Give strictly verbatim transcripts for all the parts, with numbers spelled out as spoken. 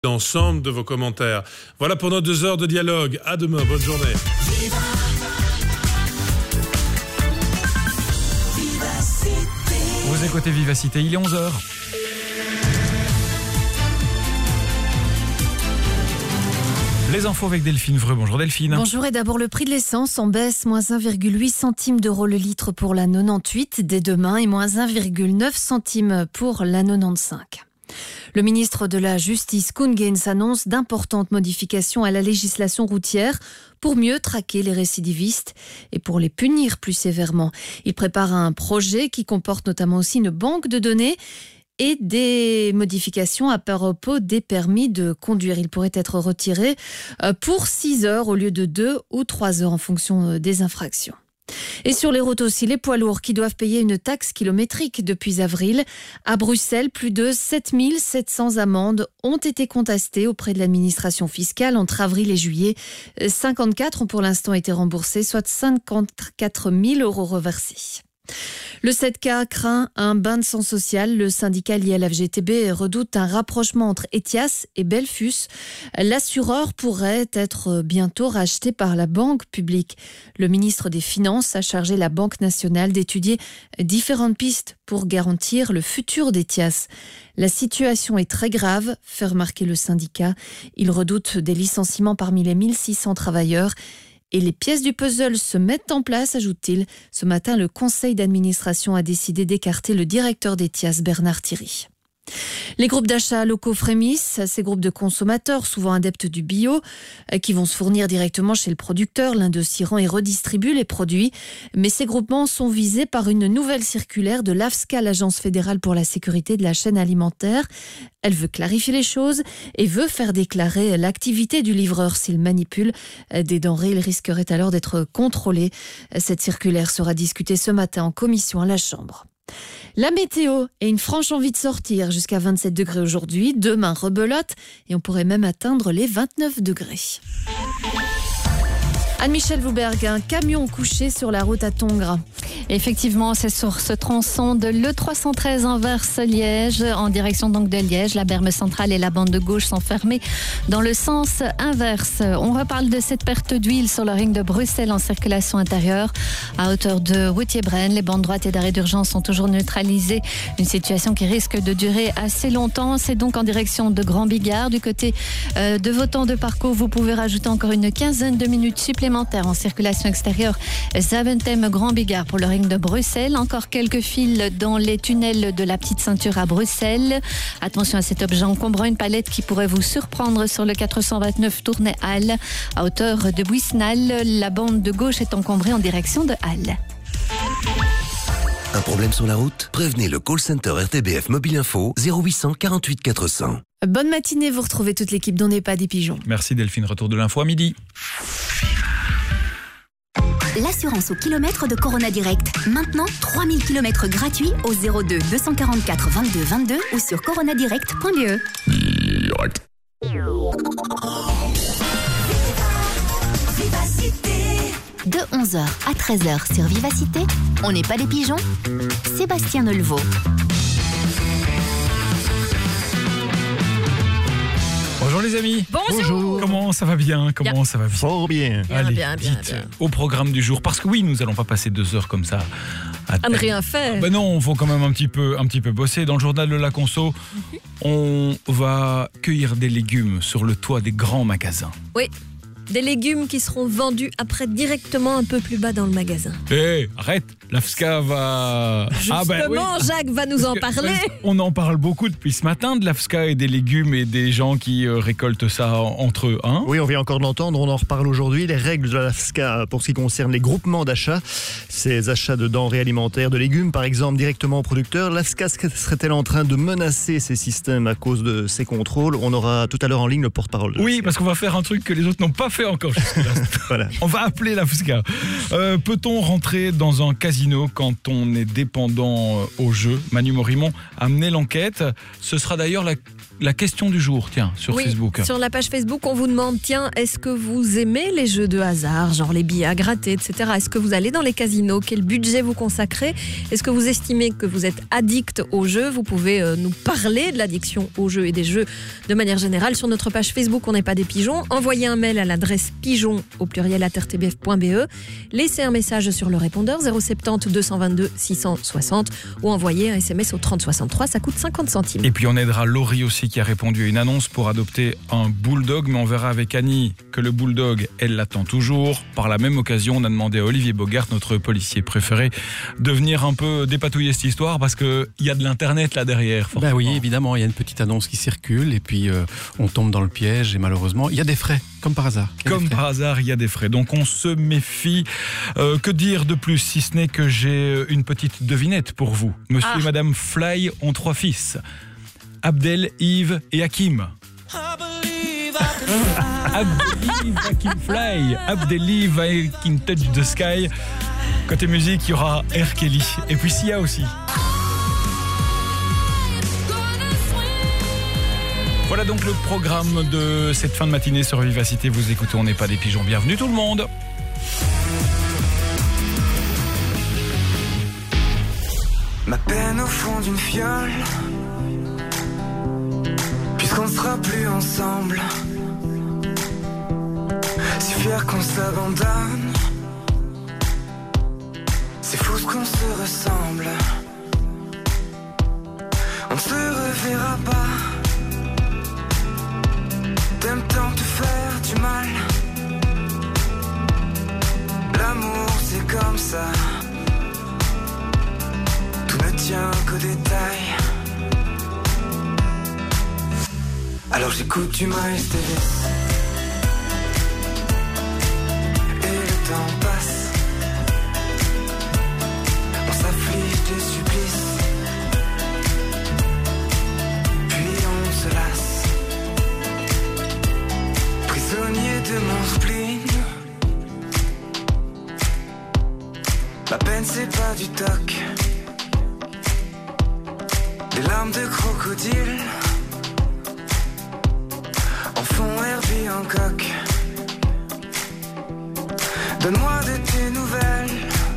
L'ensemble de vos commentaires. Voilà pour nos deux heures de dialogue. À demain, bonne journée. Vous écoutez Vivacité, il est onze heures. Les infos avec Delphine Vreux. Bonjour Delphine. Bonjour, et d'abord le prix de l'essence en baisse, moins un virgule huit centimes d'euros le litre pour la quatre-vingt-dix-huit dès demain et moins un virgule neuf centimes pour la quatre-vingt-quinze. Le ministre de la Justice, Koen Geens, annonce d'importantes modifications à la législation routière pour mieux traquer les récidivistes et pour les punir plus sévèrement. Il prépare un projet qui comporte notamment aussi une banque de données et des modifications à propos des permis de conduire. Il pourrait être retiré pour six heures au lieu de deux ou trois heures en fonction des infractions. Et sur les routes aussi, les poids lourds qui doivent payer une taxe kilométrique depuis avril. À Bruxelles, plus de sept mille sept cents amendes ont été contestées auprès de l'administration fiscale entre avril et juillet. cinquante-quatre ont pour l'instant été remboursées, soit cinquante-quatre mille euros reversés. Le sept K craint un bain de sang social. Le syndicat lié à la F G T B redoute un rapprochement entre Ethias et Belfus. L'assureur pourrait être bientôt racheté par la banque publique. Le ministre des Finances a chargé la Banque nationale d'étudier différentes pistes pour garantir le futur d'Ethias. La situation est très grave, fait remarquer le syndicat. Il redoute des licenciements parmi les mille six cents travailleurs. Et les pièces du puzzle se mettent en place, ajoute-t-il. Ce matin, le conseil d'administration a décidé d'écarter le directeur d'Ethias, Bernard Thierry. Les groupes d'achat locaux frémissent, ces groupes de consommateurs, souvent adeptes du bio, qui vont se fournir directement chez le producteur. L'un d'eux s'y rend et redistribue les produits. Mais ces groupements sont visés par une nouvelle circulaire de l'A F S C A, l'Agence fédérale pour la sécurité de la chaîne alimentaire. Elle veut clarifier les choses et veut faire déclarer l'activité du livreur s'il manipule des denrées. Il risquerait alors d'être contrôlé. Cette circulaire sera discutée ce matin en commission à la Chambre. La météo et une franche envie de sortir, jusqu'à vingt-sept degrés aujourd'hui. Demain, rebelote et on pourrait même atteindre les vingt-neuf degrés. Anne-Michèle Vauberg, un camion couché sur la route à Tongres. Effectivement, c'est sur ce tronçon de l'E trois cent treize Anvers-Liège, en direction donc de Liège. La berme centrale et la bande de gauche sont fermées dans le sens inverse. On reparle de cette perte d'huile sur le ring de Bruxelles en circulation intérieure. À hauteur de Woutier-Braine, les bandes droites et d'arrêt d'urgence sont toujours neutralisées. Une situation qui risque de durer assez longtemps. C'est donc en direction de Grand-Bigard. Du côté euh, de Votan de Parcours, vous pouvez rajouter encore une quinzaine de minutes supplémentaires en circulation extérieure Zaventem-Grand-Bigard pour le ring de Bruxelles. Encore quelques fils dans les tunnels de la petite ceinture à Bruxelles. Attention à cet objet encombrant, une palette qui pourrait vous surprendre sur le quatre cent vingt-neuf Tournai-Halle. À hauteur de Buisnal, la bande de gauche est encombrée en direction de Halle. Un problème sur la route? Prévenez le call center R T B F Mobile Info zéro huit cent quarante-huit quatre cents. Bonne matinée, vous retrouvez toute l'équipe d'On n'est pas des pigeons. Merci Delphine, retour de l'info à midi. L'assurance au kilomètre de Corona Direct. Maintenant, trois mille kilomètres gratuits au zéro deux deux cent quarante-quatre vingt-deux vingt-deux ou sur coronadirect point b e. Direct. De onze heures à treize heures sur Vivacité, On n'est pas des pigeons, Sébastien Nelvaux. Bonjour les amis. Bonjour. Comment ça va bien? Comment bien. ça va bien? Fort bien. Bien, Allez, bien, bien, vite, bien. au programme du jour. Parce que oui, nous n'allons pas passer deux heures comme ça. À, À ne rien faire. Ben non, il faut quand même un petit peu, un petit peu bosser. Dans le journal de la Conso, on va cueillir des légumes sur le toit des grands magasins. Oui. Des légumes qui seront vendus après directement un peu plus bas dans le magasin. Hé, hey, arrête, l'A F S C A va... Justement, ah ben oui. Jacques va nous en Parce que, parler. On en parle beaucoup depuis ce matin de l'A F S C A et des légumes et des gens qui euh, récoltent ça entre eux. Hein. Oui, on vient encore de l'entendre, on en reparle aujourd'hui. Les règles de la F S C A pour ce qui concerne les groupements d'achats, ces achats de denrées alimentaires, de légumes par exemple, directement aux producteurs. La F S C A serait-elle en train de menacer ces systèmes à cause de ces contrôles? On aura tout à l'heure en ligne le porte-parole de la F S C A. Oui, parce qu'on va faire un truc que les autres n'ont pas fait encore jusque-là. Voilà. On va appeler la F S C A. Euh, peut-on rentrer dans un casino quand on est dépendant au jeu? Manu Morimont a mené l'enquête. Ce sera d'ailleurs la la question du jour, tiens, sur oui, Facebook. Sur la page Facebook, on vous demande, tiens, est-ce que vous aimez les jeux de hasard, genre les billets à gratter, et cetera. Est-ce que vous allez dans les casinos? Quel budget vous consacrez? Est-ce que vous estimez que vous êtes addict aux jeux? Vous pouvez euh, nous parler de l'addiction aux jeux et des jeux de manière générale. Sur notre page Facebook, on n'est pas des pigeons. Envoyez un mail à l'adresse pigeon au pluriel at r t b f point b e. Laissez un message sur le répondeur zéro sept zéro deux deux deux six cent soixante ou envoyez un S M S au trente soixante-trois, ça coûte cinquante centimes. Et puis on aidera Laurie aussi qui a répondu à une annonce pour adopter un bulldog, mais on verra avec Annie que le bulldog, elle l'attend toujours. Par la même occasion, on a demandé à Olivier Bogart, notre policier préféré, de venir un peu dépatouiller cette histoire parce qu'il y a de l'internet là derrière. Ben oui, évidemment, il y a une petite annonce qui circule et puis euh, on tombe dans le piège et malheureusement, il y a des frais, comme par hasard. Comme par hasard, il y a des frais. Donc on se méfie. Euh, que dire de plus, si ce n'est que j'ai une petite devinette pour vous. Monsieur Ah. et Madame Fly ont trois fils. Abdel, Yves et Hakim. Abdel, Hakim Fly. Abdel, Yves, Hakim Touch the Sky. Côté musique, il y aura R. Kelly. Et puis Sia aussi. Voilà donc le programme de cette fin de matinée sur Vivacité. Vous écoutez On n'est pas des pigeons. Bienvenue tout le monde. Ma peine au fond d'une fiole, puisqu'on ne sera plus ensemble. Si fier qu'on s'abandonne, c'est fou ce qu'on se ressemble. On ne se reverra pas. T'aimes tant te faire du mal. L'amour c'est comme ça. Tout ne tient qu'aux détails. Alors j'écoute du Miles Davis. Et le temps passe. On s'afflige des supplices. Puis on se lasse. Prisonnier de mon spleen. La peine c'est pas du toc. Des larmes de crocodile en fond Herbie Hancock. Donne-moi de tes nouvelles.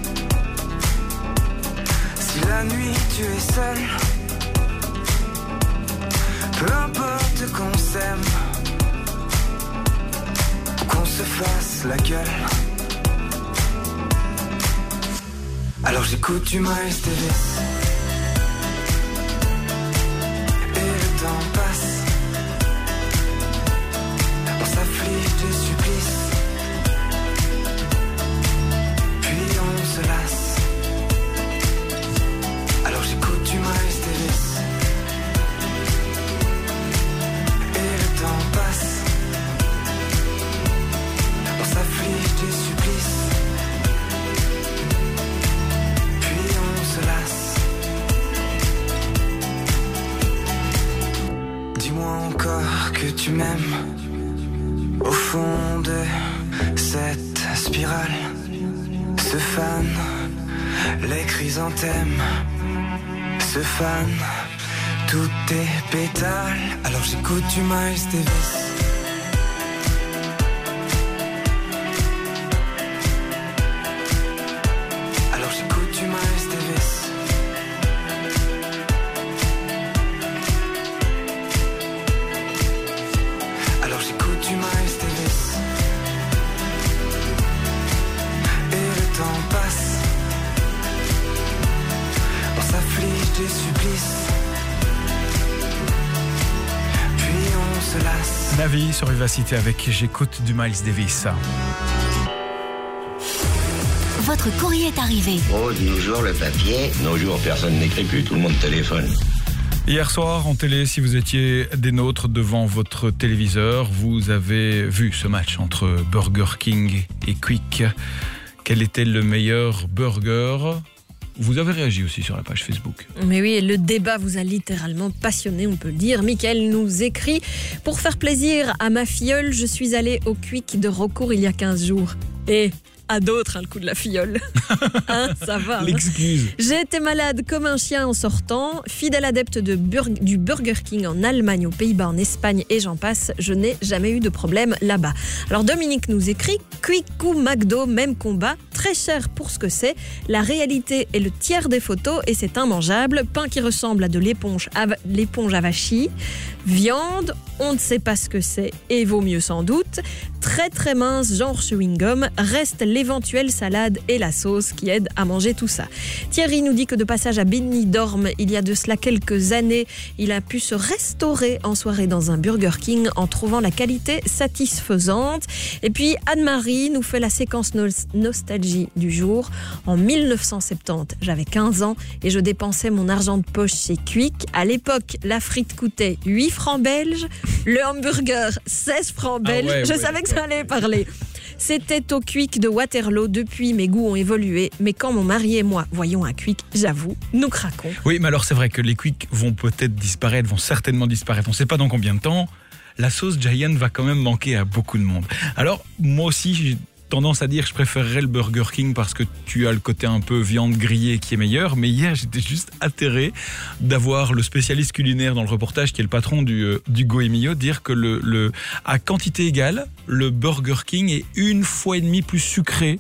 Si la nuit tu es seul, peu importe qu'on s'aime ou qu'on se fasse la gueule. Alors j'écoute du Miles Davis. temps passe, on s'afflige des supplices, puis on se lasse. Alors j'écoute du Miles Davis, et le temps passe, on s'afflige des supplices, puis on se lasse. Dis-moi encore que tu m'aimes au fond de cette spirale. Ce fan, les chrysanthèmes, ce fan, tous tes pétales. Alors j'écoute du Miles Davis. Alors j'écoute du Miles Davis. Alors j'écoute du Miles Davis. Et le temps passe, on s'afflige des supplices, puis on se lasse. Navi sur Vivacité avec J'écoute du Miles Davis. Votre courrier est arrivé. Oh, de nos jours, le papier. Nos jours, personne n'écrit plus, tout le monde téléphone. Hier soir, en télé, si vous étiez des nôtres devant votre téléviseur, vous avez vu ce match entre Burger King et Quick. Quel était le meilleur burger ? Vous avez réagi aussi sur la page Facebook. Mais oui, le débat vous a littéralement passionné, on peut le dire. Mickaël nous écrit « Pour faire plaisir à ma filleule, je suis allée au Quick de Rocourt il y a quinze jours. Et à d'autres, hein, le coup de la fiole. Hein, ça va. Hein. L'excuse. J'ai été malade comme un chien en sortant, fidèle adepte de bur- du Burger King en Allemagne, aux Pays-Bas, en Espagne et j'en passe. Je n'ai jamais eu de problème là-bas. Alors Dominique nous écrit « Quick ou McDo, même combat, très cher pour ce que c'est. La réalité est le tiers des photos et c'est immangeable. Pain qui ressemble à de l'éponge, av- l'éponge avachie. Viande, on ne sait pas ce que c'est et vaut mieux sans doute. Très très mince, genre chewing-gum. Reste l'éventuelle salade et la sauce qui aident à manger tout ça. » Thierry nous dit que de passage à Benidorm, il y a de cela quelques années, il a pu se restaurer en soirée dans un Burger King en trouvant la qualité satisfaisante. Et puis Anne-Marie nous fait la séquence no- nostalgie du jour. En dix-neuf cent soixante-dix, j'avais quinze ans et je dépensais mon argent de poche chez Quick. À l'époque, la frite coûtait huit francs belges, le hamburger seize francs belges. Ah ouais, je ouais, savais que ouais. ça allait parler. C'était au Quick de Waterloo. Depuis, mes goûts ont évolué. Mais quand mon mari et moi voyons un Quick, j'avoue, nous craquons. Oui, mais alors c'est vrai que les Quick vont peut-être disparaître, vont certainement disparaître. On ne sait pas dans combien de temps. La sauce Giant va quand même manquer à beaucoup de monde. Alors, moi aussi, j'ai tendance à dire que je préférerais le Burger King parce que tu as le côté un peu viande grillée qui est meilleur. Mais hier, j'étais juste atterré d'avoir le spécialiste culinaire dans le reportage, qui est le patron du, euh, du Goemio, dire que le, le, à quantité égale, le Burger King est une fois et demie plus sucré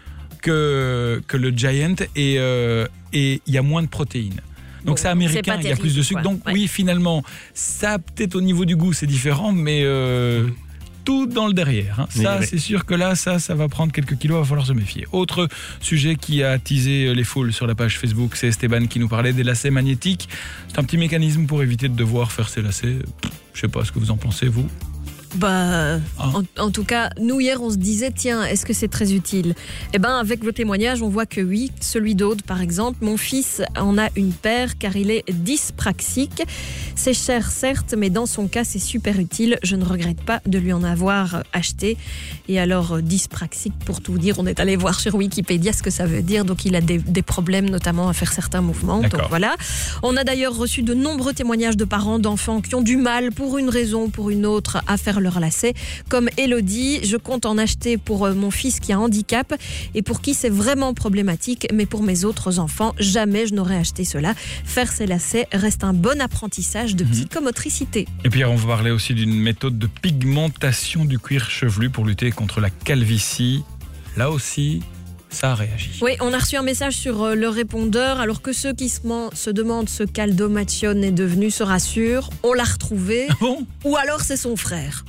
que, que le Giant et euh, et il y a moins de protéines. Donc Bon, c'est américain, c'est pas il y a plus de terrible, sucre. quoi. Donc Ouais. oui, finalement, ça peut-être au niveau du goût, c'est différent, mais euh, tout dans le derrière. Hein. Ça, Oui, oui. c'est sûr que là, ça, ça va prendre quelques kilos, il va falloir se méfier. Autre sujet qui a attisé les foules sur la page Facebook, c'est Esteban qui nous parlait des lacets magnétiques. C'est un petit mécanisme pour éviter de devoir faire ses lacets. Je sais pas ce que vous en pensez, vous. Bah, Ah. en, en tout cas, nous hier, on se disait, tiens, est-ce que c'est très utile ? Eh ben, avec vos témoignages, on voit que oui. Celui d'Aude, par exemple, mon fils en a une paire car il est dyspraxique. C'est cher, certes, mais dans son cas, c'est super utile. Je ne regrette pas de lui en avoir acheté. Et alors, dyspraxique, pour tout dire, on est allé voir sur Wikipédia ce que ça veut dire. Donc, il a des, des problèmes, notamment à faire certains mouvements. D'accord. Donc voilà. On a d'ailleurs reçu de nombreux témoignages de parents d'enfants qui ont du mal, pour une raison ou pour une autre, à faire leur lacet. Comme Elodie, je compte en acheter pour mon fils qui a un handicap et pour qui c'est vraiment problématique, mais pour mes autres enfants, jamais je n'aurais acheté cela. Faire ses lacets reste un bon apprentissage de psychomotricité. Et puis on va parler aussi d'une méthode de pigmentation du cuir chevelu pour lutter contre la calvitie. Là aussi, ça a réagi. Oui, on a reçu un message sur le répondeur, alors que ceux qui se, man- se demandent ce qu'Aldomation est devenu se rassurent, on l'a retrouvé, Ah bon ? ou alors c'est son frère.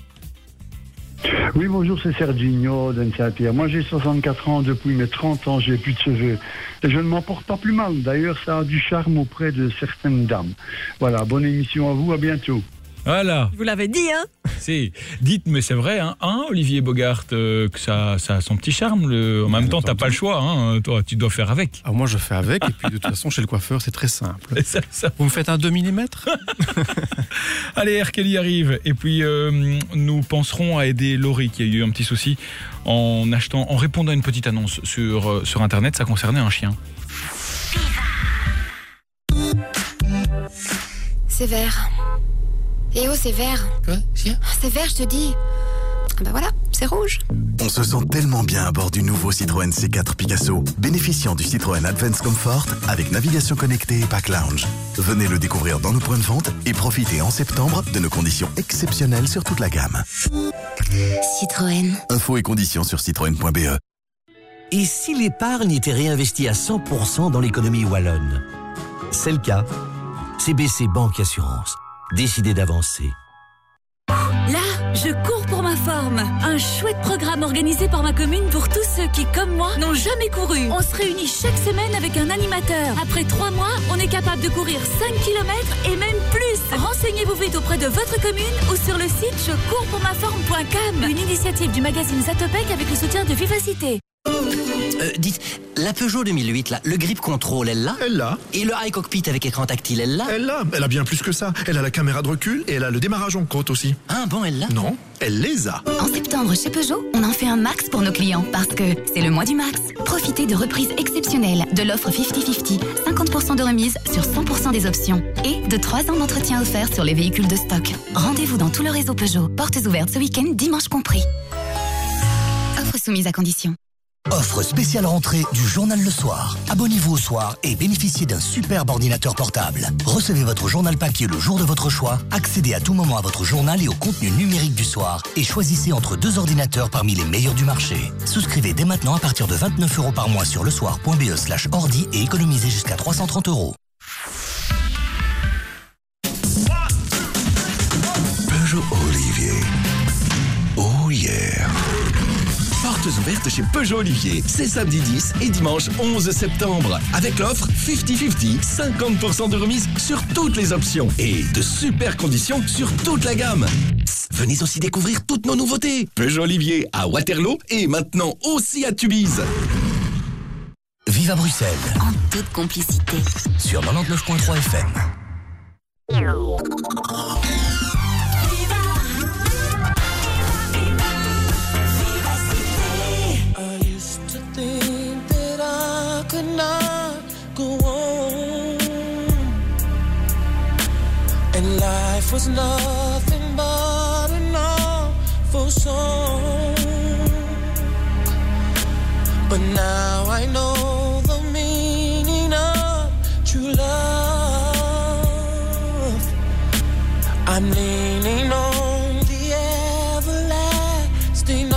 Oui, bonjour, c'est Serginho d'Anne Saint-Pierre. Moi, j'ai soixante-quatre ans. Depuis mes trente ans, j'ai plus de cheveux. Et je ne m'en porte pas plus mal. D'ailleurs, ça a du charme auprès de certaines dames. Voilà, bonne émission à vous. À bientôt. Voilà. Vous l'avez dit, hein ? Si. Dites, mais c'est vrai, hein, hein Olivier Bogart, euh, que ça, ça a son petit charme. Le... En même temps, t'as pas le choix. Hein, toi, tu dois faire avec. Alors moi, je fais avec. Et puis, de toute façon, chez le coiffeur, c'est très simple. Ça, ça... Vous me faites un deux millimètres ? Allez, R. Kelly arrive. Et puis, euh, nous penserons à aider Laurie, qui a eu un petit souci en achetant, en répondant à une petite annonce sur, euh, sur Internet. Ça concernait un chien. C'est vert. Eh oh, c'est vert. Quoi ? Chien ? C'est vert, je te dis. Ah bah voilà, c'est rouge. On se sent tellement bien à bord du nouveau Citroën C quatre Picasso, bénéficiant du Citroën Advance Comfort avec navigation connectée et pack lounge. Venez le découvrir dans nos points de vente et profitez en septembre de nos conditions exceptionnelles sur toute la gamme. Citroën. Infos et conditions sur citroën point b e. Et si l'épargne était réinvestie à cent pour cent dans l'économie wallonne ? C'est le cas. C B C Banque Assurance. Décidez d'avancer. Là, je cours pour ma forme. Un chouette programme organisé par ma commune pour tous ceux qui, comme moi, n'ont jamais couru. On se réunit chaque semaine avec un animateur. Après trois mois, on est capable de courir cinq kilomètres et même plus. Renseignez-vous vite auprès de votre commune ou sur le site je cours pour ma forme point com. Une initiative du magazine Zatopek avec le soutien de Vivacité. Euh, dites, la Peugeot deux mille huit, là, le grip control, elle l'a ? Elle l'a. Et le iCockpit avec écran tactile, elle l'a ? Elle l'a. Elle a bien plus que ça. Elle a la caméra de recul et elle a le démarrage en côte aussi. Ah bon, elle l'a ? Non, elle les a. En septembre, chez Peugeot, on en fait un max pour nos clients parce que c'est le mois du max. Profitez de reprises exceptionnelles de l'offre cinquante cinquante. cinquante pour cent de remise sur cent pour cent des options et de trois ans d'entretien offert sur les véhicules de stock. Rendez-vous dans tout le réseau Peugeot. Portes ouvertes ce week-end, dimanche compris. Offre soumise à condition. Offre spéciale rentrée du journal Le Soir. Abonnez-vous au soir et bénéficiez d'un superbe ordinateur portable. Recevez votre journal papier le jour de votre choix, accédez à tout moment à votre journal et au contenu numérique du soir et choisissez entre deux ordinateurs parmi les meilleurs du marché. Souscrivez dès maintenant à partir de vingt-neuf euros par mois sur lesoir.be slash ordi et économisez jusqu'à trois cent trente euros. Peugeot Olivier. Oh yeah. Portes ouvertes chez Peugeot Olivier. C'est samedi dix et dimanche onze septembre. Avec l'offre cinquante cinquante, cinquante pour cent de remise sur toutes les options. Et de super conditions sur toute la gamme. Psst, venez aussi découvrir toutes nos nouveautés. Peugeot Olivier à Waterloo et maintenant aussi à Tubize. Vive à Bruxelles. En toute complicité. Sur quatre-vingt-dix-neuf virgule trois F M. Not go on, and life was nothing but an awful song. But now I know the meaning of true love. I'm leaning on the everlasting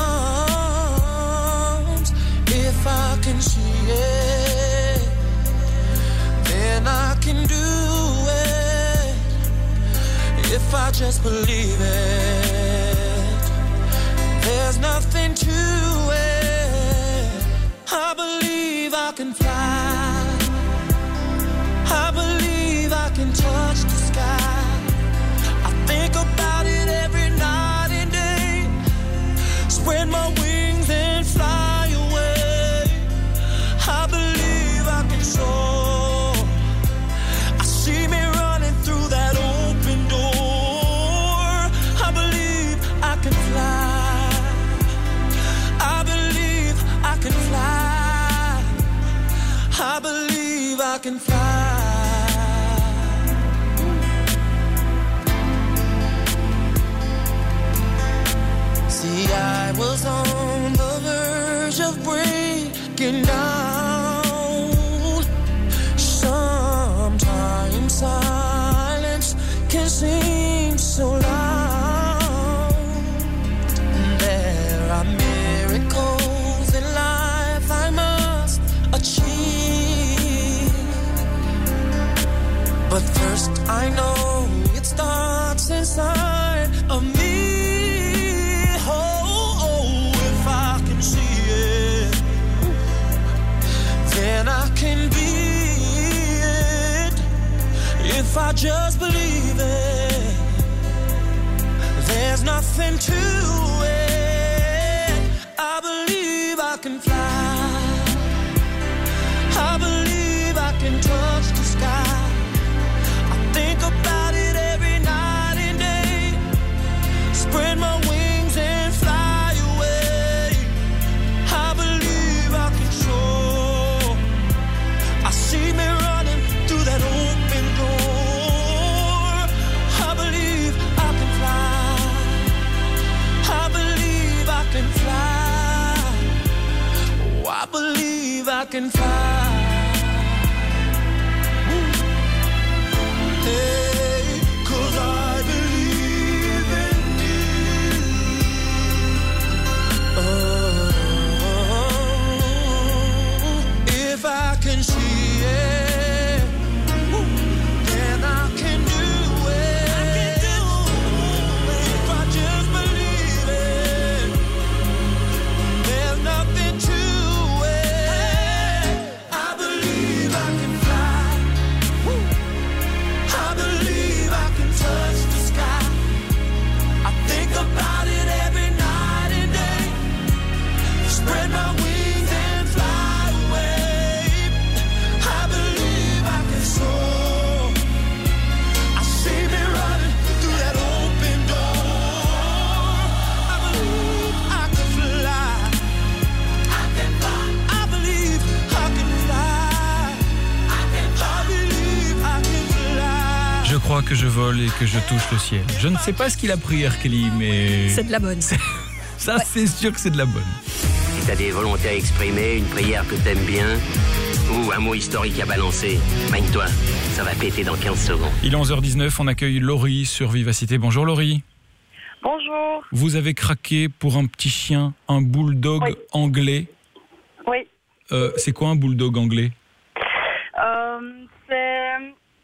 arms. If I can see it, then I can do it. If I just believe it, there's nothing to it. I believe I can fly. I believe I can touch the sky. I think about it every night and day. Spread my wings and fly away. I believe I can soar. I see me running through that open door. I believe I can fly. I believe I can fly. I believe I can fly. See, I was on the verge of breaking down. Sometimes silence can seem so loud. There are miracles in life I must achieve. But first I know it starts inside of me. Then I can be it. If I just believe it, there's nothing to it. I believe I can fly. I believe I can touch the sky. I think about it every night and day. Spread my wings and fly away. I believe I can soar. I see me running through that open door. I believe I can fly. I believe I can fly. Oh, I believe I can fly. Ooh. Hey, 'cause I believe in you. Oh, if I can see it, then I can do it. I can do it. If I just believe it, there's nothing to it. I believe I can fly. I believe I can touch the sky. I think about it every night and day. Spread my wings and fly away. I believe I can soar. I see me running through that open door. I believe I can fly. I can fly. I believe I can fly. I can fly. I believe I can fly. Je crois que je vole et que je touche le ciel. Je ne sais pas ce qu'il a pris, R. Kelly, mais... C'est de la bonne. Ça, c'est sûr que c'est de la bonne. Si t'as des volontés à exprimer, une prière que t'aimes bien, ou un mot historique à balancer, magne-toi, ça va péter dans quinze secondes. Il est onze heures dix-neuf, on accueille Laurie sur Vivacité. Bonjour Laurie. Bonjour. Vous avez craqué pour un petit chien, un bulldog oui. anglais. Oui. Euh, c'est quoi un bulldog anglais? euh, C'est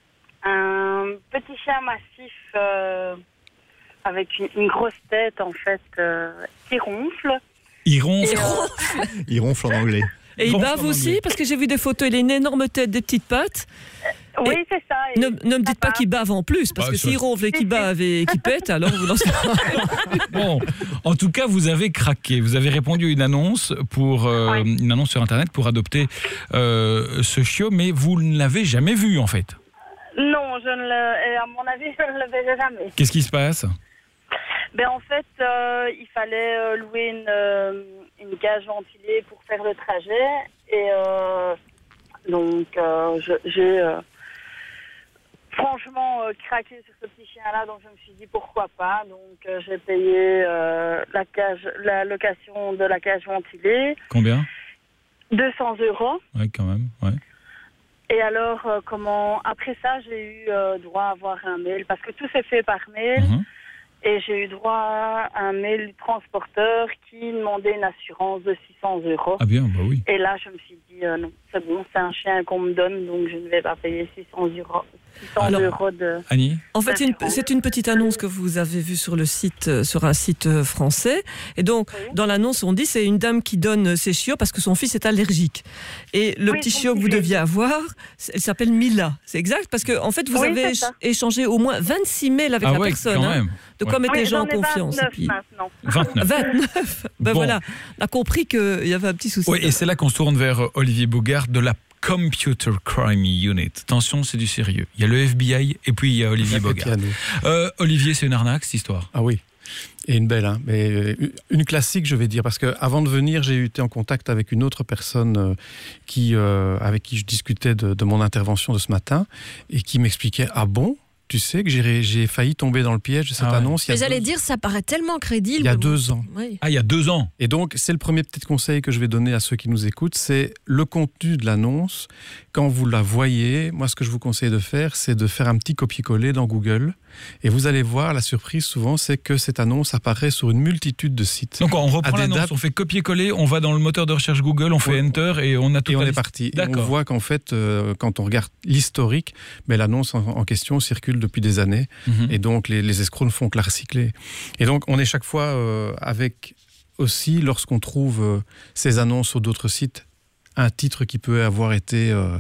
un petit chien massif euh, avec une, une grosse tête en fait euh, qui ronfle. Il ronfle. Et, euh... Il ronfle en anglais. Et il bave aussi, parce que j'ai vu des photos, il a une énorme tête, des petites pattes. Oui, et c'est ça. Ne, ne me dites pas qu'il bave en plus, parce bah, que ça... s'il ronfle et qu'il bave et qu'il pète, alors vous lancez pas. Bon, en tout cas, vous avez craqué. Vous avez répondu à une annonce, pour, euh, oui. une annonce sur Internet pour adopter euh, ce chiot, mais vous ne l'avez jamais vu, en fait. Non, je ne le, et à mon avis, je ne le verrai jamais. Qu'est-ce qui se passe? Ben, en fait, euh, il fallait euh, louer une, euh, une cage ventilée pour faire le trajet. Et euh, donc, euh, je, j'ai euh, franchement euh, craqué sur ce petit chien-là. Donc, je me suis dit pourquoi pas. Donc, euh, j'ai payé euh, la, cage, la location de la cage ventilée. Combien? deux cents euros. Oui, quand même, ouais. Et alors, euh, comment après ça, j'ai eu euh, droit à avoir un mail, parce que tout s'est fait par mail. Mmh. Et j'ai eu droit à un mail du transporteur qui demandait une assurance de six cents euros. Ah bien, bah oui. Et là, je me suis dit, euh, non, c'est bon, c'est un chien qu'on me donne, donc je ne vais pas payer six cents euros. six cents Alors, euros de... Annie ? En fait, c'est une, c'est une petite annonce que vous avez vue sur le site, sur un site français. Et donc, oui. dans l'annonce, on dit c'est une dame qui donne ses chiots parce que son fils est allergique. Et le oui, petit chiot que vous deviez avoir, elle s'appelle Mila. C'est exact, parce que en fait, vous oui, avez échangé au moins vingt-six mails avec ah la ouais, personne. Quand même. Hein. De ouais. quoi mettre oui, les gens en ai confiance. vingt-neuf puis... maintenant. vingt-neuf. vingt-neuf. Ben bon. Voilà, on a compris qu'il y avait un petit souci. Oui, et c'est là qu'on se tourne vers Olivier Bogart de la Computer Crime Unit. Attention, c'est du sérieux. Il y a le F B I et puis il y a Olivier Bogart. Euh, Olivier, c'est une arnaque cette histoire? Ah oui. Et une belle, hein. Mais une classique, je vais dire, parce que avant de venir, j'ai été en contact avec une autre personne euh, qui, euh, avec qui je discutais de, de mon intervention de ce matin et qui m'expliquait, ah bon? Tu sais que j'ai, j'ai failli tomber dans le piège de cette ah ouais. annonce. Mais j'allais deux... dire, ça paraît tellement crédible. Il y a deux ans. Oui. Ah, il y a deux ans. Et donc, c'est le premier petit conseil que je vais donner à ceux qui nous écoutent, c'est le contenu de l'annonce. Quand vous la voyez, moi, ce que je vous conseille de faire, c'est de faire un petit copier-coller dans Google. Et vous allez voir, la surprise souvent, c'est que cette annonce apparaît sur une multitude de sites. Donc, on reprend l'annonce, dates... on fait copier-coller, on va dans le moteur de recherche Google, on fait ouais. Enter et on a tout. Et on est liste. Parti. Et on voit qu'en fait, euh, quand on regarde l'historique, ben, l'annonce en, en question circule depuis des années. Mmh. Et donc, les, les escrocs ne font que la recycler. Et donc, on est chaque fois euh, avec aussi, lorsqu'on trouve euh, ces annonces sur d'autres sites, un titre qui peut avoir été... Euh,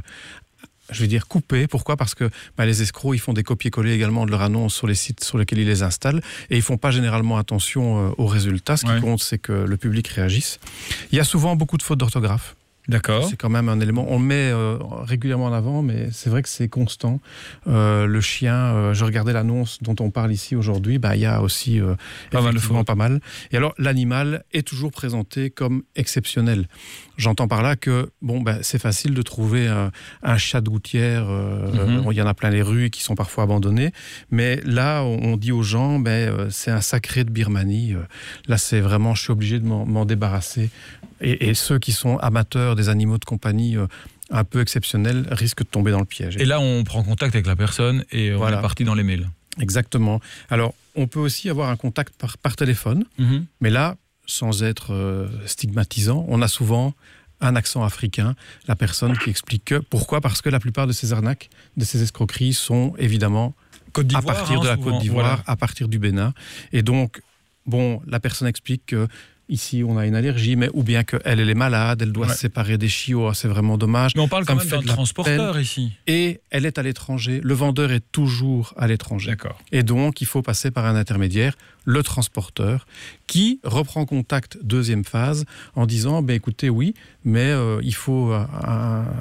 je vais dire coupé. Pourquoi ? Parce que bah, les escrocs, ils font des copier-coller également de leur annonce sur les sites sur lesquels ils les installent et ils font pas généralement attention euh, aux résultats. Ce qui ouais. compte, c'est que le public réagisse. Il y a souvent beaucoup de fautes d'orthographe. D'accord. C'est quand même un élément, on le met euh, régulièrement en avant, mais c'est vrai que c'est constant. Euh, le chien, euh, je regardais l'annonce dont on parle ici aujourd'hui, bah, il y a aussi euh, pas effectivement mal pas mal. Et alors, l'animal est toujours présenté comme exceptionnel. J'entends par là que bon, bah, c'est facile de trouver un, un chat de gouttière, euh, mm-hmm. bon, il y en a plein les rues qui sont parfois abandonnés, mais là, on dit aux gens, bah, euh, c'est un sacré de Birmanie. Euh, là, c'est vraiment, je suis obligé de m'en, m'en débarrasser. Et, et ceux qui sont amateurs des animaux de compagnie euh, un peu exceptionnels risquent de tomber dans le piège. Et là, on prend contact avec la personne et on voilà. est parti dans les mails. Exactement. Alors, on peut aussi avoir un contact par, par téléphone, mm-hmm. mais là, sans être euh, stigmatisant, on a souvent un accent africain, la personne qui explique que. Pourquoi ? Parce que la plupart de ces arnaques, de ces escroqueries sont évidemment Côte à partir hein, de la souvent, Côte d'Ivoire, voilà. à partir du Bénin. Et donc, bon, la personne explique que ici, on a une allergie, mais ou bien qu'elle, elle est malade, elle doit ouais. se séparer des chiots, c'est vraiment dommage. Mais on parle ça quand même d'un transporteur peine. Ici. Et elle est à l'étranger. Le vendeur est toujours à l'étranger. D'accord. Et donc, il faut passer par un intermédiaire, le transporteur, qui reprend contact, deuxième phase, en disant, ben, écoutez, oui, mais euh, il faut un,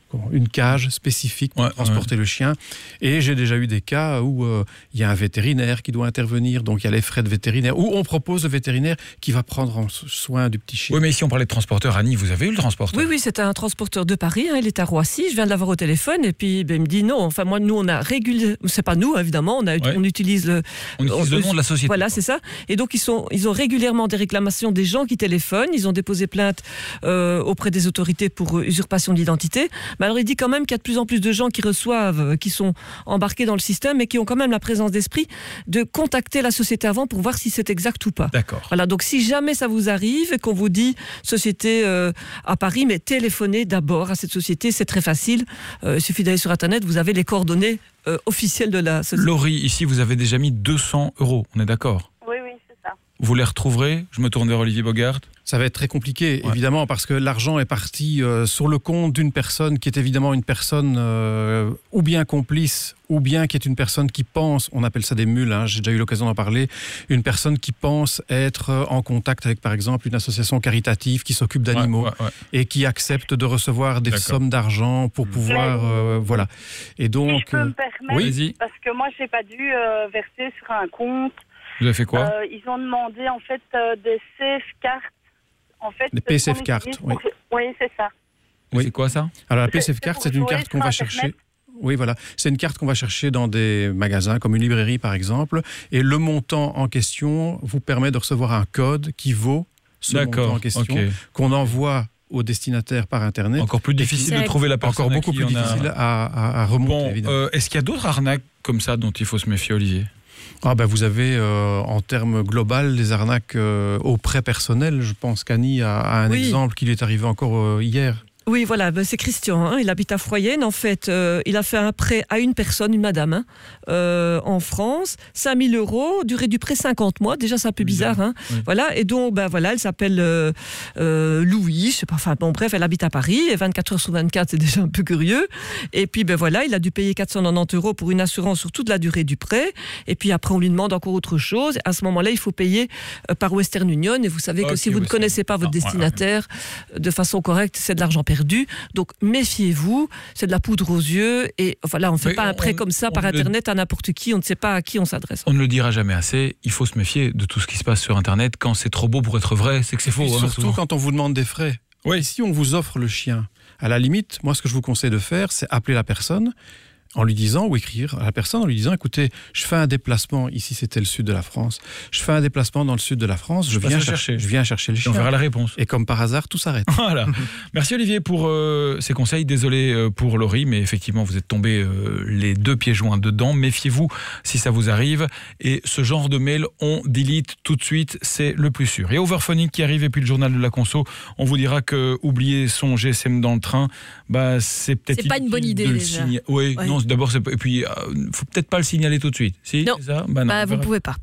une cage spécifique pour ouais, transporter ouais. le chien. Et j'ai déjà eu des cas où il euh, y a un vétérinaire qui doit intervenir, donc il y a les frais de vétérinaire, où on propose le vétérinaire qui va prendre en soin du petit chien. Oui, mais ici on parlait de transporteur. Annie, vous avez eu le transporteur? Oui, oui, c'est un transporteur de Paris, hein, il est à Roissy, je viens de l'avoir au téléphone, et puis ben, il me dit non, enfin moi, nous on a régulièrement, c'est pas nous évidemment, on, a, ouais. on utilise le... On utilise on, le nom de la société. Voilà, c'est ça. Et donc ils, sont, ils ont régulièrement des réclamations des gens qui téléphonent, ils ont déposé plainte euh, auprès des autorités pour usurpation d'identité. Mais alors il dit quand même qu'il y a de plus en plus de gens qui reçoivent, qui sont embarqués dans le système et qui ont quand même la présence d'esprit de contacter la société avant pour voir si c'est exact ou pas. D'accord. Voilà, donc si jamais ça vous arrive et qu'on vous dit société euh, à Paris, mais téléphonez d'abord à cette société, c'est très facile. Euh, il suffit d'aller sur Internet, vous avez les coordonnées euh, officielles de la société. Laurie, ici vous avez déjà mis deux cents euros, on est d'accord? Oui, oui, c'est ça. Vous les retrouverez? Je me tourne vers Olivier Bogart. Ça va être très compliqué, ouais. évidemment, parce que l'argent est parti euh, sur le compte d'une personne qui est évidemment une personne euh, ou bien complice, ou bien qui est une personne qui pense, on appelle ça des mules, hein, j'ai déjà eu l'occasion d'en parler, une personne qui pense être en contact avec, par exemple, une association caritative qui s'occupe d'animaux ouais, ouais, ouais. et qui accepte de recevoir des D'accord. sommes d'argent pour pouvoir... Euh, voilà. Et donc... Si je peux me permettre, oui, parce que moi, je n'ai pas dû euh, verser sur un compte. Vous avez fait quoi? euh, Ils ont demandé, en fait, euh, des safe cartes. En fait, des P S F cartes, oui. Pour... Oui, c'est ça. Oui. C'est quoi ça? Alors la P S F carte, c'est une carte qu'on va chercher. Oui, voilà. C'est une carte qu'on va chercher dans des magasins, comme une librairie par exemple. Et le montant en question vous permet de recevoir un code qui vaut ce D'accord. montant en question, Okay. qu'on envoie au destinataire par Internet. Encore plus difficile de trouver la personne. Encore beaucoup qui plus en a... difficile à, à, à remonter, bon, évidemment. Euh, est-ce qu'il y a d'autres arnaques comme ça dont il faut se méfier, Olivier? Ah ben vous avez euh, en termes global les arnaques euh, au prêt personnel. Je pense qu'Annie a, a un oui. exemple qui lui est arrivé encore euh, hier. Oui, voilà, ben c'est Christian, hein, il habite à Froyenne. En fait, euh, il a fait un prêt à une personne, une madame, hein, euh, en France, cinq mille euros, durée du prêt cinquante mois. Déjà, c'est un peu bizarre. Hein. Oui. Voilà, et donc, ben voilà, elle s'appelle euh, euh, Louis, je sais pas, enfin, bon, bref, elle habite à Paris, et vingt-quatre heures sur vingt-quatre, c'est déjà un peu curieux. Et puis, ben voilà, il a dû payer quatre cent quatre-vingt-dix euros pour une assurance sur toute la durée du prêt. Et puis après, on lui demande encore autre chose. À ce moment-là, il faut payer euh, par Western Union. Et vous savez que okay, si vous Western. ne connaissez pas votre non, destinataire voilà. de façon correcte, c'est de l'argent perdu. Donc méfiez-vous, c'est de la poudre aux yeux et voilà, on ne fait Mais pas on, un prêt comme ça par Internet le... à n'importe qui, on ne sait pas à qui on s'adresse. On ne le dira jamais assez, il faut se méfier de tout ce qui se passe sur Internet. Quand c'est trop beau pour être vrai, c'est que c'est faux. Hein, surtout souvent. Quand on vous demande des frais. Oui. Si on vous offre le chien, à la limite, moi ce que je vous conseille de faire, c'est appeler la personne en lui disant, ou écrire à la personne en lui disant, écoutez, je fais un déplacement, ici c'était le sud de la France, je fais un déplacement dans le sud de la France, je, je viens, chercher, je viens chercher le chien. On verra la réponse. Et comme par hasard, tout s'arrête. Voilà. Merci Olivier pour euh, ces conseils. Désolé euh, pour Laurie, mais effectivement, vous êtes tombés euh, les deux pieds joints dedans. Méfiez-vous si ça vous arrive. Et ce genre de mail, on delete tout de suite, c'est le plus sûr. Et Overphonic qui arrive, et puis le journal de la conso, on vous dira que oublier son G S M dans le train, bah, c'est peut-être... C'est pas une bonne idée de déjà. Signa... Oui, ouais. non, d'abord, c'est... et puis, euh, faut peut-être pas le signaler tout de suite. Si, non, c'est ça bah, non bah, vous pouvez pas.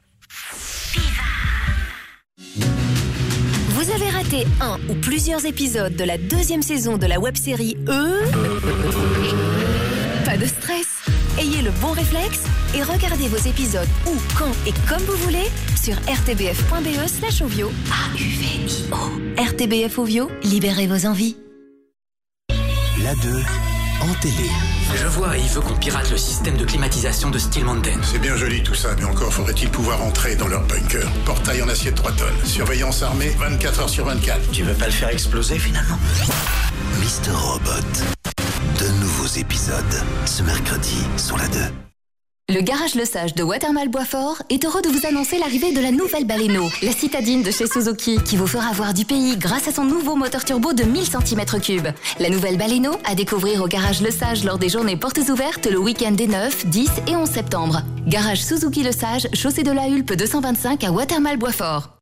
Vous avez raté un ou plusieurs épisodes de la deuxième saison de la web-série E. Pas de stress. Ayez le bon réflexe et regardez vos épisodes où, quand et comme vous voulez sur rtbf.be slash ovio. A U V I O. R T B F Ovio, libérez vos envies. La deux en télé. Je vois, il veut qu'on pirate le système de climatisation de Steel Mountain. C'est bien joli tout ça, mais encore faudrait-il pouvoir entrer dans leur bunker. Portail en acier de trois tonnes, surveillance armée vingt-quatre heures sur vingt-quatre. Tu veux pas le faire exploser finalement? Mister Robot. De nouveaux épisodes, ce mercredi sur la deux. Le Garage Le Sage de Watermal Boisfort est heureux de vous annoncer l'arrivée de la nouvelle Baleno, la citadine de chez Suzuki, qui vous fera voir du pays grâce à son nouveau moteur turbo de mille centimètres cubes. La nouvelle Baleno à découvrir au Garage Le Sage lors des journées portes ouvertes le week-end des neuf, dix et onze septembre. Garage Suzuki Le Sage, chaussée de la Hulpe deux cent vingt-cinq à Watermal Boisfort.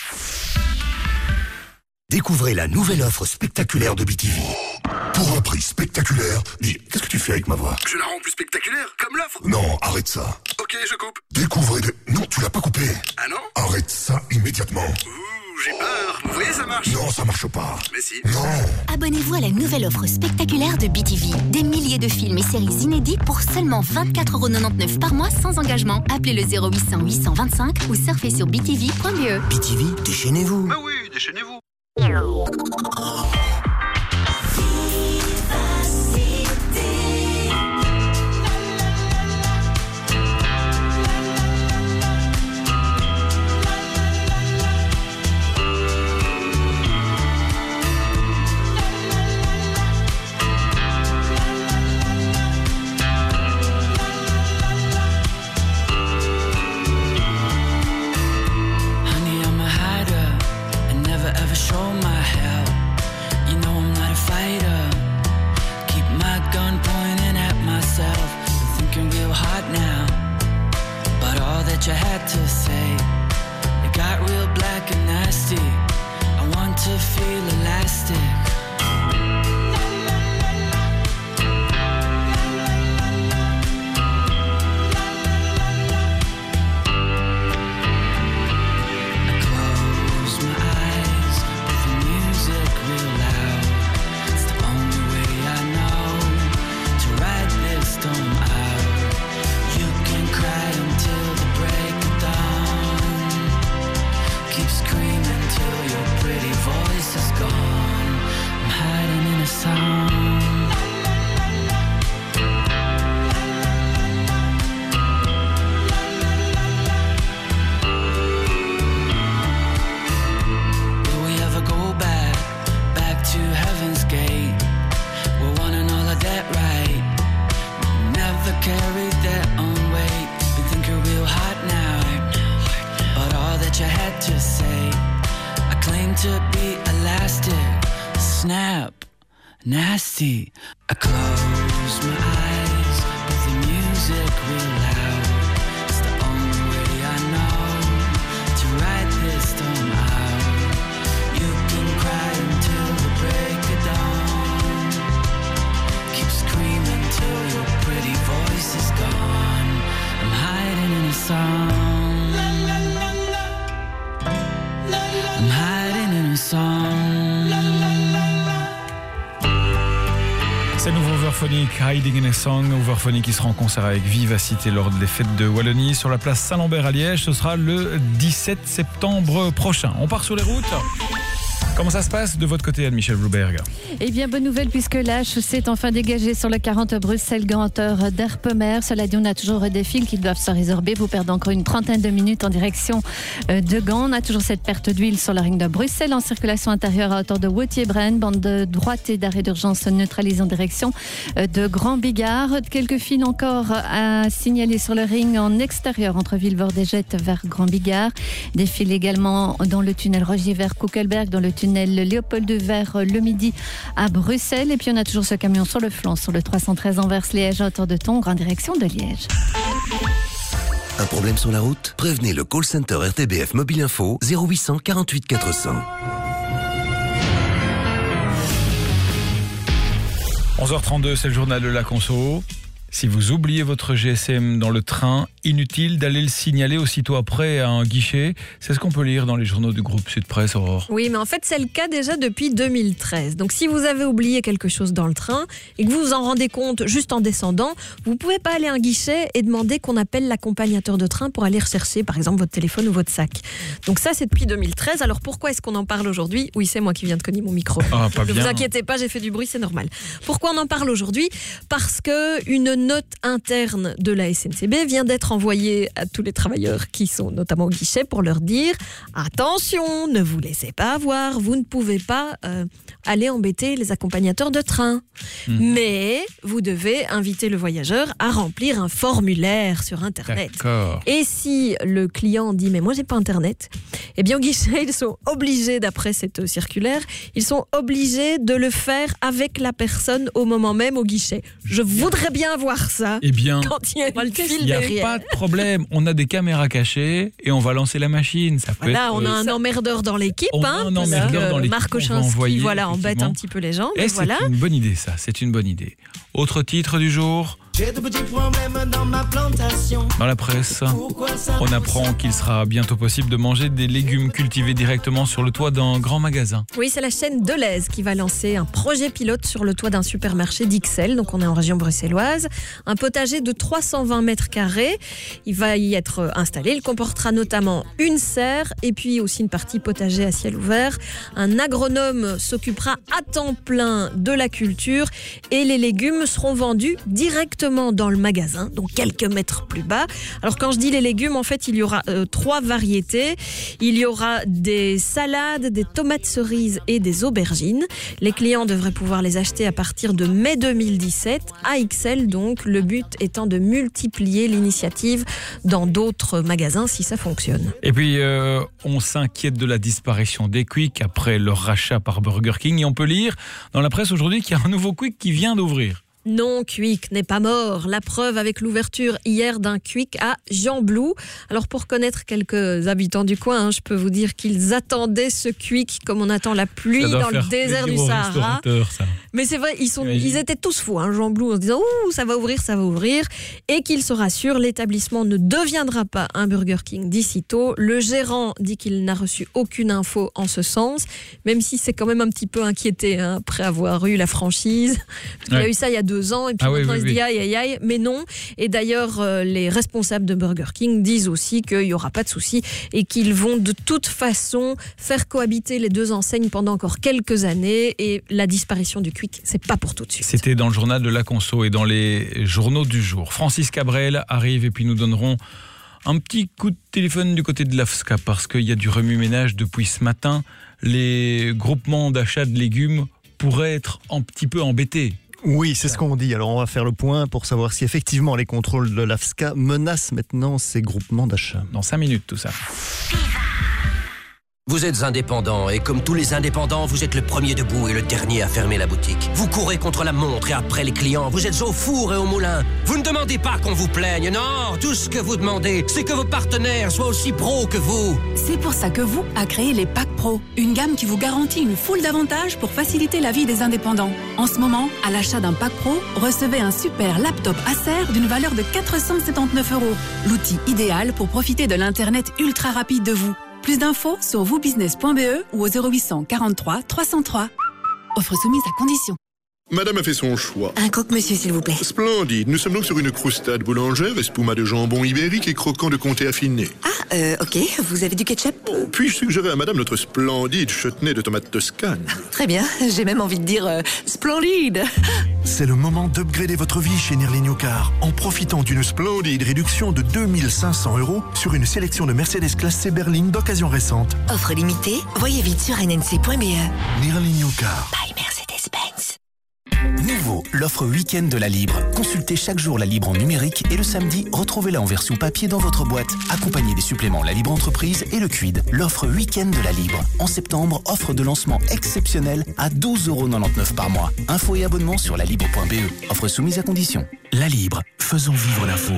Découvrez la nouvelle offre spectaculaire de B T V. Pour un prix spectaculaire, dis, qu'est-ce que tu fais avec ma voix? Je la rends plus spectaculaire, comme l'offre. Non, arrête ça. Ok, je coupe. Découvrez des... Non, tu l'as pas coupé. Ah non? Arrête ça immédiatement. Ouh, j'ai peur. Vous voyez, ça marche? Non, ça marche pas. Mais si. Non. Abonnez-vous à la nouvelle offre spectaculaire de B T V. Des milliers de films et séries inédits pour seulement vingt-quatre euros quatre-vingt-dix-neuf par mois sans engagement. Appelez le zéro huit cents huit cent vingt-cinq ou surfez sur b t v point b e. B T V, déchaînez-vous. Bah oui, déchaînez-vous. Keep screaming till your pretty voice is gone. I'm hiding in a song. Will we ever go back, back to heaven's gate? We're one and all of that right. Never carried their own weight. We think you're real hot now, but all that you had to say, I claim to be elastic, snap, nasty. I close my eyes, but the music real loud. It's the only way I know to write this storm out. You can cry until the break of dawn. Keep screaming till your pretty voice is gone. I'm hiding in a song. I'm hiding in a song. C'est le nouveau Overphonic, Hiding in a Song. Overphonic qui sera en concert avec Vivacité lors des fêtes de Wallonie sur la place Saint-Lambert à Liège. Ce sera le dix-sept septembre prochain. On part sur les routes. Comment ça se passe de votre côté, Anne-Michel Bloberg? Eh bien, bonne nouvelle puisque la chaussée est enfin dégagée sur le quarante Bruxelles-Ganteur d'Erpemer. Cela dit, on a toujours des fils qui doivent se résorber. Vous perdez encore une trentaine de minutes en direction de Gand. On a toujours cette perte d'huile sur la ring de Bruxelles en circulation intérieure à hauteur de Wautier-Braine. Bande de droite et d'arrêt d'urgence neutralisée en direction de Grand-Bigard. Quelques fils encore à signaler sur le ring en extérieur entre Villevorde-et-Jette vers Grand-Bigard. Des fils également dans le tunnel Rogier vers Kuckelberg, dans le tunnel Léopold vers le midi à Bruxelles. Et puis on a toujours ce camion sur le flanc sur le trois cent treize Anvers-Liège à hauteur de Tongres en direction de Liège. Un problème sur la route? Prévenez le call center R T B F Mobile Info zéro huit cent quarante-huit quatre cents. onze heures trente-deux, c'est le journal de la conso. Si vous oubliez votre G S M dans le train, inutile d'aller le signaler aussitôt après à un guichet. C'est ce qu'on peut lire dans les journaux du groupe Sud Presse, Aurore. Oui, mais en fait, c'est le cas déjà depuis deux mille treize. Donc, si vous avez oublié quelque chose dans le train et que vous vous en rendez compte juste en descendant, vous ne pouvez pas aller à un guichet et demander qu'on appelle l'accompagnateur de train pour aller rechercher, par exemple, votre téléphone ou votre sac. Donc ça, c'est depuis deux mille treize. Alors, pourquoi est-ce qu'on en parle aujourd'hui? Oui, c'est moi qui viens de cogner mon micro. Ah, pas ne bien. vous inquiétez pas, j'ai fait du bruit, c'est normal. Pourquoi on en parle aujourd'hui? Parce qu'une note interne de la S N C B vient d'être envoyée à tous les travailleurs qui sont notamment au guichet pour leur dire attention, ne vous laissez pas avoir, vous ne pouvez pas euh, aller embêter les accompagnateurs de train. Mmh. Mais vous devez inviter le voyageur à remplir un formulaire sur Internet. D'accord. Et si le client dit mais moi j'ai pas Internet, eh bien au guichet ils sont obligés, d'après cette circulaire, ils sont obligés de le faire avec la personne au moment même au guichet. Je voudrais bien avoir ça. Eh bien, quand il y a une file il n'y a derrière. pas de problème. On a des caméras cachées et on va lancer la machine. Ça peut Voilà, être, on a euh, un emmerdeur dans l'équipe. On a hein, un emmerdeur dans l'équipe Marc qu'on va Ochinski, envoyer, voilà, embête un petit peu les gens. Et Mais c'est voilà. une bonne idée, ça. C'est une bonne idée. Autre titre du jour. J'ai de petits problèmes dans ma plantation. Dans la presse, on apprend qu'il sera bientôt possible de manger des légumes cultivés directement sur le toit d'un grand magasin. Oui, c'est la chaîne Deleuze qui va lancer un projet pilote sur le toit d'un supermarché d'Ixelles. Donc on est en région bruxelloise. Un potager de trois cent vingt mètres carrés. Il va y être installé. Il comportera notamment une serre et puis aussi une partie potager à ciel ouvert. Un agronome s'occupera à temps plein de la culture et les légumes seront vendus directement dans le magasin, donc quelques mètres plus bas. Alors quand je dis les légumes, en fait, il y aura euh, trois variétés. Il y aura des salades, des tomates cerises et des aubergines. Les clients devraient pouvoir les acheter à partir de mai deux mille dix-sept à Ixelles, donc le but étant de multiplier l'initiative dans d'autres magasins si ça fonctionne. Et puis, euh, on s'inquiète de la disparition des Quick après leur rachat par Burger King. Et on peut lire dans la presse aujourd'hui qu'il y a un nouveau Quick qui vient d'ouvrir. Non, Quick n'est pas mort. La preuve avec l'ouverture hier d'un Quick à Gembloux. Alors pour connaître quelques habitants du coin, hein, je peux vous dire qu'ils attendaient ce Quick comme on attend la pluie dans le désert du Sahara. Mais c'est vrai, ils, sont, ils étaient tous fous, hein, Gembloux, en se disant ouh, ça va ouvrir, ça va ouvrir. Et qu'ils se rassurent, l'établissement ne deviendra pas un Burger King d'ici tôt. Le gérant dit qu'il n'a reçu aucune info en ce sens, même si c'est quand même un petit peu inquiété hein, après avoir eu la franchise. Il ouais. a eu ça il y a deux deux ans et puis Ah maintenant oui, il oui, se dit oui. aïe aïe aïe, mais non. Et d'ailleurs, euh, les responsables de Burger King disent aussi qu'il n'y aura pas de souci et qu'ils vont de toute façon faire cohabiter les deux enseignes pendant encore quelques années et la disparition du Quick, c'est pas pour tout de suite. C'était dans le journal de la Conso et dans les journaux du jour. Francis Cabrel arrive et puis nous donnerons un petit coup de téléphone du côté de l'A F S C A parce qu'il y a du remue-ménage depuis ce matin. Les groupements d'achat de légumes pourraient être un petit peu embêtés. Oui, c'est ce qu'on dit. Alors on va faire le point pour savoir si effectivement les contrôles de l'A F S C A menacent maintenant ces groupements d'achat. Dans cinq minutes tout ça. Vous êtes indépendant et comme tous les indépendants, vous êtes le premier debout et le dernier à fermer la boutique. Vous courez contre la montre et après les clients. Vous êtes au four et au moulin. Vous ne demandez pas qu'on vous plaigne. Non, tout ce que vous demandez, c'est que vos partenaires soient aussi pros que vous. C'est pour ça que vous a créé les Packs Pro, une gamme qui vous garantit une foule d'avantages pour faciliter la vie des indépendants. En ce moment, à l'achat d'un Pack Pro, recevez un super laptop Acer d'une valeur de quatre cent soixante-dix-neuf euros. L'outil idéal pour profiter de l'internet ultra rapide de vous. Plus d'infos sur wousbusiness point b e ou au zéro huit cent quarante-trois trois cent trois. Offre soumise à condition. Madame a fait son choix. Un croque-monsieur, s'il vous plaît. Splendide. Nous sommes donc sur une croustade boulangère, espuma de jambon ibérique et croquant de comté affiné. Ah, euh, ok. Vous avez du ketchup? Oh, puis-je suggérer à madame notre splendide chutney de tomates toscanes? Très bien. J'ai même envie de dire euh, splendide. C'est le moment d'upgrader votre vie chez Nirligno Car en profitant d'une splendide réduction de deux mille cinq cents euros sur une sélection de Mercedes classée berline d'occasion récente. Offre limitée. Voyez vite sur n n c point b e. Nirligno Car. By Mercedes-Benz. Nouveau, l'offre week-end de la Libre. Consultez chaque jour la Libre en numérique et le samedi, retrouvez-la en version papier dans votre boîte. Accompagnez des suppléments La Libre Entreprise et le Quid. L'offre week-end de la Libre. En septembre, offre de lancement exceptionnelle à douze euros quatre-vingt-dix-neuf par mois. Infos et abonnements sur la libre point b e. Offre soumise à condition. La Libre, faisons vivre l'info.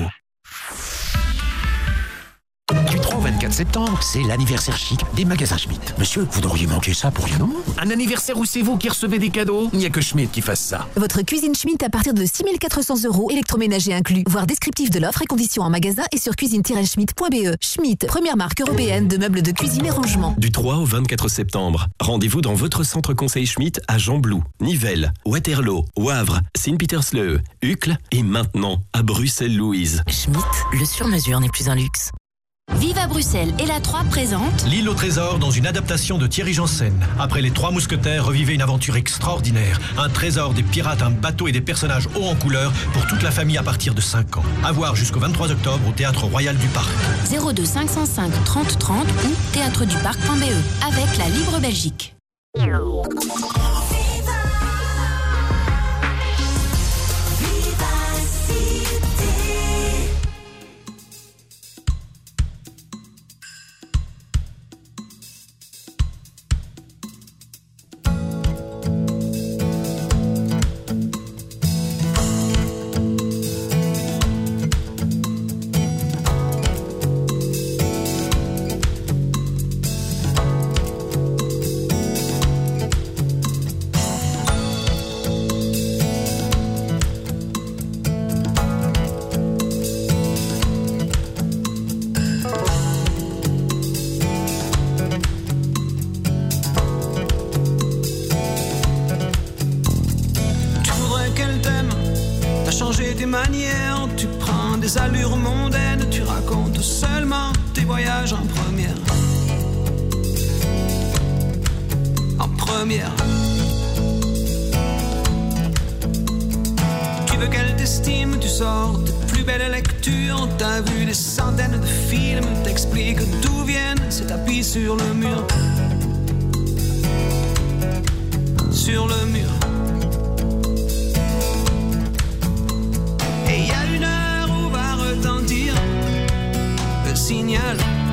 Du trois au vingt-quatre septembre, c'est l'anniversaire chic des magasins Schmitt. Monsieur, vous n'auriez manqué ça pour rien, non? Un anniversaire où c'est vous qui recevez des cadeaux? Il n'y a que Schmitt qui fasse ça. Votre cuisine Schmitt à partir de six mille quatre cents euros, électroménager inclus. Voir descriptif de l'offre et conditions en magasin et sur cuisine tiret schmitt point b e. Schmitt, première marque européenne de meubles de cuisine et rangement. Du trois au vingt-quatre septembre, rendez-vous dans votre centre conseil Schmitt à Jean-Blou, Nivelles, Waterloo, Wavre, Saint-Petersleue, Uccle et maintenant à Bruxelles-Louise. Schmitt, le sur-mesure n'est plus un luxe. Vive à Bruxelles et la trois présente L'île au trésor dans une adaptation de Thierry Janssen. Après les Trois Mousquetaires, revivez une aventure extraordinaire. Un trésor, des pirates, un bateau et des personnages hauts en couleur pour toute la famille à partir de cinq ans. À voir jusqu'au vingt-trois octobre au Théâtre Royal du Parc. zéro deux cinq cent cinq trente trente ou théâtre du parc point b e avec la Libre Belgique. Manière, tu prends des allures mondaines, tu racontes seulement tes voyages en première. En première. Tu veux qu'elle t'estime, tu sors de plus belles lectures, t'as vu des centaines de films, t'expliques d'où viennent ces tapis sur le mur. Sur le mur. Et il y a une heure où va retentir le signal.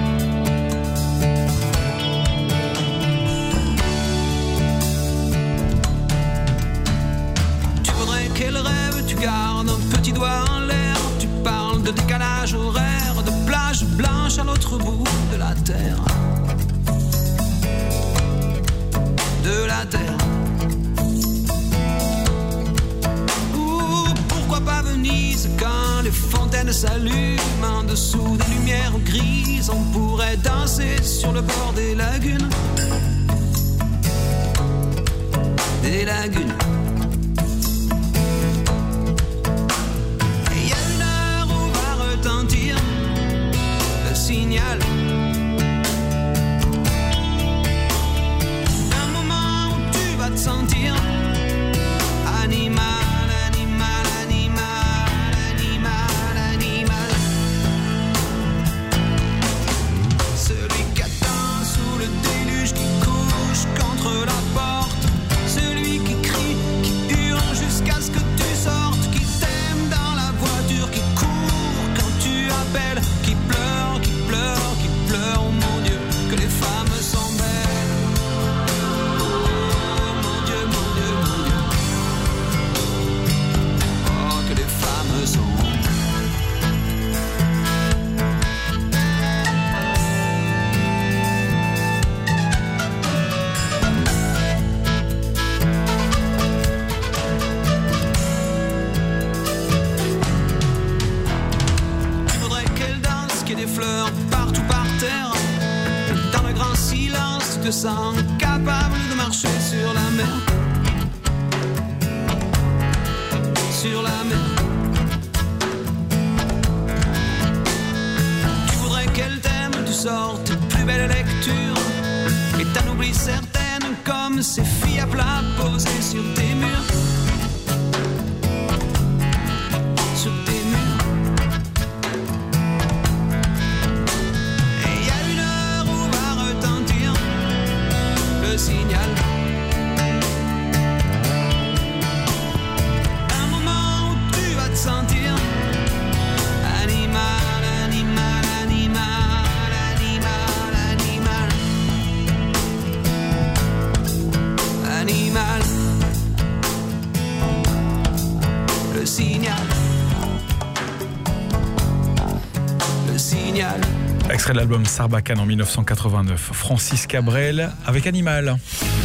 Tu voudrais qu'elle rêve, tu gardes un petit doigt en l'air. Tu parles de décalage horaire, de plage blanche à l'autre bout de la terre. De la terre. Pas Venise quand les fontaines s'allument en dessous des lumières grises, on pourrait danser sur le bord des lagunes, des lagunes. que ça, incapable de marcher sur la mer. Sur la mer. Tu voudrais qu'elle t'aime, tu sors tes plus belles lectures et t'en oublies certaines comme ces filles à plat posées sur tes murs. Sur tes murs. Et il y a une heure où va retentir le signal. Un moment où tu vas te sentir animal, animal, animal, animal, animal. Animal. Le signal. Le signal. Extrait de l'album Sarbacane en dix-neuf cent quatre-vingt-neuf. Francis Cabrel avec Animal.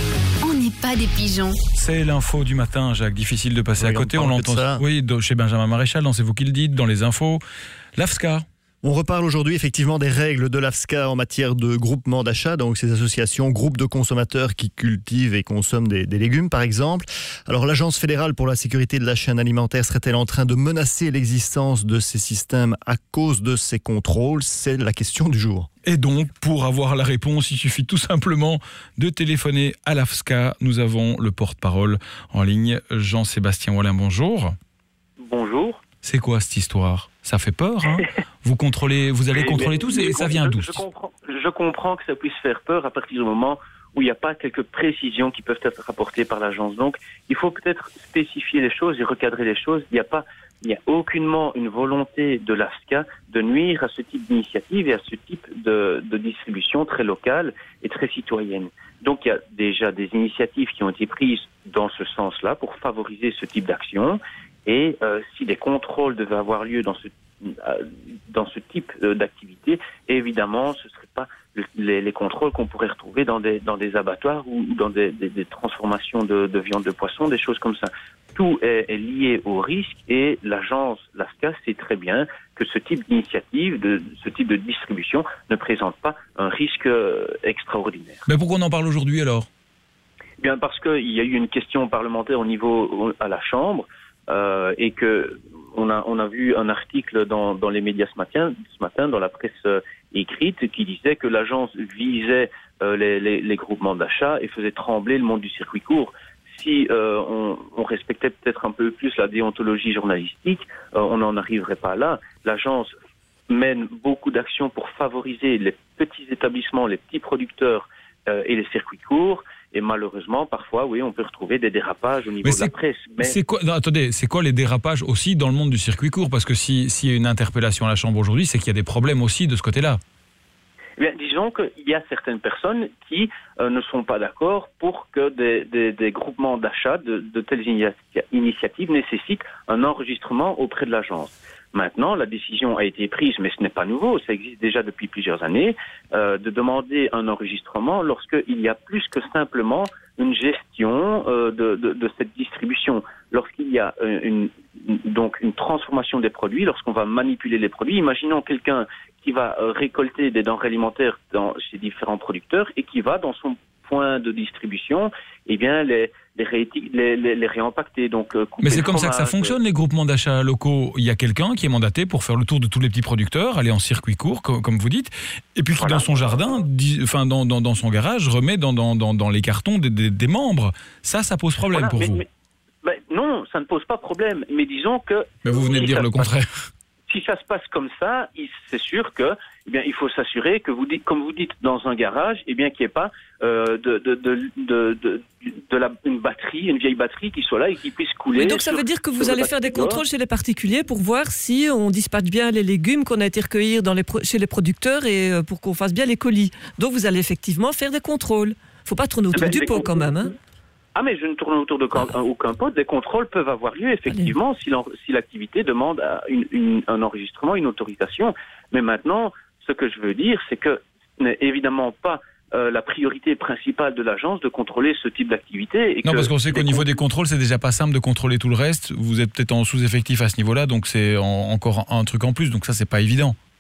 On n'est pas des pigeons. C'est l'info du matin, Jacques. Difficile de passer Oui, à côté. on On parle que de l'entend ça. oui, de- chez Benjamin Maréchal, dans C'est vous qui le dites, dans les infos. L'A F S C A. On reparle aujourd'hui effectivement des règles de l'A F S C A en matière de groupement d'achat, donc ces associations, groupes de consommateurs qui cultivent et consomment des, des légumes par exemple. Alors l'Agence fédérale pour la sécurité de la chaîne alimentaire serait-elle en train de menacer l'existence de ces systèmes à cause de ces contrôles? C'est la question du jour. Et donc, pour avoir la réponse, il suffit tout simplement de téléphoner à l'A F S C A. Nous avons le porte-parole en ligne, Jean-Sébastien Wallin. Bonjour. Bonjour. C'est quoi cette histoire? Ça fait peur, hein? Vous contrôlez, vous allez Oui, contrôler mais tout, je et ça com- vient je- d'où? je comprends, je comprends que ça puisse faire peur à partir du moment où il n'y a pas quelques précisions qui peuvent être rapportées par l'agence. Donc, il faut peut-être spécifier les choses et recadrer les choses. Il n'y a pas, il n'y a aucunement une volonté de l'A F S C A de nuire à ce type d'initiative et à ce type de, de distribution très locale et très citoyenne. Donc, il y a déjà des initiatives qui ont été prises dans ce sens-là pour favoriser ce type d'action. Et euh, si des contrôles devaient avoir lieu dans ce euh, dans ce type euh, d'activité, évidemment, ce ne seraient pas les, les contrôles qu'on pourrait retrouver dans des dans des abattoirs ou dans des, des, des transformations de, de viande de poisson, des choses comme ça. Tout est, est lié au risque et l'agence, l'A F S C A, sait très bien que ce type d'initiative, de ce type de distribution, ne présente pas un risque euh, extraordinaire. Mais pourquoi on en parle aujourd'hui alors? Bien parce qu'il y a eu une question parlementaire au niveau à la Chambre. Euh, et que on a on a vu un article dans dans les médias ce matin ce matin dans la presse euh, écrite qui disait que l'agence visait euh, les, les les groupements d'achat et faisait trembler le monde du circuit court. Si euh, on, on respectait peut-être un peu plus la déontologie journalistique, euh, on n'en arriverait pas là. L'agence mène beaucoup d'actions pour favoriser les petits établissements, les petits producteurs euh, et les circuits courts. Et malheureusement, parfois, oui, on peut retrouver des dérapages au niveau Mais de la presse. Mais C'est quoi, non, attendez, c'est quoi les dérapages aussi dans le monde du circuit court? Parce que si- s'il y a une interpellation à la Chambre aujourd'hui, c'est qu'il y a des problèmes aussi de ce côté-là. eh bien, disons qu'il y a certaines personnes qui euh, ne sont pas d'accord pour que des, des, des groupements d'achat de, de telles initia- initiatives nécessitent un enregistrement auprès de l'agence. Maintenant, la décision a été prise, mais ce n'est pas nouveau, ça existe déjà depuis plusieurs années, euh, de demander un enregistrement lorsqu'il y a plus que simplement une gestion euh, de, de, de cette distribution. Lorsqu'il y a euh, une, une- donc une transformation des produits, lorsqu'on va manipuler les produits, imaginons quelqu'un qui va euh, récolter des denrées alimentaires dans, chez différents producteurs et qui va dans son point de distribution, eh bien les les, rééti- les, les, les réimpacter. Donc, euh, couper Mais c'est le comme ça que ça fromage, fonctionne, les groupements d'achat locaux. Il y a quelqu'un qui est mandaté pour faire le tour de tous les petits producteurs, aller en circuit court, co- comme vous dites, et puis qui, dans son jardin, dit- enfin, dans, dans, dans son garage, remet dans, dans, dans, dans les cartons des, des, des membres. Ça, ça pose problème Voilà, pour mais- vous. mais- ben, non, ça ne pose pas problème. Mais disons que... Mais vous venez de si dire ça le se passe- contraire. Si ça se passe comme ça, il- c'est sûr que, eh bien, il faut s'assurer que vous dites, comme vous dites, dans un garage, eh bien, qu'il n'y ait pas euh, de, de, de, de, de, de la, une batterie, une vieille batterie qui soit là et qui puisse couler. Et donc ça sur- veut dire que sur vous le allez faire des bâtiment. contrôles chez les particuliers pour voir si on dispatche bien les légumes qu'on a été recueillir dans les pro- chez les producteurs et euh, pour qu'on fasse bien les colis. Donc vous allez effectivement faire des contrôles. Faut pas tourner autour Eh ben, du des pot quand même. Hein. Ah, mais je ne tourne autour de can- aucun pot. Des contrôles peuvent avoir lieu, effectivement, si l'en- si l'activité demande à une- une- un enregistrement, une autorisation. Mais maintenant, ce que je veux dire, c'est que ce n'est évidemment pas euh, la priorité principale de l'agence de contrôler ce type d'activité. et Non, que parce qu'on sait qu'au des niveau des contrôles, c'est déjà pas simple de contrôler tout le reste. Vous êtes peut-être en sous-effectif à ce niveau-là, donc c'est en- encore un truc en plus. Donc ça, c'est pas évident.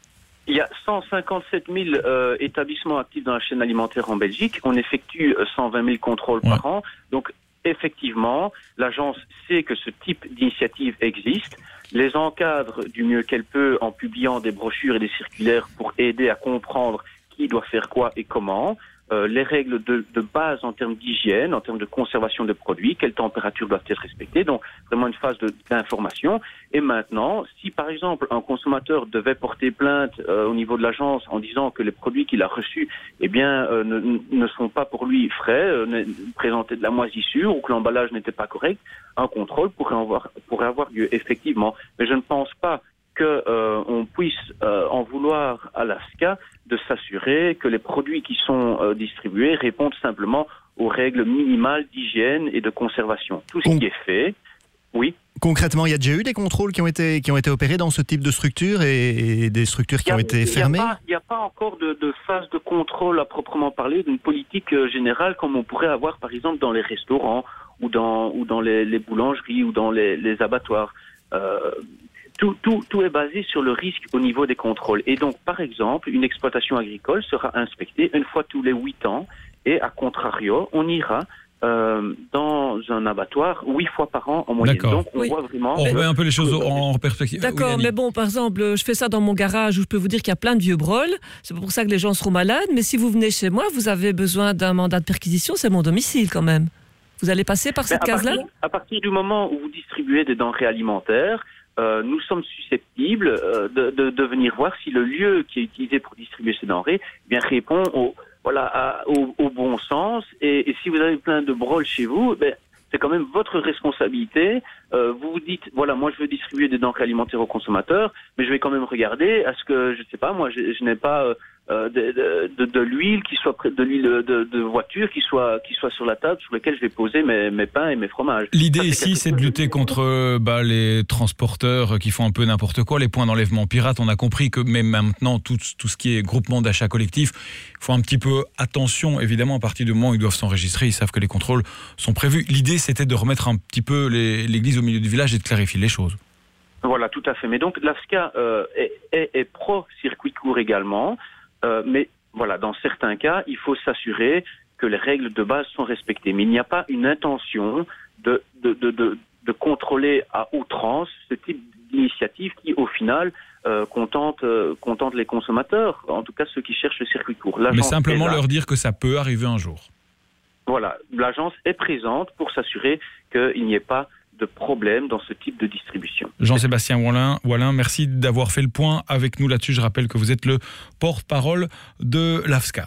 Il y a cent cinquante-sept mille euh, établissements actifs dans la chaîne alimentaire en Belgique. On effectue cent vingt mille contrôles ouais. par an. Donc, effectivement, l'agence sait que ce type d'initiative existe, les encadre du mieux qu'elle peut en publiant des brochures et des circulaires pour aider à comprendre qui doit faire quoi et comment. Euh, les règles de, de base en termes d'hygiène, en termes de conservation des produits, quelles températures doivent être respectées, donc vraiment une phase de, d'information. Et maintenant, si par exemple un consommateur devait porter plainte euh, au niveau de l'agence en disant que les produits qu'il a reçus eh bien, euh, ne, ne sont pas pour lui frais, euh, présentaient de la moisissure ou que l'emballage n'était pas correct, un contrôle pourrait avoir, pourrait avoir lieu, effectivement. Mais je ne pense pas qu'on euh, puisse euh, en vouloir à l'A S C A de s'assurer que les produits qui sont euh, distribués répondent simplement aux règles minimales d'hygiène et de conservation. Tout ce Con... qui est fait, oui. Concrètement, il y a déjà eu des contrôles qui ont été, qui ont été opérés dans ce type de structure et, et des structures qui a, ont été fermées? Il n'y a, a pas encore de, de phase de contrôle à proprement parler, d'une politique euh, générale comme on pourrait avoir par exemple dans les restaurants ou dans, ou dans les, les boulangeries ou dans les, les abattoirs. Euh, Tout, tout, tout est basé sur le risque au niveau des contrôles. Et donc, par exemple, une exploitation agricole sera inspectée une fois tous les huit ans. Et à contrario, on ira euh, dans un abattoir huit fois par an en moyenne. D'accord. Donc, on oui. voit vraiment... On remet un peu les choses en perspective. D'accord, oui, mais bon, par exemple, je fais ça dans mon garage où je peux vous dire qu'il y a plein de vieux brols. C'est pas pour ça que les gens seront malades. Mais si vous venez chez moi, vous avez besoin d'un mandat de perquisition. C'est mon domicile quand même. Vous allez passer par cette case-là ? À partir du moment où vous distribuez des denrées alimentaires, Euh, nous sommes susceptibles euh, de, de, de venir voir si le lieu qui est utilisé pour distribuer ces denrées eh bien, répond au, voilà, à, au, au bon sens. Et, et si vous avez plein de brols chez vous, ben, c'est quand même votre responsabilité. Euh, vous vous dites, voilà, moi je veux distribuer des denrées alimentaires aux consommateurs, mais je vais quand même regarder à ce que, je ne sais pas, moi je, je n'ai pas euh, de, de, de, de l'huile qui soit de l'huile de, de voiture qui soit, qui soit sur la table sur laquelle je vais poser mes, mes pains et mes fromages. L'idée Ça, ici, c'est de lutter contre bah, les transporteurs qui font un peu n'importe quoi, les points d'enlèvement pirates. On a compris que même maintenant, tout, tout ce qui est groupement d'achat collectif, il faut un petit peu attention, évidemment, à partir du moment où ils doivent s'enregistrer, ils savent que les contrôles sont prévus. L'idée, c'était de remettre un petit peu les, l'église au milieu du village et de clarifier les choses. Voilà, tout à fait. Mais donc, l'A S C A euh, est, est, est pro-circuit court également. Euh, mais voilà, dans certains cas, il faut s'assurer que les règles de base sont respectées. Mais il n'y a pas une intention de, de, de, de, de contrôler à outrance ce type d'initiative qui, au final, euh, contente, euh, contente les consommateurs, en tout cas ceux qui cherchent le circuit court. L'agence mais simplement leur dire que ça peut arriver un jour. Voilà, l'agence est présente pour s'assurer qu'il n'y ait pas de problème dans ce type de distribution. Jean-Sébastien Wallin, Wallin, merci d'avoir fait le point avec nous là-dessus. Je rappelle que vous êtes le porte-parole de l'A S C A.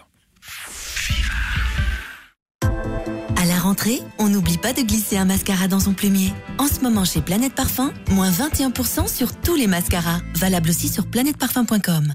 À la rentrée, on n'oublie pas de glisser un mascara dans son plumier. En ce moment chez Planète Parfum, moins vingt et un pour cent sur tous les mascaras. Valable aussi sur planète parfum point com.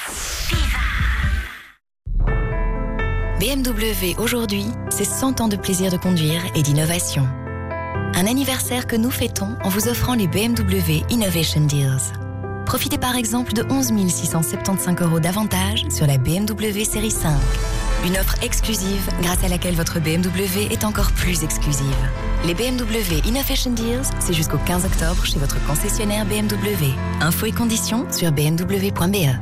B M W aujourd'hui, c'est cent ans de plaisir de conduire et d'innovation. Un anniversaire que nous fêtons en vous offrant les B M W Innovation Deals. Profitez par exemple de onze mille six cent soixante-quinze euros d'avantages sur la B M W série cinq. Une offre exclusive grâce à laquelle votre B M W est encore plus exclusive. Les B M W Innovation Deals, c'est jusqu'au quinze octobre chez votre concessionnaire B M W. Infos et conditions sur b m w point b e.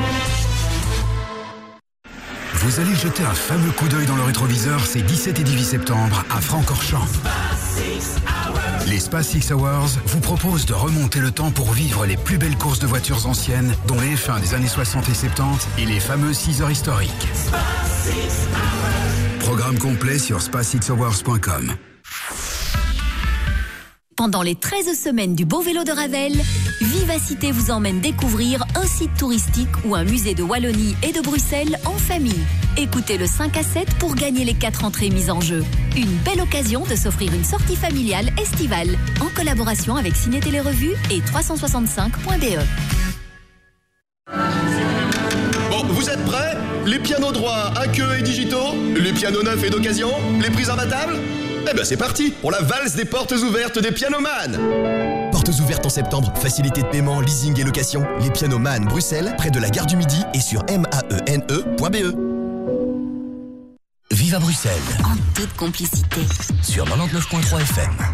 Vous allez jeter un fameux coup d'œil dans le rétroviseur ces dix-sept et dix-huit septembre à Francorchamps. Les Spa Six Hours vous proposent de remonter le temps pour vivre les plus belles courses de voitures anciennes, dont les F un des années soixante et soixante-dix et les fameuses six heures historiques. Programme complet sur spa six hours point com. Pendant les treize semaines du Beau Vélo de Ravel, Vivacité vous emmène découvrir un site touristique ou un musée de Wallonie et de Bruxelles en famille. Écoutez le cinq à sept pour gagner les quatre entrées mises en jeu. Une belle occasion de s'offrir une sortie familiale estivale en collaboration avec Ciné Télé Revue et trois cent soixante-cinq point b e. Bon, vous êtes prêts? Les pianos droits à queue et digitaux, les pianos neufs et d'occasion, les prises imbattables? Eh ben c'est parti pour la valse des portes ouvertes des Pianoman. Portes ouvertes en septembre, facilité de paiement, leasing et location. Les Pianoman Bruxelles, près de la gare du Midi et sur maene point b e. Vive à Bruxelles. En toute complicité. Sur quatre-vingt-dix-neuf point trois F M.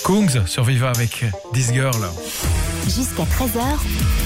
Kungs sur Viva avec This Girl. Jusqu'à treize heures,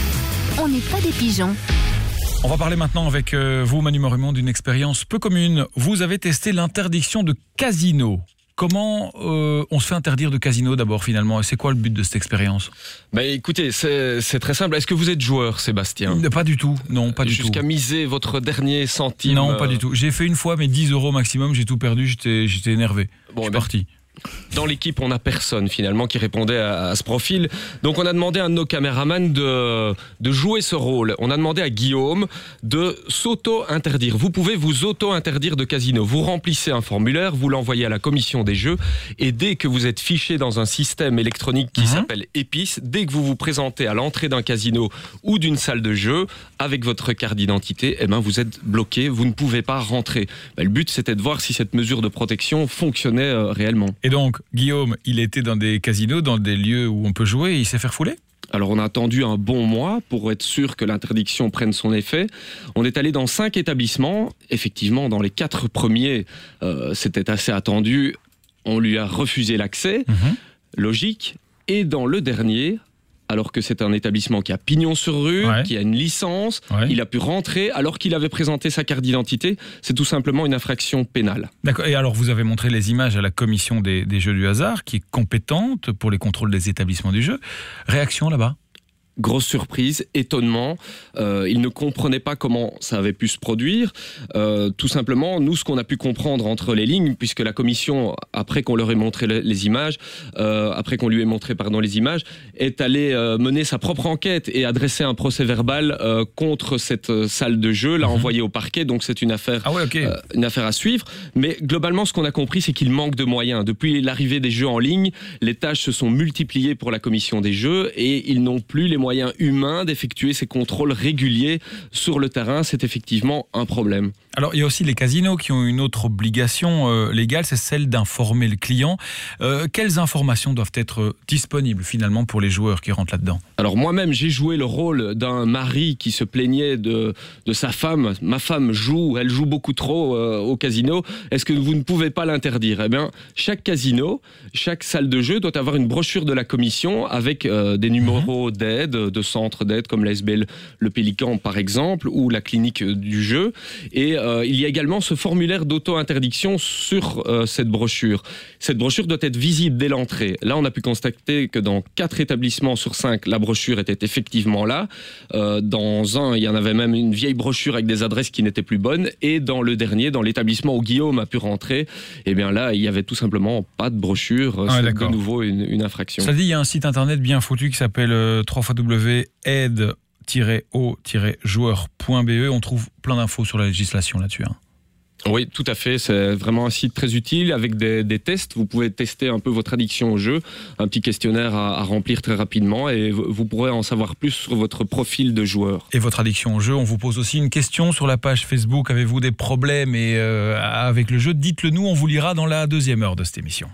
on n'est pas des pigeons. On va parler maintenant avec euh, vous, Manu Morumon, d'une expérience peu commune. Vous avez testé l'interdiction de casino. Comment euh, on se fait interdire de casino d'abord finalement? Et c'est quoi le but de cette expérience? Bah écoutez, c'est, c'est très simple. Est-ce que vous êtes joueur, Sébastien? Pas du tout, non, pas du Jusqu'à tout. Jusqu'à miser votre dernier centime? Non, pas du tout. J'ai fait une fois, mais dix euros maximum, j'ai tout perdu, j'étais, j'étais énervé. Bon, je suis ben... parti. Dans l'équipe, on n'a personne finalement qui répondait à, à ce profil. Donc on a demandé à nos caméramans de, de jouer ce rôle. On a demandé à Guillaume de s'auto-interdire. Vous pouvez vous auto-interdire de casino. Vous remplissez un formulaire, vous l'envoyez à la commission des jeux et dès que vous êtes fiché dans un système électronique qui mmh. s'appelle EPIS, dès que vous vous présentez à l'entrée d'un casino ou d'une salle de jeu avec votre carte d'identité, eh ben vous êtes bloqué, vous ne pouvez pas rentrer. Ben, le but c'était de voir si cette mesure de protection fonctionnait euh, réellement. Et donc, Guillaume, il était dans des casinos, dans des lieux où on peut jouer, et il s'est fait refouler ? Alors, on a attendu un bon mois pour être sûr que l'interdiction prenne son effet. On est allé dans cinq établissements. Effectivement, dans les quatre premiers, euh, c'était assez attendu. On lui a refusé l'accès. Mmh. Logique. Et dans le dernier, alors que c'est un établissement qui a pignon sur rue, ouais. qui a une licence, ouais. il a pu rentrer alors qu'il avait présenté sa carte d'identité. C'est tout simplement une infraction pénale. D'accord. Et alors, vous avez montré les images à la commission des, des jeux du hasard, qui est compétente pour les contrôles des établissements du jeu. Réaction là-bas ? Grosse surprise, étonnement. Euh, ils ne comprenaient pas comment ça avait pu se produire. Euh, tout simplement, nous, ce qu'on a pu comprendre entre les lignes, puisque la commission, après qu'on leur ait montré les, les images, euh, après qu'on lui ait montré pardon les images, est allée euh, mener sa propre enquête et adresser un procès verbal euh, contre cette euh, salle de jeu, l'a mmh. envoyée au parquet. Donc c'est une affaire, ah ouais, okay. euh, une affaire à suivre. Mais globalement, ce qu'on a compris, c'est qu'il manque de moyens. Depuis l'arrivée des jeux en ligne, les tâches se sont multipliées pour la commission des jeux et ils n'ont plus les moyens humains d'effectuer ces contrôles réguliers sur le terrain. C'est effectivement un problème. Alors, il y a aussi les casinos qui ont une autre obligation euh, légale, c'est celle d'informer le client. Euh, quelles informations doivent être disponibles finalement pour les joueurs qui rentrent là-dedans ? Alors moi-même, j'ai joué le rôle d'un mari qui se plaignait de, de sa femme. Ma femme joue, elle joue beaucoup trop euh, au casino. Est-ce que vous ne pouvez pas l'interdire ? Eh bien, chaque casino, chaque salle de jeu doit avoir une brochure de la commission avec euh, des numéros mmh. d'aide, de centres d'aide comme l'A S B L Le Pélican par exemple, ou la clinique du jeu. Et euh, il y a également ce formulaire d'auto-interdiction sur euh, cette brochure. Cette brochure doit être visible dès l'entrée. Là, on a pu constater que dans quatre établissements sur cinq, la brochure était effectivement là. Euh, dans un, il y en avait même une vieille brochure avec des adresses qui n'étaient plus bonnes. Et dans le dernier, dans l'établissement où Guillaume a pu rentrer, eh bien là, il y avait tout simplement pas de brochure. Ah, c'est de nouveau une, une infraction. Ça dit, il y a un site internet bien foutu qui s'appelle euh, w w w point aide tiret o tiret joueur point b e. On trouve plein d'infos sur la législation là-dessus. Hein. Oui, tout à fait. C'est vraiment un site très utile avec des, des tests. Vous pouvez tester un peu votre addiction au jeu, un petit questionnaire à, à remplir très rapidement et vous pourrez en savoir plus sur votre profil de joueur. Et votre addiction au jeu, on vous pose aussi une question sur la page Facebook. Avez-vous des problèmes et, euh, avec le jeu ? Dites-le nous, on vous lira dans la deuxième heure de cette émission.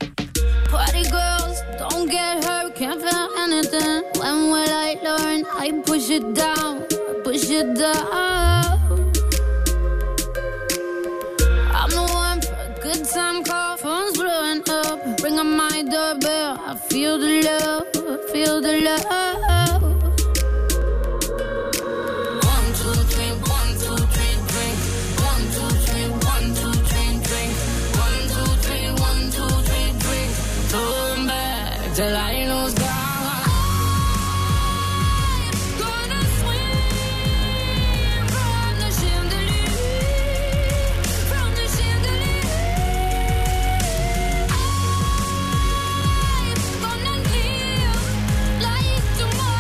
Party girls, don't get hurt, can't feel anything. When will I learn? I push it down, push it down. I'm the one for a good time call, phone's blowing up. Ring on my doorbell, I feel the love, I feel the love. One, two, three, one, two, three, drink. One, two, three, one, two, three, drink. One, two, three, one, two, three, drink. Turn back till I lose God. Tomorrow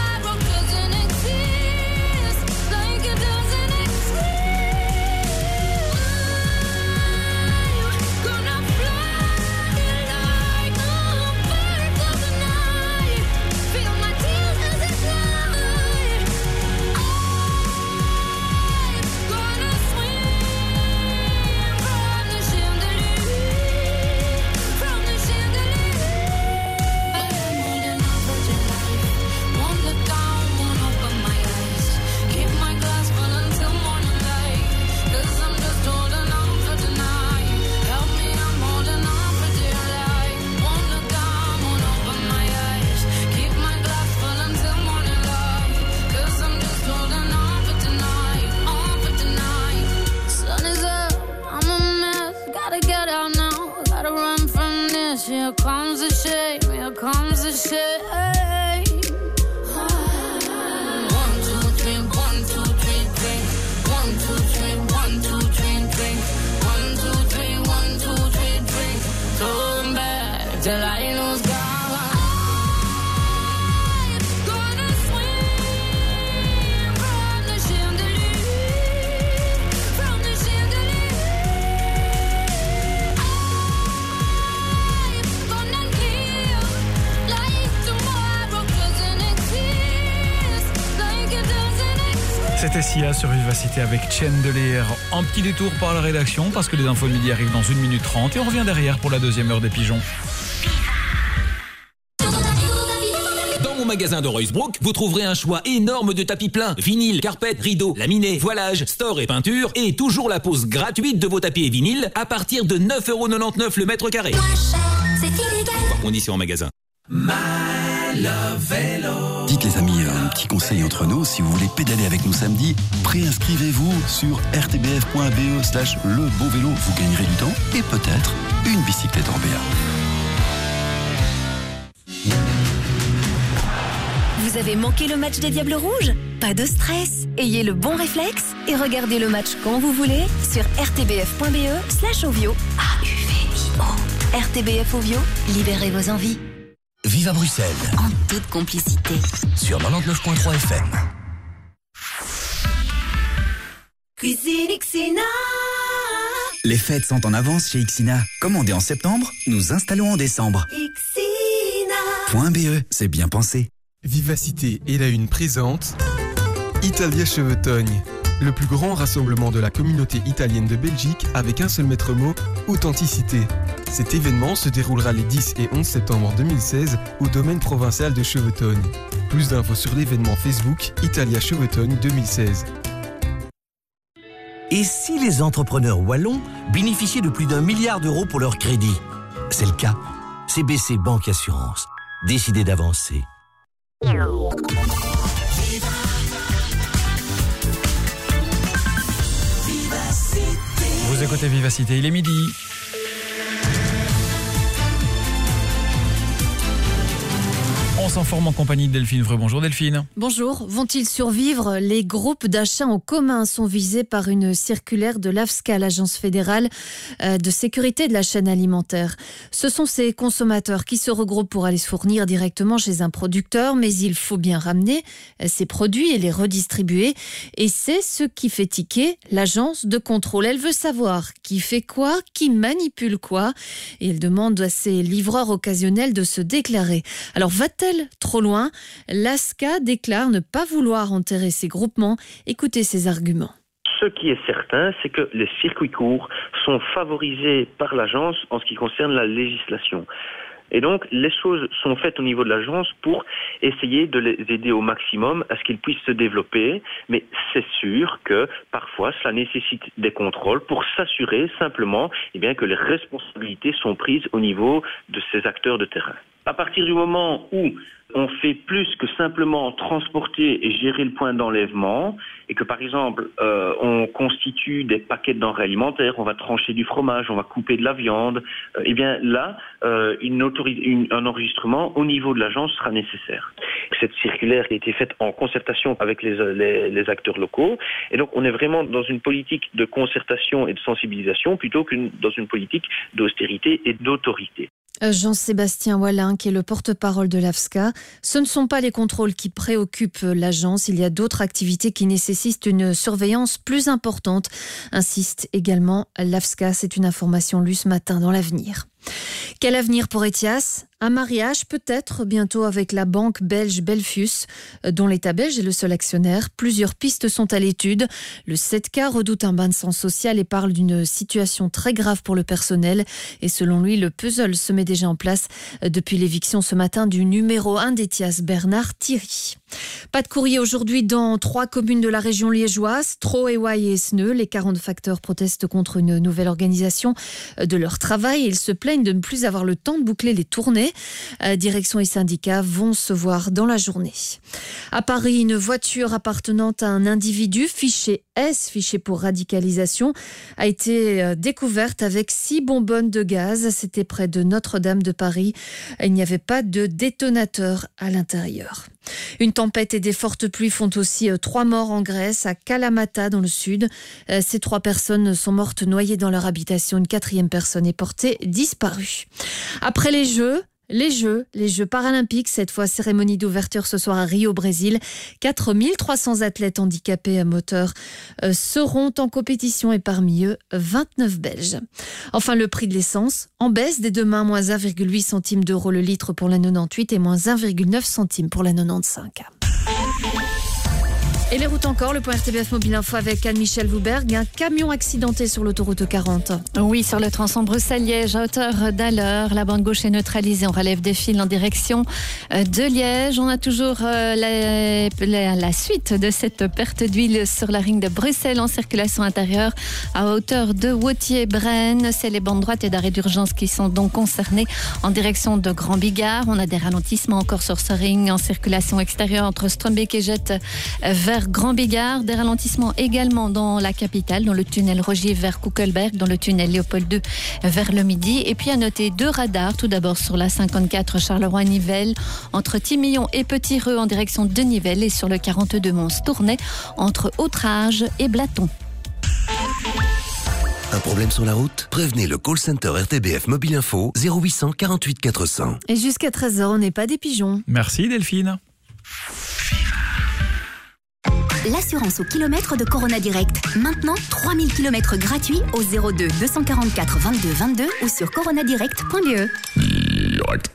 C'était Sia sur Vivacité avec Chandelier. Un petit détour par la rédaction parce que les infos de midi arrivent dans une minute trente et on revient derrière pour la deuxième heure des pigeons. Dans mon magasin de Royce-Brook, vous trouverez un choix énorme de tapis plats, vinyle, carpette, rideaux, laminés, voilage, store et peinture et toujours la pose gratuite de vos tapis et vinyles à partir de neuf euros quatre-vingt-dix-neuf le mètre carré. C'est illégal. Par condition en magasin. My Love Vélo. Dites les amis, un petit conseil entre nous, si vous voulez pédaler avec nous samedi, préinscrivez-vous sur rtbf.be slash le beau vélo, vous gagnerez du temps et peut-être une bicyclette en B A. Vous avez manqué le match des Diables Rouges ? Pas de stress. Ayez le bon réflexe et regardez le match quand vous voulez sur rtbf.be slash ovio. A U V I O. R T B F Ovio, libérez vos envies. Vive à Bruxelles. En toute complicité. Sur quatre-vingt-dix-neuf virgule trois F M. Cuisine Xina. Les fêtes sont en avance chez Xina. Commandez en septembre, nous installons en décembre. Xina. .be, c'est bien pensé. Vivacité et la une présente Italia Chevetogne, le plus grand rassemblement de la communauté italienne de Belgique avec un seul maître mot, authenticité. Cet événement se déroulera les dix et onze septembre deux mille seize au domaine provincial de Chevetogne. Plus d'infos sur l'événement Facebook Italia Chevetogne deux mille seize. Et si les entrepreneurs wallons bénéficiaient de plus d'un milliard d'euros pour leur crédit ? C'est le cas. C B C Banque Assurance. Décidez d'avancer. Vous écoutez Vivacité, il est midi. On s'informe en compagnie de Delphine Vreux. Bonjour Delphine. Bonjour. Vont-ils survivre ? Les groupes d'achats en commun sont visés par une circulaire de l'AFSCA, l'Agence fédérale de sécurité de la chaîne alimentaire. Ce sont ces consommateurs qui se regroupent pour aller se fournir directement chez un producteur, mais il faut bien ramener ces produits et les redistribuer. Et c'est ce qui fait tiquer l'agence de contrôle. Elle veut savoir qui fait quoi, qui manipule quoi. Et elle demande à ses livreurs occasionnels de se déclarer. Alors va-t-elle trop loin ? L'AFSCA déclare ne pas vouloir enterrer ces groupements. Écoutez ses arguments. Ce qui est certain, c'est que les circuits courts sont favorisés par l'agence en ce qui concerne la législation. Et donc, les choses sont faites au niveau de l'agence pour essayer de les aider au maximum à ce qu'ils puissent se développer. Mais c'est sûr que parfois, cela nécessite des contrôles pour s'assurer simplement eh bien, que les responsabilités sont prises au niveau de ces acteurs de terrain. À partir du moment où on fait plus que simplement transporter et gérer le point d'enlèvement, et que par exemple euh, on constitue des paquets de denrées alimentaires, on va trancher du fromage, on va couper de la viande, euh, et bien là, euh, une autoris- une, un enregistrement au niveau de l'agence sera nécessaire. Cette circulaire a été faite en concertation avec les, les, les acteurs locaux, et donc on est vraiment dans une politique de concertation et de sensibilisation plutôt que dans une politique d'austérité et d'autorité. Jean-Sébastien Wallin, qui est le porte-parole de l'AFSCA. Ce ne sont pas les contrôles qui préoccupent l'agence. Il y a d'autres activités qui nécessitent une surveillance plus importante, insiste également l'AFSCA. C'est une information lue ce matin dans l'Avenir. Quel avenir pour Ethias ? Un mariage peut-être bientôt avec la banque belge Belfius, dont l'État belge est le seul actionnaire. Plusieurs pistes sont à l'étude. Le sept K redoute un bain de sang social et parle d'une situation très grave pour le personnel. Et selon lui, le puzzle se met déjà en place depuis l'éviction ce matin du numéro un d'Ethias, Bernard Thierry. Pas de courrier aujourd'hui dans trois communes de la région liégeoise, Troo, Éwaille et Esneux. Les quarante facteurs protestent contre une nouvelle organisation de leur travail. Ils se plaignent de ne plus avoir le temps de boucler les tournées. Direction et syndicats vont se voir dans la journée. À Paris, une voiture appartenant à un individu, fiché S, fiché pour radicalisation, a été découverte avec six bonbonnes de gaz. C'était près de Notre-Dame de Paris. Il n'y avait pas de détonateur à l'intérieur. Une tempête et des fortes pluies font aussi trois morts en Grèce, à Kalamata dans le sud. Ces trois personnes sont mortes noyées dans leur habitation. Une quatrième personne est portée disparue. Après les Jeux, Les Jeux, les Jeux paralympiques, cette fois cérémonie d'ouverture ce soir à Rio, Brésil. quatre mille trois cents athlètes handicapés moteurs euh, seront en compétition et parmi eux, vingt-neuf Belges. Enfin, le prix de l'essence en baisse dès demain, moins un virgule huit centimes d'euros le litre pour la quatre-vingt-dix-huit et moins un virgule neuf centimes pour la quatre-vingt-quinze. Et les routes encore, le point R T B F Mobile Info avec Anne-Michel Vouberg. Un camion accidenté sur l'autoroute quarante. Oui, sur le tronçon Bruxelles-Liège, à hauteur d'Alleur. La bande gauche est neutralisée. On relève des fils en direction de Liège. On a toujours la, la, la suite de cette perte d'huile sur la ring de Bruxelles en circulation intérieure à hauteur de Wautier-Braine. C'est les bandes droites et d'arrêt d'urgence qui sont donc concernées en direction de Grand Bigard. On a des ralentissements encore sur ce ring en circulation extérieure entre Strombeek et Jette vers Grand Bigard. Des ralentissements également dans la capitale, dans le tunnel Rogier vers Kuckelberg, dans le tunnel Léopold deux vers le midi. Et puis à noter deux radars, tout d'abord sur la cinquante-quatre Charleroi-Nivelles, entre Timillon et Petit-Reux en direction de Nivelles, et sur le quarante-deux Mons-Tournai, entre Autrage et Blaton. Un problème sur la route? Prévenez le call center R T B F Mobile Info zéro huit cent quarante-huit quatre cents. Et jusqu'à treize heures, on n'est pas des pigeons. Merci Delphine. L'assurance au kilomètre de Corona Direct. Maintenant, trois mille kilomètres gratuits au zéro deux deux cent quarante-quatre vingt-deux vingt-deux ou sur coronadirect point b e. Direct.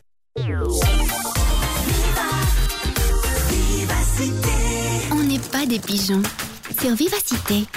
On n'est pas des pigeons. Sur Vivacité.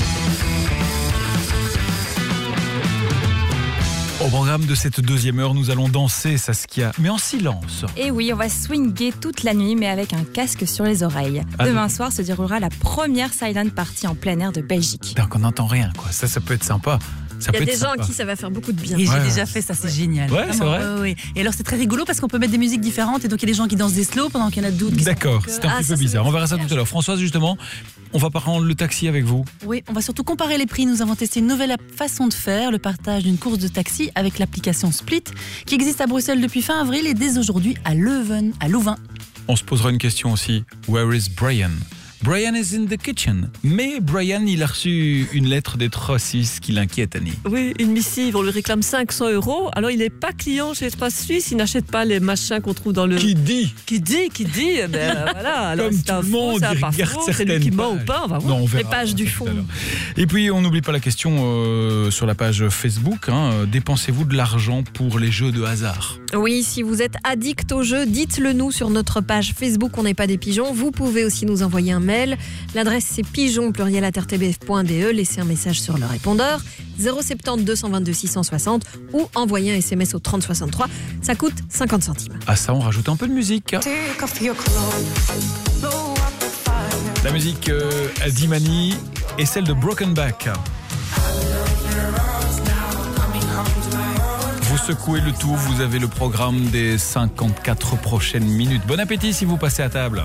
Au programme de cette deuxième heure, nous allons danser, Saskia, mais en silence. Et oui, on va swinguer toute la nuit, mais avec un casque sur les oreilles. Ah, Demain donc... soir se déroulera la première silent party en plein air de Belgique. Donc on n'entend rien, quoi. Ça, ça peut être sympa. Ça Il y a des gens à qui ça va faire beaucoup de bien. Et ouais, j'ai déjà ouais. fait ça, c'est génial. Ouais, c'est vrai. Ouais, ouais. Et alors c'est très rigolo parce qu'on peut mettre des musiques différentes et donc il y a des gens qui dansent des slow pendant qu'il y en a d'autres qui D'accord, sont... c'est un ah, petit ça, peu bizarre. On verra ça super. tout à l'heure. Françoise, justement, on va prendre le taxi avec vous. Oui, on va surtout comparer les prix. Nous avons testé une nouvelle façon de faire, le partage d'une course de taxi avec l'application Split qui existe à Bruxelles depuis fin avril et dès aujourd'hui à Leuven, à Louvain. On se posera une question aussi. Where is Brian? Brian is in the kitchen. Mais Brian, il a reçu une lettre des trois Suisses qui l'inquiète, Annie. Oui, une missive, on lui réclame cinq cents euros. Alors, il n'est pas client chez Espace Suisse, il n'achète pas les machins qu'on trouve dans le... Qui dit Qui dit, qui dit, ben voilà. Alors, Comme c'est tout un le faux, monde, c'est un il pas regarde faux, c'est certaines lui qui ment pages. ou pas, on va voir Non, on verra, les pages on du verra fond. tout à l'heure. Et puis, on n'oublie pas la question euh, sur la page Facebook. Hein, dépensez-vous de l'argent pour les jeux de hasard? Oui, si vous êtes addict aux jeux, dites-le nous sur notre page Facebook On n'est pas des pigeons. Vous pouvez aussi nous envoyer un mail. L'adresse c'est pigeon pluriel à r t b f point b e. Laissez un message sur le répondeur zéro sept zéro deux deux deux six cent soixante ou envoyez un S M S au trente soixante-trois. Ça coûte cinquante centimes. À ça, on rajoute un peu de musique. La musique euh, d'Imani est celle de Broken Back. Vous secouez le tout, vous avez le programme des cinquante-quatre prochaines minutes. Bon appétit si vous passez à table.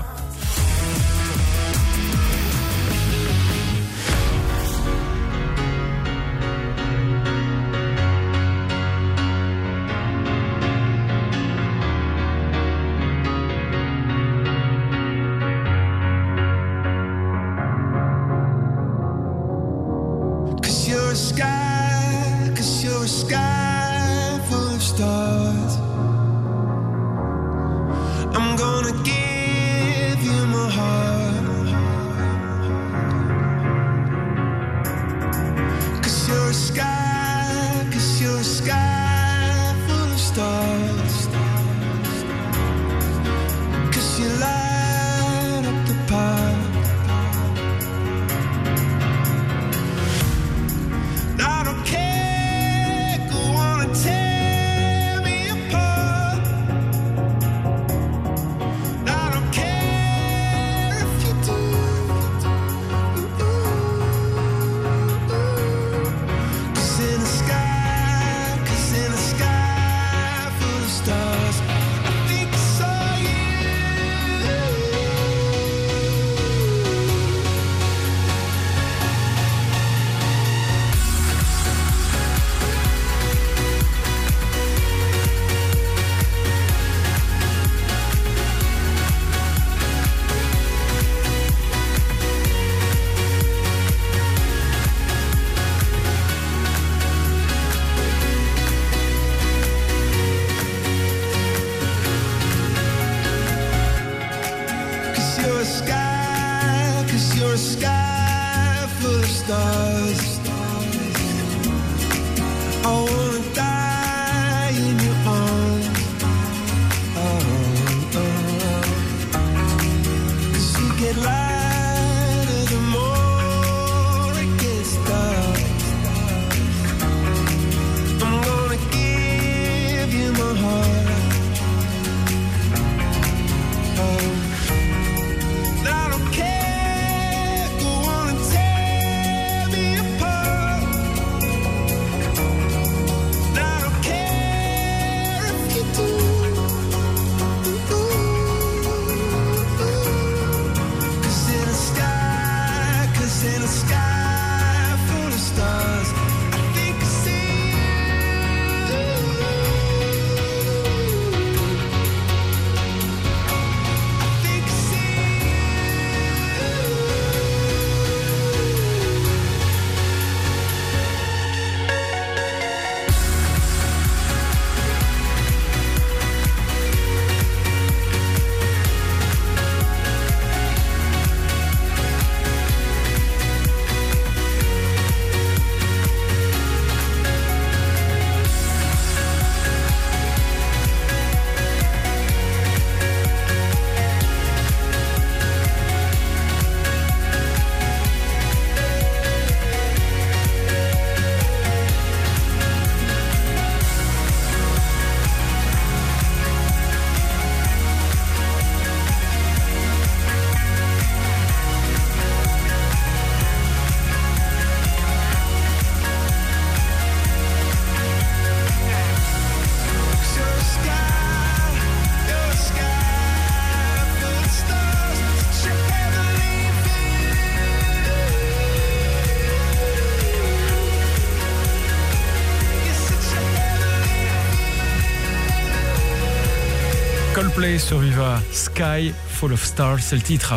Coldplay sur Viva, Sky Full of Stars, c'est le titre.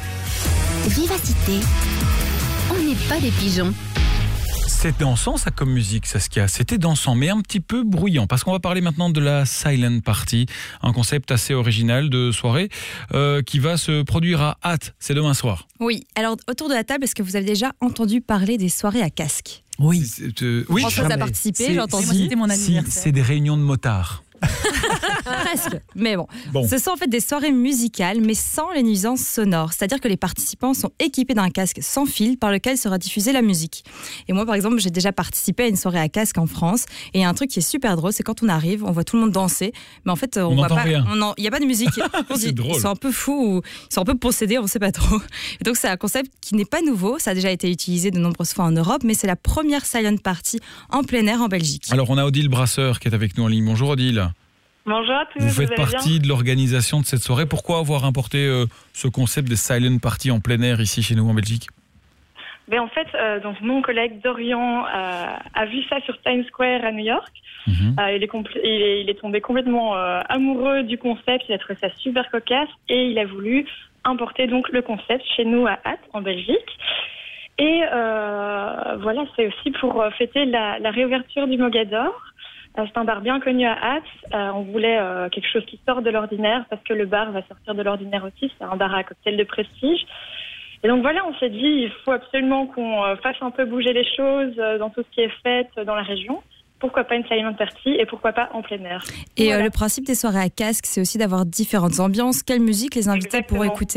Vivacité, on n'est pas des pigeons. C'est dansant ça comme musique, Saskia, c'était dansant mais un petit peu bruyant parce qu'on va parler maintenant de la Silent Party, un concept assez original de soirée euh, qui va se produire à Ath, c'est demain soir. Oui, alors autour de la table, est-ce que vous avez déjà entendu parler des soirées à casque ? Oui. C'est, euh, oui. Françoise a participé, j'ai entendu. Si, C'était mon anniversaire. Si, c'est des réunions de motards. Presque, mais bon. Bon. Ce sont en fait des soirées musicales, mais sans les nuisances sonores. C'est-à-dire que les participants sont équipés d'un casque sans fil par lequel sera diffusée la musique. Et moi, par exemple, j'ai déjà participé à une soirée à casque en France. Et il y a un truc qui est super drôle, c'est quand on arrive, on voit tout le monde danser, mais en fait, on, on voit pas. Rien. Il n'y a pas de musique. On dit, drôle. Ils sont un peu fous, ou ils sont un peu possédés, on ne sait pas trop. Et donc, c'est un concept qui n'est pas nouveau. Ça a déjà été utilisé de nombreuses fois en Europe, mais c'est la première silent party en plein air en Belgique. Alors, on a Odile Brasseur qui est avec nous en ligne. Bonjour Odile. Bonjour à tous. Vous faites vous partie bien de l'organisation de cette soirée. Pourquoi avoir importé euh, ce concept de silent party en plein air ici chez nous en Belgique ? Ben, en fait, euh, donc mon collègue Dorian euh, a vu ça sur Times Square à New York. Mm-hmm. Euh, il, est compl- il, est, il est tombé complètement euh, amoureux du concept. Il a trouvé ça super cocasse et il a voulu importer donc le concept chez nous à Ath en Belgique. Et euh, voilà, c'est aussi pour fêter la, la réouverture du Mogador. C'est un bar bien connu à Ath. Euh, on voulait euh, quelque chose qui sort de l'ordinaire parce que le bar va sortir de l'ordinaire aussi. C'est un bar à cocktail de prestige. Et donc voilà, on s'est dit, il faut absolument qu'on euh, fasse un peu bouger les choses euh, dans tout ce qui est fête dans la région. Pourquoi pas une silent party et pourquoi pas en plein air. Et voilà. euh, le principe des soirées à casque, c'est aussi d'avoir différentes ambiances. Quelle musique les invités Exactement. pourront écouter ?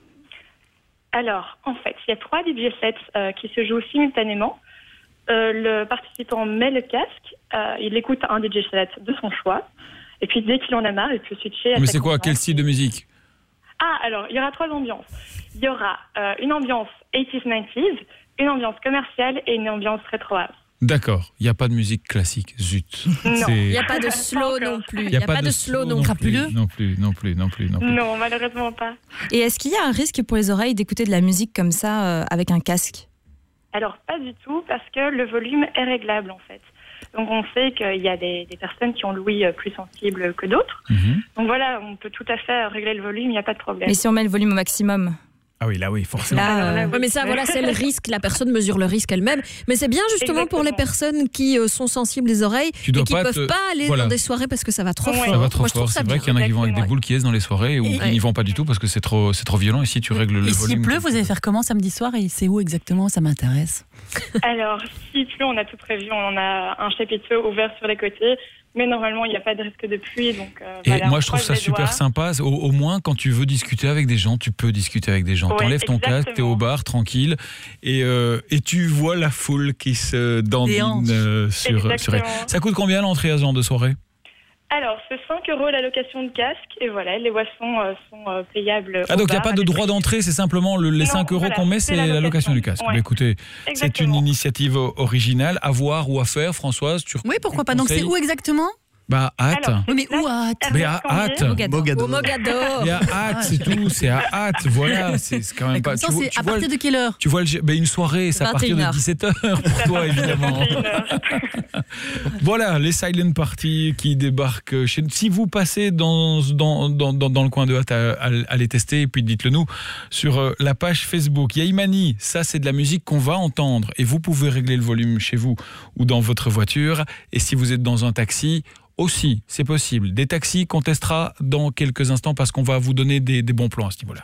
Alors, en fait, il y a trois D J sets euh, qui se jouent simultanément. Euh, le participant met le casque, euh, il écoute un D J set de son choix, et puis dès qu'il en a marre, il peut switcher à Mais sa c'est quoi ? convenance. Quel style de musique ? Ah, alors, il y aura trois ambiances. Il y aura euh, une ambiance eighties nineties, une ambiance commerciale et une ambiance rétro house. D'accord, il n'y a pas de musique classique, zut. Non, C'est- il Il n'y a pas de slow non plus. Il n'y a, pas, de slow non plus, non plus, non plus, non plus, non plus. Non, malheureusement pas. Et est-ce qu'il y a un risque pour les oreilles d'écouter de la musique comme ça euh, avec un casque ? Alors, pas du tout, parce que le volume est réglable, en fait. Donc, on sait qu'il y a des, des personnes qui ont l'ouïe plus sensible que d'autres. Donc, voilà, on peut tout à fait régler le volume, il n'y a pas de problème. Mais si on met le volume au maximum ? Ah oui, là oui, forcément. Alors là, oui. Ouais, mais ça, voilà, c'est le risque. La personne mesure le risque elle-même. Mais c'est bien justement pour les personnes qui euh, sont sensibles des oreilles Tu dois et qui pas peuvent te- pas aller voilà. dans des soirées parce que ça va trop Ouais. fort. Ça va trop Moi, je trouve fort. ça C'est vrai bien. qu'il y en a qui vont avec des Exactement. boules qui dans les soirées ou Et- qui n'y vont pas du tout parce que c'est trop, c'est trop violent. Ici, tu règles le Et volume. s'il pleut, vous allez faire comment samedi soir et c'est où exactement ? Ça m'intéresse. Alors, s'il pleut, on a tout prévu. On a un chapiteau ouvert sur les côtés. Mais normalement, il n'y a pas de risque de pluie. Donc, euh, Et voilà, moi, on je trouve croise ça les super doigts. sympa. Au, au moins, quand tu veux discuter avec des gens, tu peux discuter avec des gens. Ouais, T'enlèves ton casque, t'es exactement. au bar, tranquille, et, euh, et tu vois la foule qui se dandine euh, sur, sur elle. Exactement. Ça coûte combien l'entrée à ce genre de soirée ? Alors, c'est cinq euros la location de casque. Et voilà, les boissons euh, sont euh, payables. Ah au donc il n'y a bar, pas de avec- droit d'entrée, c'est simplement le- les Non, cinq euros voilà, qu'on met, c'est c'est la la location du casque. Ouais. Bah, écoutez, c'est une Exactement. initiative o- originale à voir ou à faire, Françoise. Tu Oui, pourquoi pas. Donc c'est conseilles où exactement ? Bah, hâte. Alors, Oui, mais où à Ath ? Mais à hâte. Au Mogador. Il y a hâte, c'est tout, c'est à hâte, voilà, c'est c'est quand même Mais pas. comme ça, tu vois- c'est tu à vois partir le- de quelle heure ? Tu vois, le, ben une soirée, c'est à partir de vingt et une heures. dix-sept heures pour toi, évidemment. vingt et une heures. Voilà, les silent parties qui débarquent chez nous. Si vous passez dans, dans, dans, dans, dans le coin de Hâte à, à, à les tester, et puis dites-le nous sur euh, la page Facebook. Il y a Imani, ça c'est de la musique qu'on va entendre et vous pouvez régler le volume chez vous ou dans votre voiture. Et si vous êtes dans un taxi, aussi, c'est possible. Des taxis qu'on testera dans quelques instants parce qu'on va vous donner des, des bons plans à ce niveau-là.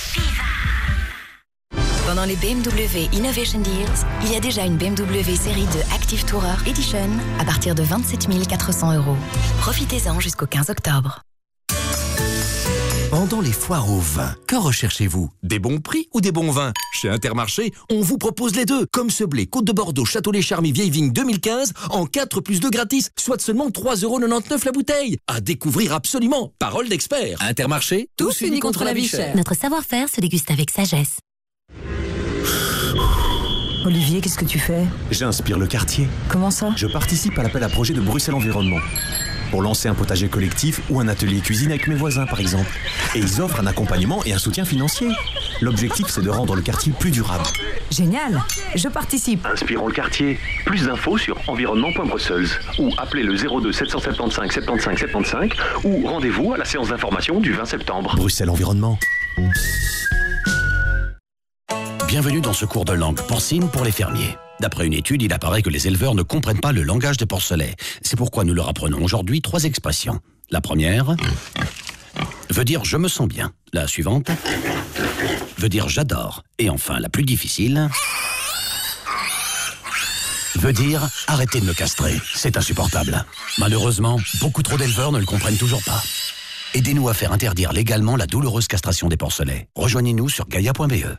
Pendant les B M W Innovation Deals, il y a déjà une B M W série deux Active Tourer Edition à partir de vingt-sept mille quatre cents euros. Profitez-en jusqu'au quinze octobre. Pendant les foires au vin, que recherchez-vous ? Des bons prix ou des bons vins ? Chez Intermarché, on vous propose les deux. Comme ce blé Côte de Bordeaux Châteaulet Charmy Vieille Vigne deux mille quinze en quatre plus deux gratis, soit seulement trois euros quatre-vingt-dix-neuf la bouteille. À découvrir absolument. Parole d'expert. Intermarché, tous unis contre la vie chère. Notre savoir-faire se déguste avec sagesse. Olivier, qu'est-ce que tu fais? J'inspire le quartier. Comment ça? Je participe à l'appel à projet de Bruxelles Environnement. Pour lancer un potager collectif ou un atelier cuisine avec mes voisins, par exemple. Et ils offrent un accompagnement et un soutien financier. L'objectif, c'est de rendre le quartier plus durable. Génial, je participe. Inspirons le quartier. Plus d'infos sur environnement point bruxelles ou appelez le zéro deux sept cent soixante-quinze soixante-quinze soixante-quinze ou rendez-vous à la séance d'information du vingt septembre. Bruxelles Environnement. Bienvenue dans ce cours de langue porcine pour les fermiers. D'après une étude, il apparaît que les éleveurs ne comprennent pas le langage des porcelets. C'est pourquoi nous leur apprenons aujourd'hui trois expressions. La première veut dire « je me sens bien ». La suivante veut dire « j'adore ». Et enfin, la plus difficile veut dire « arrêtez de me castrer, c'est insupportable ». Malheureusement, beaucoup trop d'éleveurs ne le comprennent toujours pas. Aidez-nous à faire interdire légalement la douloureuse castration des porcelets. Rejoignez-nous sur gaia point b e.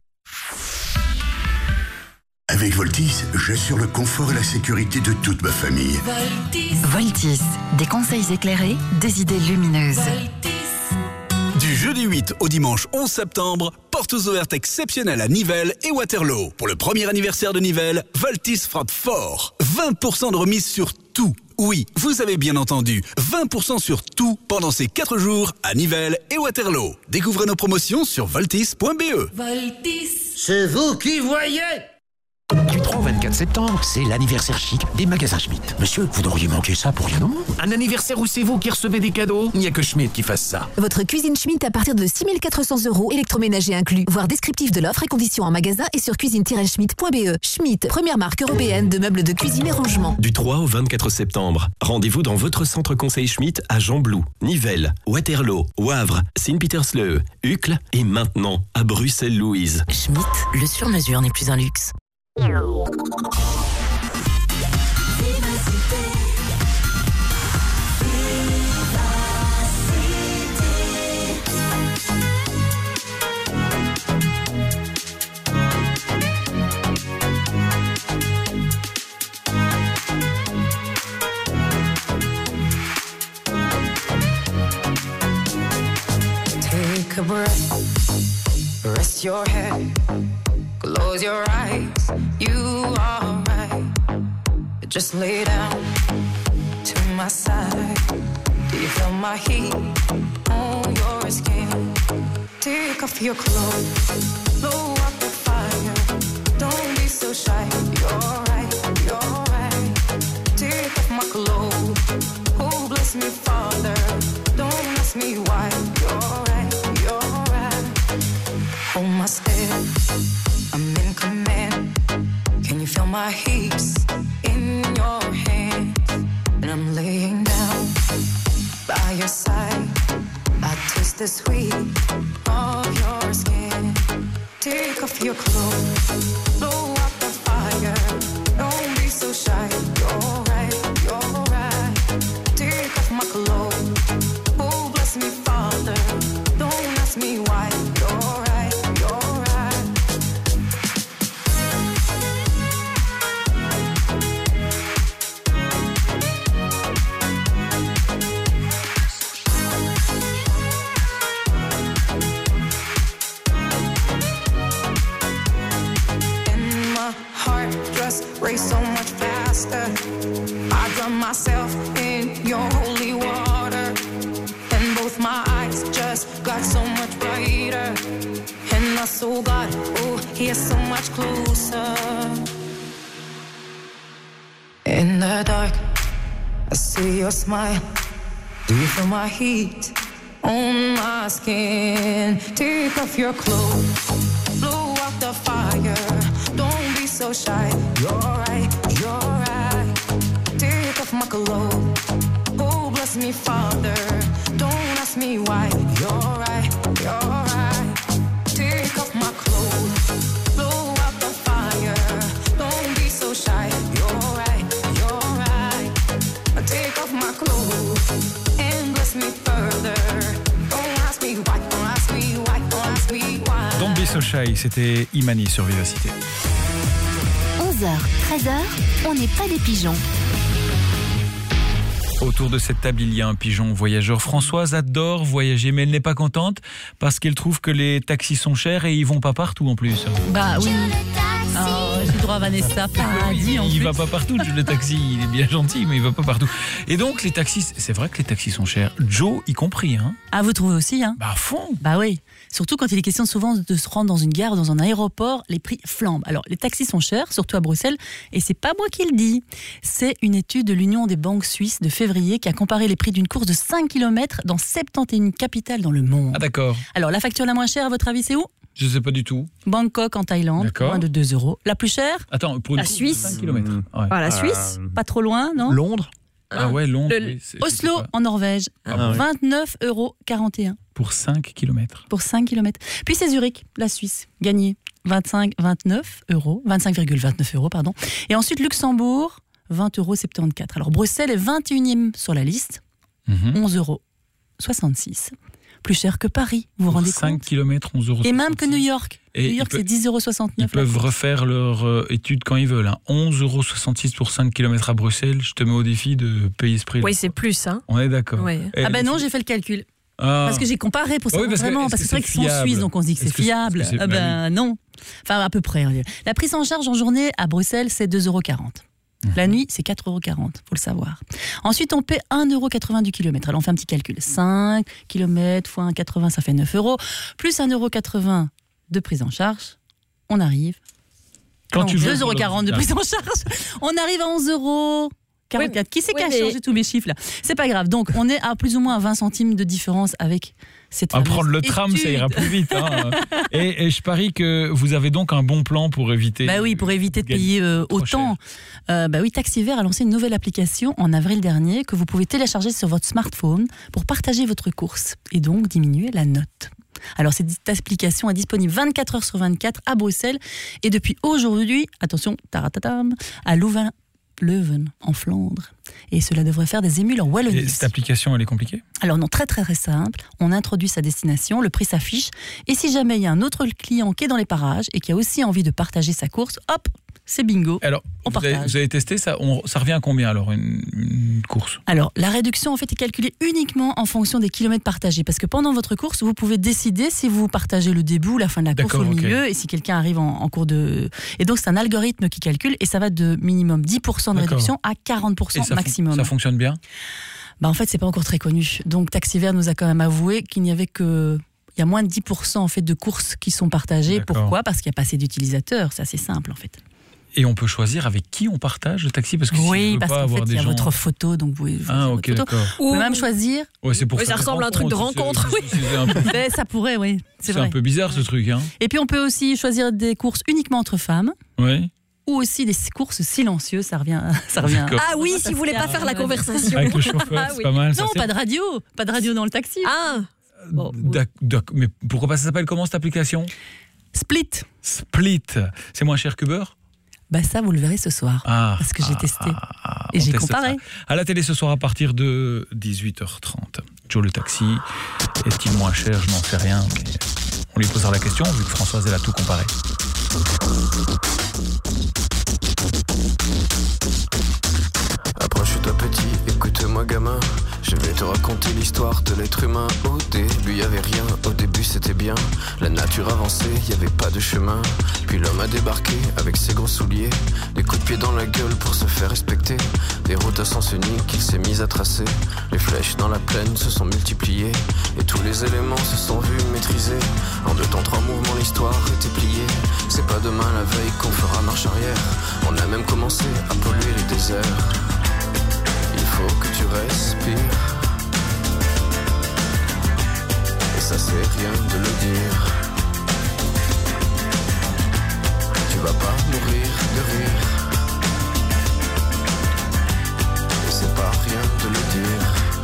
Avec Voltis, j'assure le confort et la sécurité de toute ma famille. Voltis. Voltis. Des conseils éclairés, des idées lumineuses. Du jeudi huit au dimanche onze septembre, portes ouvertes exceptionnelles à Nivelles et Waterloo. Pour le premier anniversaire de Nivelles, Voltis frappe fort. vingt pour cent de remise sur tout. Oui, vous avez bien entendu, vingt pour cent sur tout pendant ces quatre jours à Nivelles et Waterloo. Découvrez nos promotions sur voltis point b e. Voltis. C'est vous qui voyez. Du trois au vingt-quatre septembre, c'est l'anniversaire chic des magasins Schmitt. Monsieur, vous n'auriez manqué ça pour rien au monde. Un anniversaire où c'est vous qui recevez des cadeaux? Il n'y a que Schmitt qui fasse ça. Votre cuisine Schmitt à partir de six mille quatre cents euros, électroménager inclus. Voir descriptif de l'offre et conditions en magasin et sur cuisine tiret schmitt point b e. Schmitt, première marque européenne de meubles de cuisine et rangement. Du trois au vingt-quatre septembre, rendez-vous dans votre centre conseil Schmitt à Jean-Blou, Nivelles, Waterloo, Wavre, Sint-Pietersleu, Uccle et maintenant à Bruxelles-Louise. Schmitt, le sur-mesure n'est plus un luxe. Take a breath, rest your head. Close your eyes, you are right. Just lay down to my side. Do you feel my heat on your skin? Take off your clothes, blow up the fire. Don't be so shy, you're right, you're right. Take off my clothes, oh bless me Father. Don't ask me why, you're right, you're right. Hold my step, I'm in command. Can you feel my hips in your hands? And I'm laying down by your side. I taste the sweet of your skin. Take off your clothes, blow up the fire. Don't be so shy, you're right, you're right. Take off my clothes, oh bless me Father. Don't ask me why, you're right, you're right. Race so much faster. I drown myself in your holy water, and both my eyes just got so much brighter. And I saw God, oh, He is so much closer. In the dark, I see your smile. Do you feel my heat on my skin? Take off your clothes, blow out the fire. Don't be so shy, you're right, you're right. Take off my clothes, oh bless me Father. Don't ask me why, you're right, you're right. Take off my clothes, blow out the fire. Don't be so shy, you're right, you're right. Take off my clothes and bless me further. Don't ask me why, don't ask me why, don't ask me why. Don't be so shy, c'était Imani sur Vivacité. onze heures, treize heures, on n'est pas des pigeons. Autour de cette table, il y a un pigeon voyageur. Françoise adore voyager, mais elle n'est pas contente parce qu'elle trouve que les taxis sont chers et ils vont pas partout en plus. Bah oui. Oh, j'ai droit à Vanessa Paradis. En il plus. va pas partout, le taxi, il est bien gentil, mais il va pas partout. Et donc, les taxis, c'est vrai que les taxis sont chers. Joe y compris, hein. Ah, vous trouvez aussi, hein? Bah, à fond. Bah oui. Surtout quand il est question souvent de se rendre dans une gare ou dans un aéroport, les prix flambent. Alors, les taxis sont chers, surtout à Bruxelles, et c'est pas moi qui le dis. C'est une étude de l'Union des banques suisses de février qui a comparé les prix d'une course de cinq kilomètres dans soixante et une capitales dans le monde. Ah, d'accord. Alors, la facture la moins chère, à votre avis, c'est où? Je sais pas du tout. Bangkok en Thaïlande, D'accord. moins de deux euros. La plus chère? Attends, pour une La course de Suisse. cinq kilomètres. Ouais. Ah, la Suisse, Euh, pas trop loin, non? Londres. Ah ouais, Londres. Le- oui, c'est- je sais Oslo pas. en Norvège, Ah ouais. vingt-neuf euros quarante et un Pour cinq kilomètres. pour cinq kilomètres. Puis c'est Zurich, la Suisse, gagné vingt-cinq, vingt-neuf euros, vingt-cinq virgule vingt-neuf euros, pardon. Et ensuite Luxembourg, vingt euros soixante-quatorze. Alors Bruxelles est vingt et unième sur la liste, Mhm. onze euros soixante-six. Plus cher que Paris, vous vous rendez cinq compte? kilomètres, onze euros. Et même que New York. Et New ils York, peuvent- c'est dix euros soixante-neuf. Ils peuvent refaire leur euh, étude quand ils veulent. Hein. onze euros soixante-six pour cinq kilomètres à Bruxelles. Je te mets au défi de payer ce prix. Oui, c'est plus, hein. On est d'accord. Oui. Et- Ah ben non, j'ai fait le calcul. Ah. Parce que j'ai comparé pour Ah oui, savoir parce que vraiment, est-ce parce que que c'est vrai c'est qu'ils sont fiable suisses, donc on se dit que c'est Est-ce que c'est- fiable. est-ce que c'est- Ah bah ben non. Enfin, à peu près. hein. La prise en charge en journée à Bruxelles, c'est deux euros quarante. La nuit, c'est quatre euros quarante, faut le savoir. Ensuite, on paie un euro quatre-vingts du kilomètre. Alors, on fait un petit calcul. cinq kilomètres fois un euro quatre-vingts, ça fait neuf euros. Plus un euro quatre-vingts de prise en charge, on arrive. Quand Non, tu veux deux euros quarante de pour prise en charge, on arrive à onze euros quarante-quatre. Qui c'est qui a oui, mais- changé tous mes chiffres là? C'est pas grave. Donc, on est à plus ou moins à vingt centimes de différence avec cette À fameuse prendre le tram, ça étude. ira plus vite. Hein. et, et je parie que vous avez donc un bon plan pour éviter. Bah oui, pour éviter de gagner payer euh, trop autant. Euh, bah oui, Taxi Vert a lancé une nouvelle application en avril dernier que vous pouvez télécharger sur votre smartphone pour partager votre course et donc diminuer la note. Alors cette application est disponible vingt-quatre heures sur vingt-quatre à Bruxelles et depuis aujourd'hui, attention, taratatam, à Louvain. Leuven, en Flandre. Et cela devrait faire des émules en Et Wallonie. cette application, elle est compliquée? Alors non, très très très simple. On introduit sa destination, le prix s'affiche. Et si jamais il y a un autre client qui est dans les parages et qui a aussi envie de partager sa course, hop, c'est bingo. Alors, on vous avez, partage. vous avez testé ça? On- ça revient à combien alors une, une course? Alors, la réduction en fait est calculée uniquement en fonction des kilomètres partagés. Parce que pendant votre course, vous pouvez décider si vous partagez le début ou la fin de la course D'accord, au ok. milieu et si quelqu'un arrive en, en cours de... Et donc, c'est un algorithme qui calcule et ça va de minimum dix pour cent de D'accord. réduction à quarante pour cent Et ça, fon- maximum. ça fonctionne bien? Bah en fait, c'est pas encore très connu. Donc Taxi Vert nous a quand même avoué qu'il n'y avait que il y a moins de dix pour cent en fait de courses qui sont partagées. D'accord. Pourquoi? Parce qu'il n'y a pas assez d'utilisateurs. C'est assez simple en fait. Et on peut choisir avec qui on partage le taxi? Parce que si je Oui, veux parce pas qu'en avoir fait, des il y a gens... votre photo, donc vous pouvez choisir Ah, votre ok, photo. d'accord. Vous pouvez même choisir. Ouais, c'est pour Oui, ça faire des ressemble à un truc de rencontres, rencontre, c'est- c'est un peu- Ben, ça pourrait, oui. C'est C'est vrai. un peu bizarre ce truc, hein? Et puis on peut aussi choisir des courses uniquement entre femmes. Oui. Ou aussi des courses silencieuses, ça revient. Ça revient. D'accord. Ah oui, si vous voulez pas faire la conversation. Avec le chauffeur, Ah c'est oui. pas mal. ça, Non, c'est- pas de radio, pas de radio dans le taxi. Ah, D'ac- d'ac- Mais pourquoi pas ça s'appelle comment cette application? Split. Split. C'est moins cher que Uber? Bah ça, vous le verrez ce soir. Ah, parce que j'ai ah, testé. ah, et on j'ai teste comparé. ça. À la télé ce soir à partir de dix-huit heures trente. Joe le taxi, est-il moins cher? Je n'en sais rien. Mais on lui posera la question vu que Françoise elle a tout comparé. Approche-toi petit, écoute-moi gamin. Je vais te raconter l'histoire de l'être humain. Au début y avait rien, au début c'était bien. La nature avançait, y avait pas de chemin. Puis l'homme a débarqué avec ses gros souliers. Des coups de pied dans la gueule pour se faire respecter. Des routes à sens unique qu'il s'est mis à tracer. Les flèches dans la plaine se sont multipliées. Et tous les éléments se sont vus maîtrisés. En deux temps, trois mouvements, l'histoire était pliée. C'est pas demain la veille qu'on fera marche arrière. On a même commencé à polluer les déserts. Il faut que tu respires. Et ça c'est rien de le dire. Tu vas pas mourir de rire. Et c'est pas rien de le dire.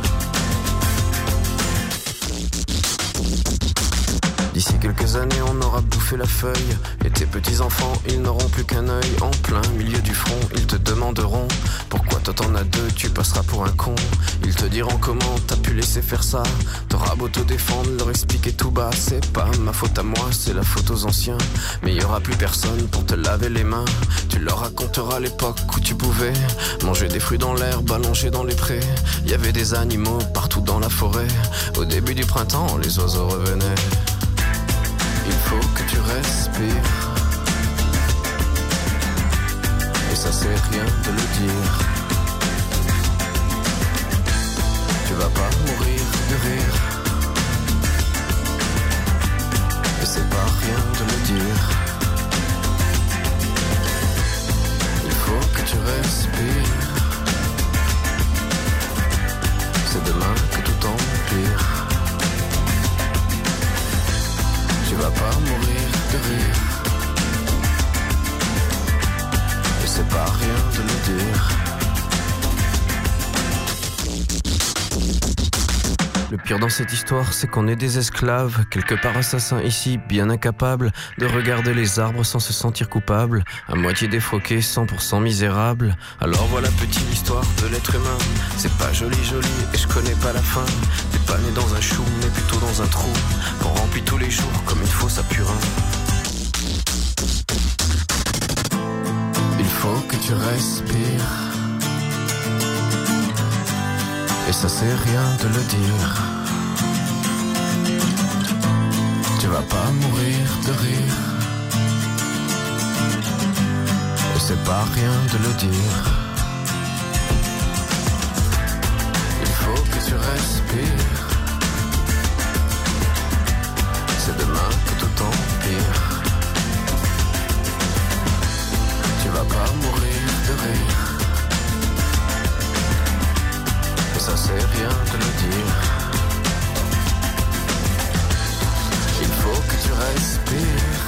D'ici quelques années on aura bouffé la feuille. Et tes petits enfants ils n'auront plus qu'un œil. En plein milieu du front ils te demanderont pourquoi toi t'en as deux, tu passeras pour un con. Ils te diront comment t'as pu laisser faire ça. T'auras beau te défendre, leur expliquer tout bas. C'est pas ma faute à moi, c'est la faute aux anciens. Mais y aura plus personne pour te laver les mains. Tu leur raconteras l'époque où tu pouvais manger des fruits dans l'herbe, allonger dans les prés. Y avait des animaux partout dans la forêt. Au début du printemps, les oiseaux revenaient. Il faut que tu respires. rien de le dire. Tu vas pas mourir de rire. Et c'est pas rien de le dire. Il faut que tu respires. C'est demain que tout empire. Tu vas pas mourir de rire. Et c'est pas rien de le dire. Le pire dans cette histoire, c'est qu'on est des esclaves, quelque part assassins ici, bien incapables de regarder les arbres sans se sentir coupables, à moitié défroqués, cent pour cent misérables. Alors voilà petite histoire de l'être humain. C'est pas joli joli et je connais pas la fin. T'es pas né dans un chou, mais plutôt dans un trou qu'on remplit tous les jours comme il faut sa purin. Il faut que tu respires. Et ça c'est rien de le dire. Tu vas pas mourir de rire. Et c'est pas rien de le dire. Il faut que tu respires. C'est demain que tout empire. Tu vas pas mourir de rire. Et ça c'est rien de le dire. Il faut que tu respires.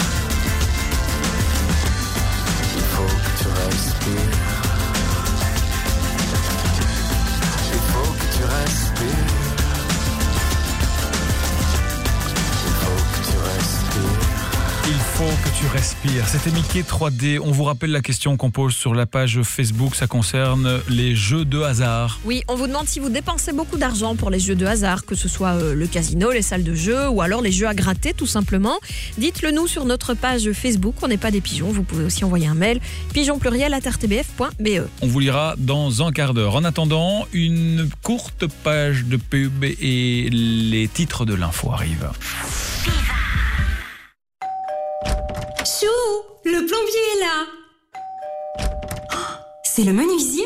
Il faut que tu respires. Il faut que tu respires. Il faut que tu respires. Il faut que tu respires. C'était Mickey trois D. On vous rappelle la question qu'on pose sur la page Facebook. Ça concerne les jeux de hasard. Oui, on vous demande si vous dépensez beaucoup d'argent pour les jeux de hasard, que ce soit euh, le casino, les salles de jeu ou alors les jeux à gratter tout simplement. Dites-le nous sur notre page Facebook. On n'est pas des pigeons. Vous pouvez aussi envoyer un mail pigeon pluriel arobase r t b f point b e. On vous lira dans un quart d'heure. En attendant, une courte page de pub et les titres de l'info arrivent. Chou, le plombier est là. Oh, c'est le menuisier.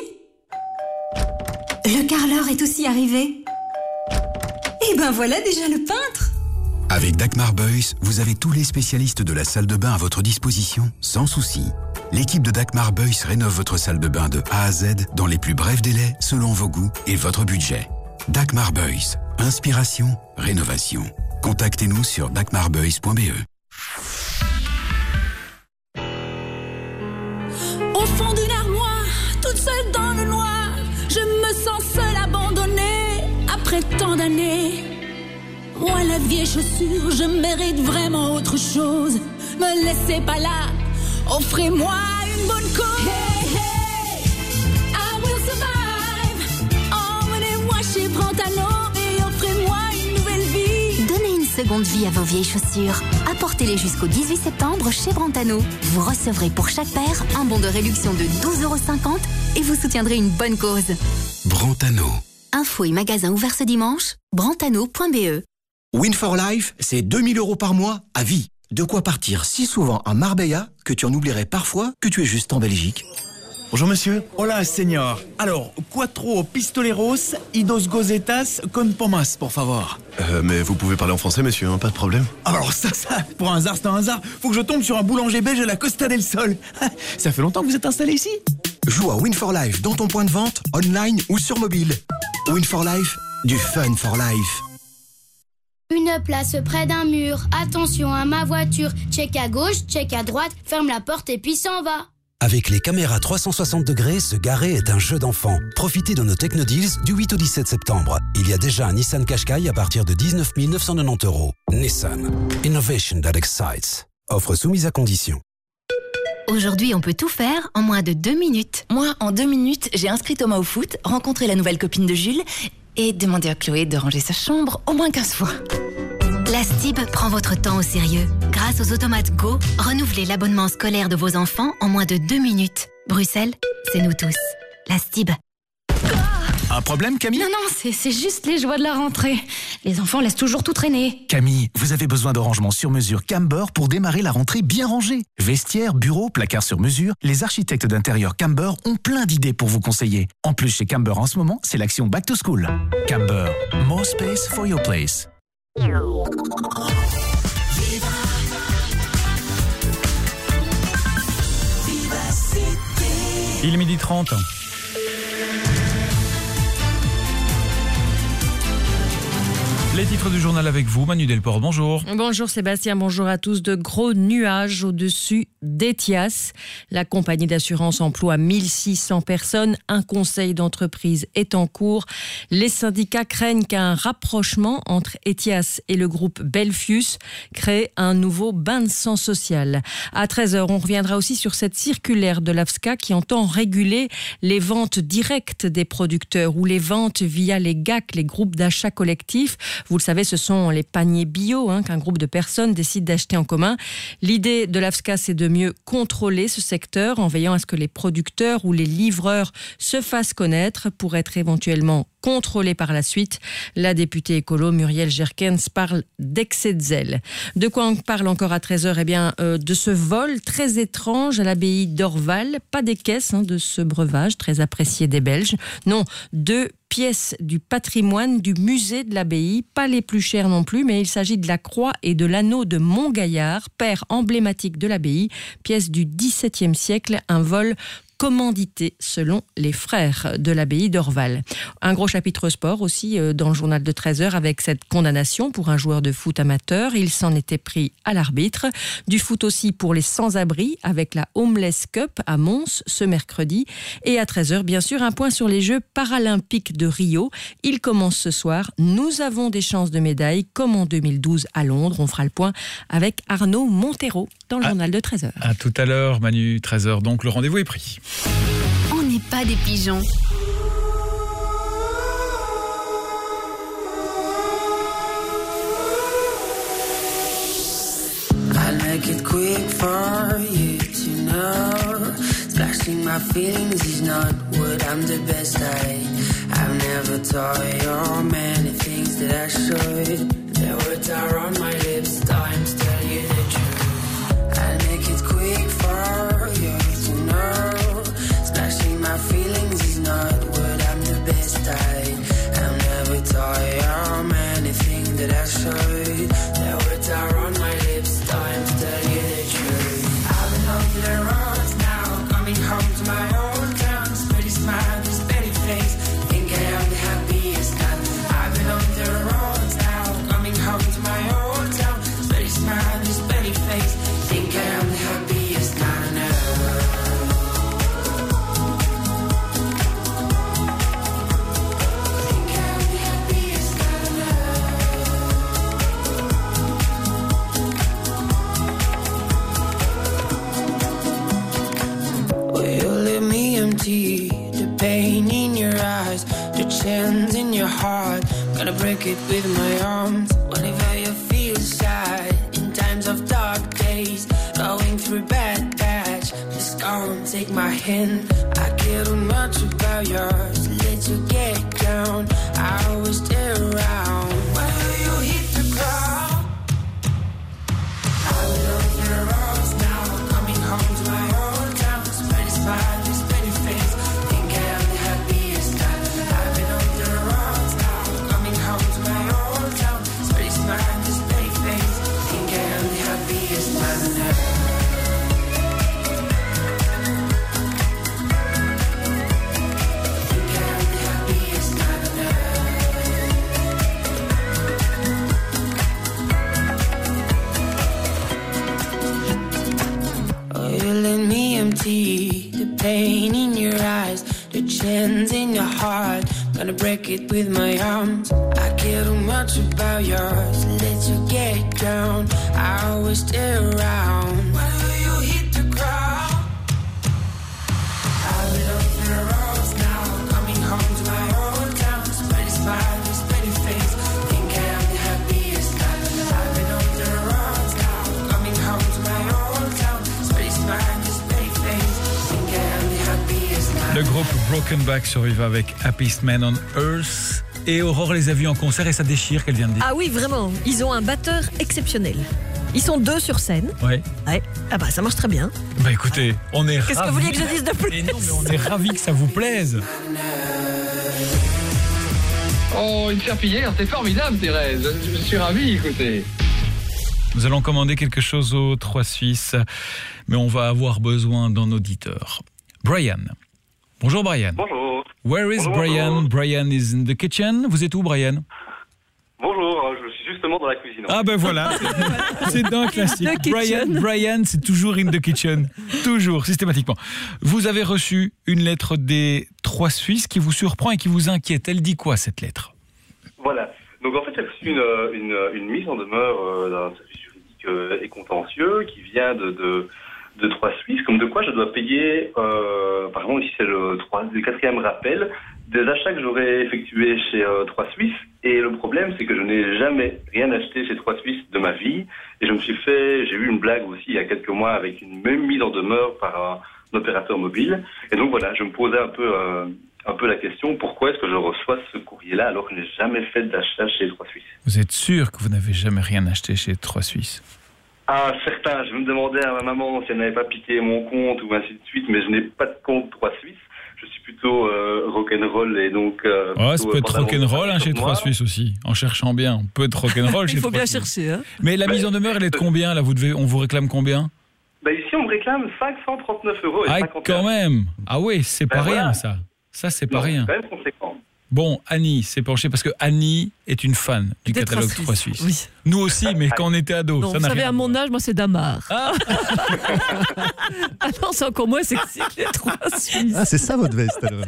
Le carreleur est aussi arrivé. Et ben voilà déjà le peintre. Avec Dagmar Beuys, vous avez tous les spécialistes de la salle de bain à votre disposition, sans souci. L'équipe de Dagmar Beuys rénove votre salle de bain de A à Z dans les plus brefs délais, selon vos goûts et votre budget. Dagmar Beuys, inspiration, rénovation. Contactez-nous sur dagmar beuys point b e. Au fond d'une armoire, toute seule dans le noir, je me sens seule, abandonnée, après tant d'années. Moi, la vieille chaussure, je mérite vraiment autre chose. Me laissez pas là, offrez-moi une bonne cause. Hey, hey, I will survive. Emmenez-moi chez Brentano et offrez-moi une nouvelle vie. Donnez une seconde vie à vos vieilles chaussures. Apportez-les jusqu'au dix-huit septembre chez Brentano. Vous recevrez pour chaque paire un bon de réduction de douze euros cinquante et vous soutiendrez une bonne cause. Brentano. Infos et magasins ouverts ce dimanche, brentano point b e. Win for Life, c'est deux mille euros par mois à vie. De quoi partir si souvent à Marbella que tu en oublierais parfois que tu es juste en Belgique. Bonjour monsieur. Hola señor. Alors, cuatro pistoleros y dos gozetas con pomas, por favor. Euh, mais vous pouvez parler en français monsieur, hein, pas de problème. Alors ça, ça, pour un hasard, c'est un hasard. Faut que je tombe sur un boulanger belge à la Costa del Sol. Ça fait longtemps que vous êtes installé ici? Joue à Win for Life dans ton point de vente, online ou sur mobile. Win for Life, du fun for life. Une place près d'un mur, attention à ma voiture. Check à gauche, check à droite, ferme la porte et puis s'en va. Avec les caméras trois cent soixante degrés, se garer est un jeu d'enfant. Profitez de nos Techno-Deals du huit au dix-sept septembre. Il y a déjà un Nissan Qashqai à partir de dix-neuf mille neuf cent quatre-vingt-dix euros. Nissan. Innovation that excites. Offre soumise à condition. Aujourd'hui, on peut tout faire en moins de deux minutes. Moi, en deux minutes, j'ai inscrit Thomas au foot, rencontré la nouvelle copine de Jules et demandé à Chloé de ranger sa chambre au moins quinze fois. La Stib prend votre temps au sérieux. Grâce aux automates Go, renouvelez l'abonnement scolaire de vos enfants en moins de deux minutes. Bruxelles, c'est nous tous. La Stib. Un problème, Camille? Non, non, c'est, c'est juste les joies de la rentrée. Les enfants laissent toujours tout traîner. Camille, vous avez besoin de rangement sur mesure Camber pour démarrer la rentrée bien rangée. Vestiaires, bureaux, placards sur mesure, les architectes d'intérieur Camber ont plein d'idées pour vous conseiller. En plus, chez Camber en ce moment, c'est l'action Back to School. Camber, more space for your place. Il est midi trente. Les titres du journal avec vous, Manu Delport, bonjour. Bonjour Sébastien, bonjour à tous. De gros nuages au-dessus d'Ethias. La compagnie d'assurance emploie mille six cents personnes. Un conseil d'entreprise est en cours. Les syndicats craignent qu'un rapprochement entre Ethias et le groupe Belfius crée un nouveau bain de sang social. À treize heures, on reviendra aussi sur cette circulaire de l'A F S C A qui entend réguler les ventes directes des producteurs ou les ventes via les G A C, les groupes d'achat collectifs. Vous le savez, ce sont les paniers bio hein, qu'un groupe de personnes décide d'acheter en commun. L'idée de l'A F S C A, c'est de mieux contrôler ce secteur en veillant à ce que les producteurs ou les livreurs se fassent connaître pour être éventuellement contrôlés par la suite. La députée écolo Muriel Jerkens parle d'excès de zèle. De quoi on parle encore à treize heures? Eh bien, euh, de ce vol très étrange à l'abbaye d'Orval. Pas des caisses hein, de ce breuvage très apprécié des Belges. Non, deux pièces du patrimoine du musée de l'abbaye, pas les plus chères non plus, mais il s'agit de la croix et de l'anneau de Montgaillard, père emblématique de l'abbaye, pièce du dix-septième siècle, un vol commandité selon les frères de l'abbaye d'Orval. Un gros chapitre sport aussi dans le journal de treize heures avec cette condamnation pour un joueur de foot amateur. Il s'en était pris à l'arbitre. Du foot aussi pour les sans-abri avec la Homeless Cup à Mons ce mercredi. Et à treize heures, bien sûr, un point sur les Jeux paralympiques de Rio. Ils commencent ce soir. Nous avons des chances de médaille comme en deux mille douze à Londres. On fera le point avec Arnaud Montero dans le à, journal de treize heures. À tout à l'heure, Manu, treize heures. Donc le rendez-vous est pris. On n'est pas des pigeons. I'll make it quick for you to know. Splashing my feelings is not what I'm the best at. I've never told you many things that I should. The words are on my lips, time to tell you the truth. I'll make it quick for you to know. Splashing my feelings is not what I'm the best at. I've never told you many things that I should. The words are on my lips, time to tell you the truth. I've been on the roads now, coming home to my old town. This pretty smile, this pretty face, think I am the happiest man. I've been on the roads now, coming home to my old town. This pretty smile, this pretty face, think I am the happiest man on earth. The pain in your eyes, the chance in your heart. Gonna break it with my arms. Whenever you feel sad, in times of dark days, going through bad patch, just come take my hand. I care too much about yours, let you get down. I always stay around. Whenever you hit the ground, I've been on the roads now, coming home to my old town. Spread a smile. The pain in your eyes, the chance in your heart. Gonna break it with my arms. I care too much about yours, let you get down. I always stay around. Whenever you hit the ground, I've been on the roads now, coming home to my old town. Spread a smile, this pretty face, think I am the happiest man. I've been on the roads now, coming home to my old town. Spread a smile, this pretty face, think I am the happiest man. Le groupe Broken Back sur Viva avec Happiest Man on Earth. Et Aurore les a vus en concert et ça déchire, qu'elle vient de dire. Ah oui, vraiment. Ils ont un batteur exceptionnel. Ils sont deux sur scène. Ouais. Ouais. Ah bah ça marche très bien. Bah écoutez, on est ravis. Qu'est-ce que vous vouliez que je dise de plus? Mais non, mais on est ravis que ça vous plaise. Oh, une serpillière, c'est formidable, Thérèse. Je suis ravi, écoutez. Nous allons commander quelque chose aux Trois Suisses, mais on va avoir besoin d'un auditeur. Brian. Bonjour Brian. Bonjour. Where is Bonjour, Brian? bonjour. Brian is in the kitchen. Vous êtes où, Brian? Bonjour, je suis justement dans la cuisine. Ah ben voilà, c'est d'un classique. Brian, Brian, c'est toujours in the kitchen, toujours, systématiquement. Vous avez reçu une lettre des Trois Suisses qui vous surprend et qui vous inquiète. Elle dit quoi, cette lettre? Voilà. Donc en fait, j'ai reçu une, une, une mise en demeure euh, d'un service juridique euh, et contentieux qui vient de, de, de Trois Suisses, comme de quoi je dois payer, euh, par exemple ici c'est le, trois, le quatrième rappel, des achats que j'aurais effectués chez euh, Trois Suisses. Et le problème, c'est que je n'ai jamais rien acheté chez Trois Suisses de ma vie. Et je me suis fait, j'ai eu une blague aussi il y a quelques mois avec une même mise en demeure par un, un opérateur mobile. Et donc voilà, je me posais un peu, euh, un peu la question, pourquoi est-ce que je reçois ce courrier-là alors que je n'ai jamais fait d'achat chez Trois Suisses? Vous êtes sûr que vous n'avez jamais rien acheté chez Trois Suisses? Ah, certain. Je me demandais à ma maman si elle n'avait pas piqué mon compte ou ainsi de suite, mais je n'ai pas de compte Trois Suisses. Je suis plutôt euh, rock'n'roll et donc... Euh, oh, ça peut être pantalon rock'n'roll hein, chez moi. Trois Suisses aussi, en cherchant bien. On peut être rock'n'roll chez Il faut Trois bien Suisses. chercher. Hein. Mais la mise en demeure, elle est de combien là? Vous devez, on vous réclame combien? Bah ici, on me réclame cinq cent trente-neuf euros. Et Ah, cinquante et un. quand même. Ah oui, c'est Ben pas voilà. rien ça. Ça, c'est pas Non, rien. c'est quand même conséquent. Bon, Annie s'est penchée parce que Annie est une fan du Des catalogue Trois Trois Suisses, Suisses. oui. Nous aussi, mais quand on était ados, Non, ça vous n'a savez, rien à à mon âge, moi, c'est Damar. Ah, Ah non, c'est encore moins sexy que les Trois Suisses. Ah, c'est ça votre veste alors.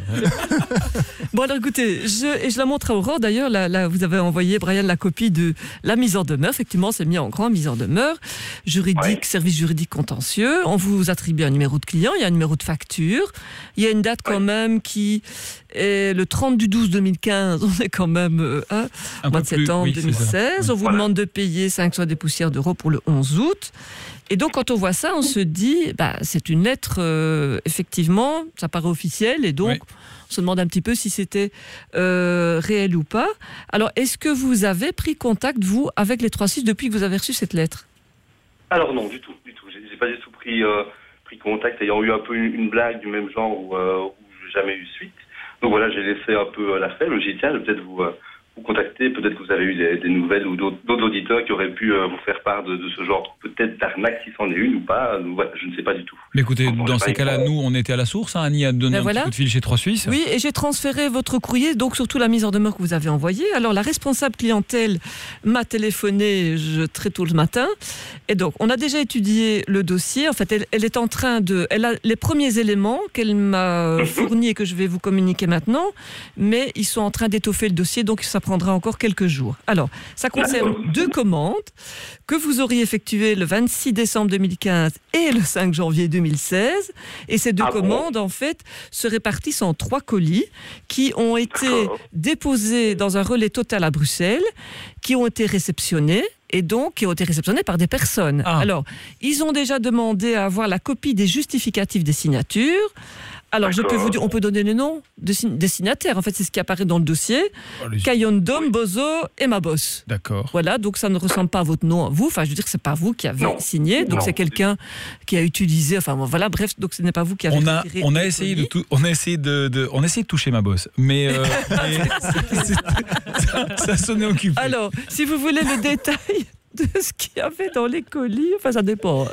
Bon, alors écoutez, je, et je la montre à Aurore. D'ailleurs, là, là, vous avez envoyé, Brian, la copie de la mise en demeure. Effectivement, c'est mis en grand, mise en demeure. Juridique, Ouais. service juridique contentieux. On vous attribue un numéro de client, il y a un numéro de facture. Il y a une date quand même qui est le trente du douze deux mille quinze. On est quand même euh, hein, Un mois peu de plus, septembre oui, c'est deux mille seize. ça. On vous Voilà. demande de payer cinq cents des poussières d'euros pour le onze août. Et donc, quand on voit ça, on se dit, bah, c'est une lettre, euh, effectivement, ça paraît officiel, et donc, Oui. on se demande un petit peu si c'était euh, réel ou pas. Alors, est-ce que vous avez pris contact, vous, avec les Trois Suisses depuis que vous avez reçu cette lettre? Alors non, du tout, du tout. J'ai, j'ai pas du tout pris, euh, pris contact, ayant eu un peu une, une blague du même genre où, euh, où j'ai jamais eu suite. Donc voilà, j'ai laissé un peu euh, la faire. J'ai dit, tiens, je vais peut-être vous, euh, vous contacter. Peut-être que vous avez eu des, des nouvelles ou d'autres, d'autres auditeurs qui auraient pu euh, vous faire part de, de ce genre, peut-être d'arnaque, si c'en est une ou pas. Donc, voilà, je ne sais pas du tout. Mais écoutez, Enfin, dans j'ai ces pas cas-là, eu- nous, on était à la source. Hein. Annie a donné Ben un voilà. petit coup de fil chez Trois Suisses. Oui, et j'ai transféré votre courrier, donc surtout la mise en demeure que vous avez envoyée. Alors, la responsable clientèle m'a téléphoné je, très tôt le matin. Et donc, on a déjà étudié le dossier. En fait, elle, elle est en train de... Elle a les premiers éléments qu'elle m'a fournis et que je vais vous communiquer maintenant. Mais ils sont en train d'étoffer le dossier, donc ça prendra encore quelques jours. Alors, ça concerne deux commandes que vous auriez effectuées le vingt-six décembre deux mille quinze et le cinq janvier deux mille seize. Et ces deux Ah bon commandes, en fait, se répartissent en trois colis qui ont été D'accord. déposés dans un relais total à Bruxelles, qui ont été réceptionnés et donc qui ont été réceptionnés par des personnes. Ah. Alors, ils ont déjà demandé à avoir la copie des justificatifs des signatures. Alors, je peux D'accord. vous dire, on peut donner les noms de sign- des signataires. En fait, c'est ce qui apparaît dans le dossier. Allez-y. Kayondom, Bozo et Mabos. D'accord. Voilà, donc ça ne ressemble pas à votre nom à vous. Enfin, je veux dire que c'est pas vous qui avez Non. signé. Donc Non. c'est quelqu'un qui a utilisé. Enfin, bon, voilà, bref, donc ce n'est pas vous qui avez On a, retiré on a le essayé de colis. tout, on a essayé de, de- on a essayé de toucher ma bosse, mais, euh, mais c'est- ça, ça sonnait occupé. Alors, si vous voulez le détail de ce qu'il y avait dans les colis, enfin, ça dépend.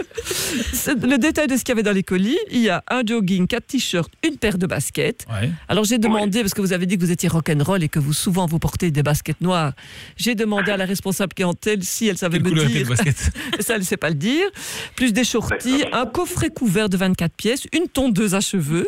C'est le détail de ce qu'il y avait dans les colis, il y a un jogging, quatre t-shirts, une paire de baskets. Ouais. Alors j'ai demandé, parce que vous avez dit que vous étiez rock'n'roll et que vous souvent vous portez des baskets noires, j'ai demandé à la responsable clientèle si elle savait Quelle me couleur était dire. le basket? Ça, elle ne sait pas le dire. Plus des shorties, un coffret couvert de vingt-quatre pièces, une tondeuse à cheveux.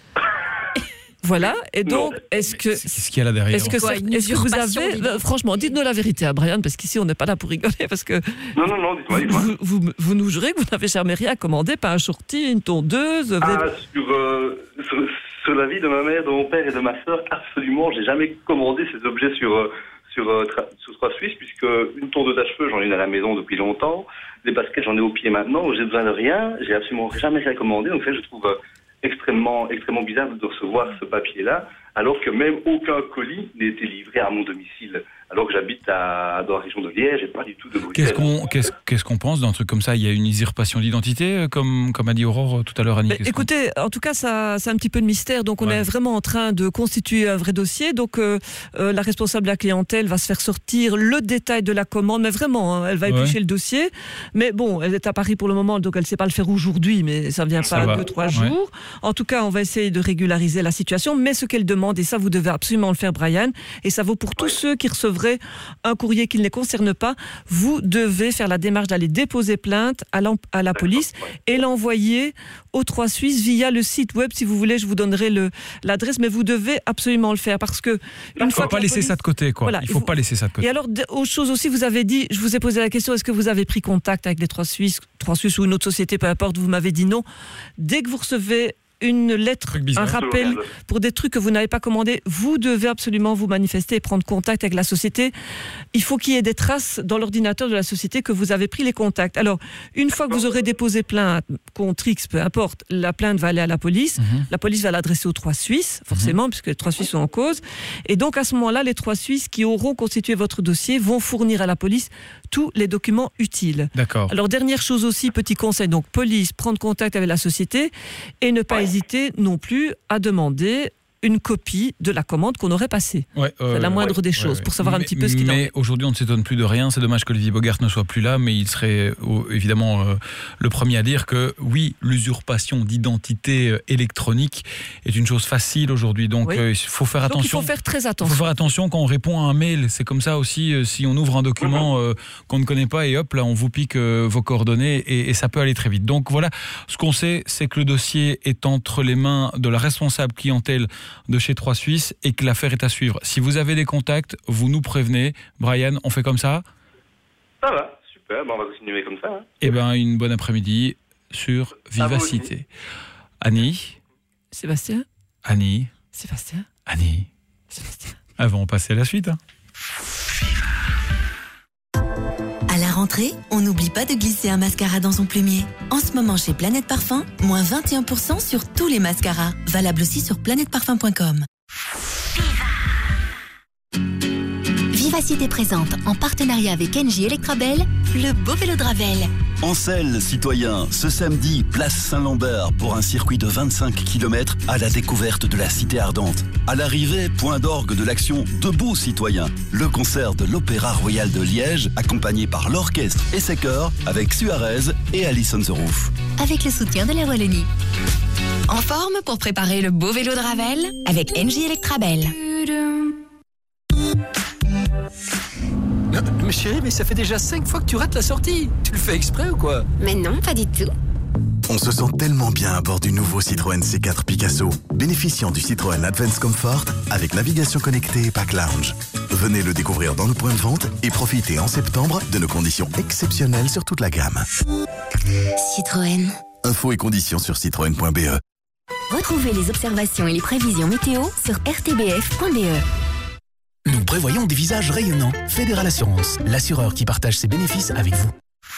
Voilà, et donc, est-ce que... Qu'est-ce qu'il y a là derrière? Est-ce que, Quoi, ça- une est-ce que vous usurpation, avez... dis donc. Euh, franchement, dites-nous la vérité à Brian, parce qu'ici, on n'est pas là pour rigoler, parce que... Non, non, non, dites-moi, dites-moi. Vous, vous, vous nous jurez que vous n'avez jamais rien commandé, pas un shorty, une tondeuse... vous Ah, avez- sur, euh, sur, sur la vie de ma mère, de mon père et de ma sœur, absolument, j'ai jamais commandé ces objets sur, euh, sur, euh, tra- sur Trois Suisses, puisque une tondeuse à cheveux, j'en ai une à la maison depuis longtemps, des baskets, j'en ai au pied maintenant, j'ai besoin de rien, j'ai absolument jamais rien commandé, donc ça, je trouve euh, extrêmement extrêmement, extrêmement bizarre de recevoir ce papier-là, alors que même aucun colis n'a été livré à mon domicile. Alors que j'habite à, dans la région de Liège et pas du tout de Bruxelles. Qu'est-ce qu'on, qu'est-ce, qu'est-ce qu'on pense d'un truc comme ça ? Il y a une usurpation d'identité, comme, comme a dit Aurore tout à l'heure, Annie. Écoutez, en tout cas, ça, c'est un petit peu de mystère. Donc, on ouais. est vraiment en train de constituer un vrai dossier. Donc, euh, euh, la responsable de la clientèle va se faire sortir le détail de la commande. Mais vraiment, hein, elle va éplucher ouais. le dossier. Mais bon, elle est à Paris pour le moment, donc elle ne sait pas le faire aujourd'hui. Mais ça ne vient ça pas deux, trois jours. Ouais. En tout cas, on va essayer de régulariser la situation. Mais ce qu'elle demande, et ça, vous devez absolument le faire, Brian, et ça vaut pour tous ouais. ceux qui recevraient un courrier qui ne les concerne pas, vous devez faire la démarche d'aller déposer plainte à la, à la police et l'envoyer au trois Suisses via le site web. Si vous voulez, je vous donnerai le, l'adresse, mais vous devez absolument le faire parce que il ne faut pas laisser police... ça de côté, quoi. Voilà, il ne faut vous... pas laisser ça de côté. Et alors, autre chose aussi, vous avez dit, je vous ai posé la question, est-ce que vous avez pris contact avec les trois Suisses, trois Suisses ou une autre société, peu importe, vous m'avez dit non. Dès que vous recevez une lettre, un rappel pour des trucs que vous n'avez pas commandés, vous devez absolument vous manifester et prendre contact avec la société. Il faut qu'il y ait des traces dans l'ordinateur de la société que vous avez pris les contacts. Alors, une fois que vous aurez déposé plainte contre X, peu importe, la plainte va aller à la police. Mmh. La police va l'adresser aux trois Suisses, forcément, mmh. puisque les trois Suisses sont en cause. Et donc, à ce moment-là, les trois Suisses qui auront constitué votre dossier vont fournir à la police tous les documents utiles. D'accord. Alors, dernière chose aussi, petit conseil, donc police, prendre contact avec la société et ne pas ouais. hésiter non plus à demander une copie de la commande qu'on aurait passée. Ouais, euh, c'est la moindre ouais, des choses, ouais, pour savoir mais, un petit peu ce qu'il en est. Mais aujourd'hui, on ne s'étonne plus de rien. C'est dommage qu'Olivier Bogart ne soit plus là, mais il serait oh, évidemment euh, le premier à dire que oui, l'usurpation d'identité euh, électronique est une chose facile aujourd'hui. Donc oui. euh, il faut faire Donc, attention. il faut faire très attention. Il faut faire attention quand on répond à un mail. C'est comme ça aussi, euh, si on ouvre un document euh, qu'on ne connaît pas et hop, là, on vous pique euh, vos coordonnées et, et ça peut aller très vite. Donc voilà, ce qu'on sait, c'est que le dossier est entre les mains de la responsable clientèle de chez trois Suisses et que l'affaire est à suivre. Si vous avez des contacts, vous nous prévenez. Brian, on fait comme ça ? Ça va, super, bon, on va continuer comme ça. Hein. Eh bien, une bonne après-midi sur Vivacité. Annie ? Sébastien ? Annie ? Sébastien ? Annie ? Sébastien ? Avant de passer à la suite. Hein. À la rentrée, on n'oublie pas de glisser un mascara dans son plumier. En ce moment, chez Planète Parfum, moins vingt et un pour cent sur tous les mascaras. Valable aussi sur planète parfum point com. Vivacité présente, en partenariat avec Engie Electrabel, le beau vélo de Ravel. Ancel, citoyen, ce samedi, place Saint-Lambert pour un circuit de vingt-cinq kilomètres à la découverte de la cité ardente. À l'arrivée, point d'orgue de l'action Debout, citoyen. Le concert de l'Opéra Royal de Liège, accompagné par l'orchestre et ses chœurs, avec Suarez et Alice on the Roof. Avec le soutien de la Wallonie. En forme pour préparer le beau vélo de Ravel avec Engie Electrabel. Mais chérie, mais ça fait déjà cinq fois que tu rates la sortie. Tu le fais exprès ou quoi? Mais non, pas du tout. On se sent tellement bien à bord du nouveau Citroën C quatre Picasso, bénéficiant du Citroën Advance Comfort avec navigation connectée et pack lounge. Venez le découvrir dans nos points de vente et profitez en septembre de nos conditions exceptionnelles sur toute la gamme. Citroën. Infos et conditions sur citroën point b e. Retrouvez les observations et les prévisions météo sur r t b f point b e. Nous prévoyons des visages rayonnants. Fédéral Assurance, l'assureur qui partage ses bénéfices avec vous.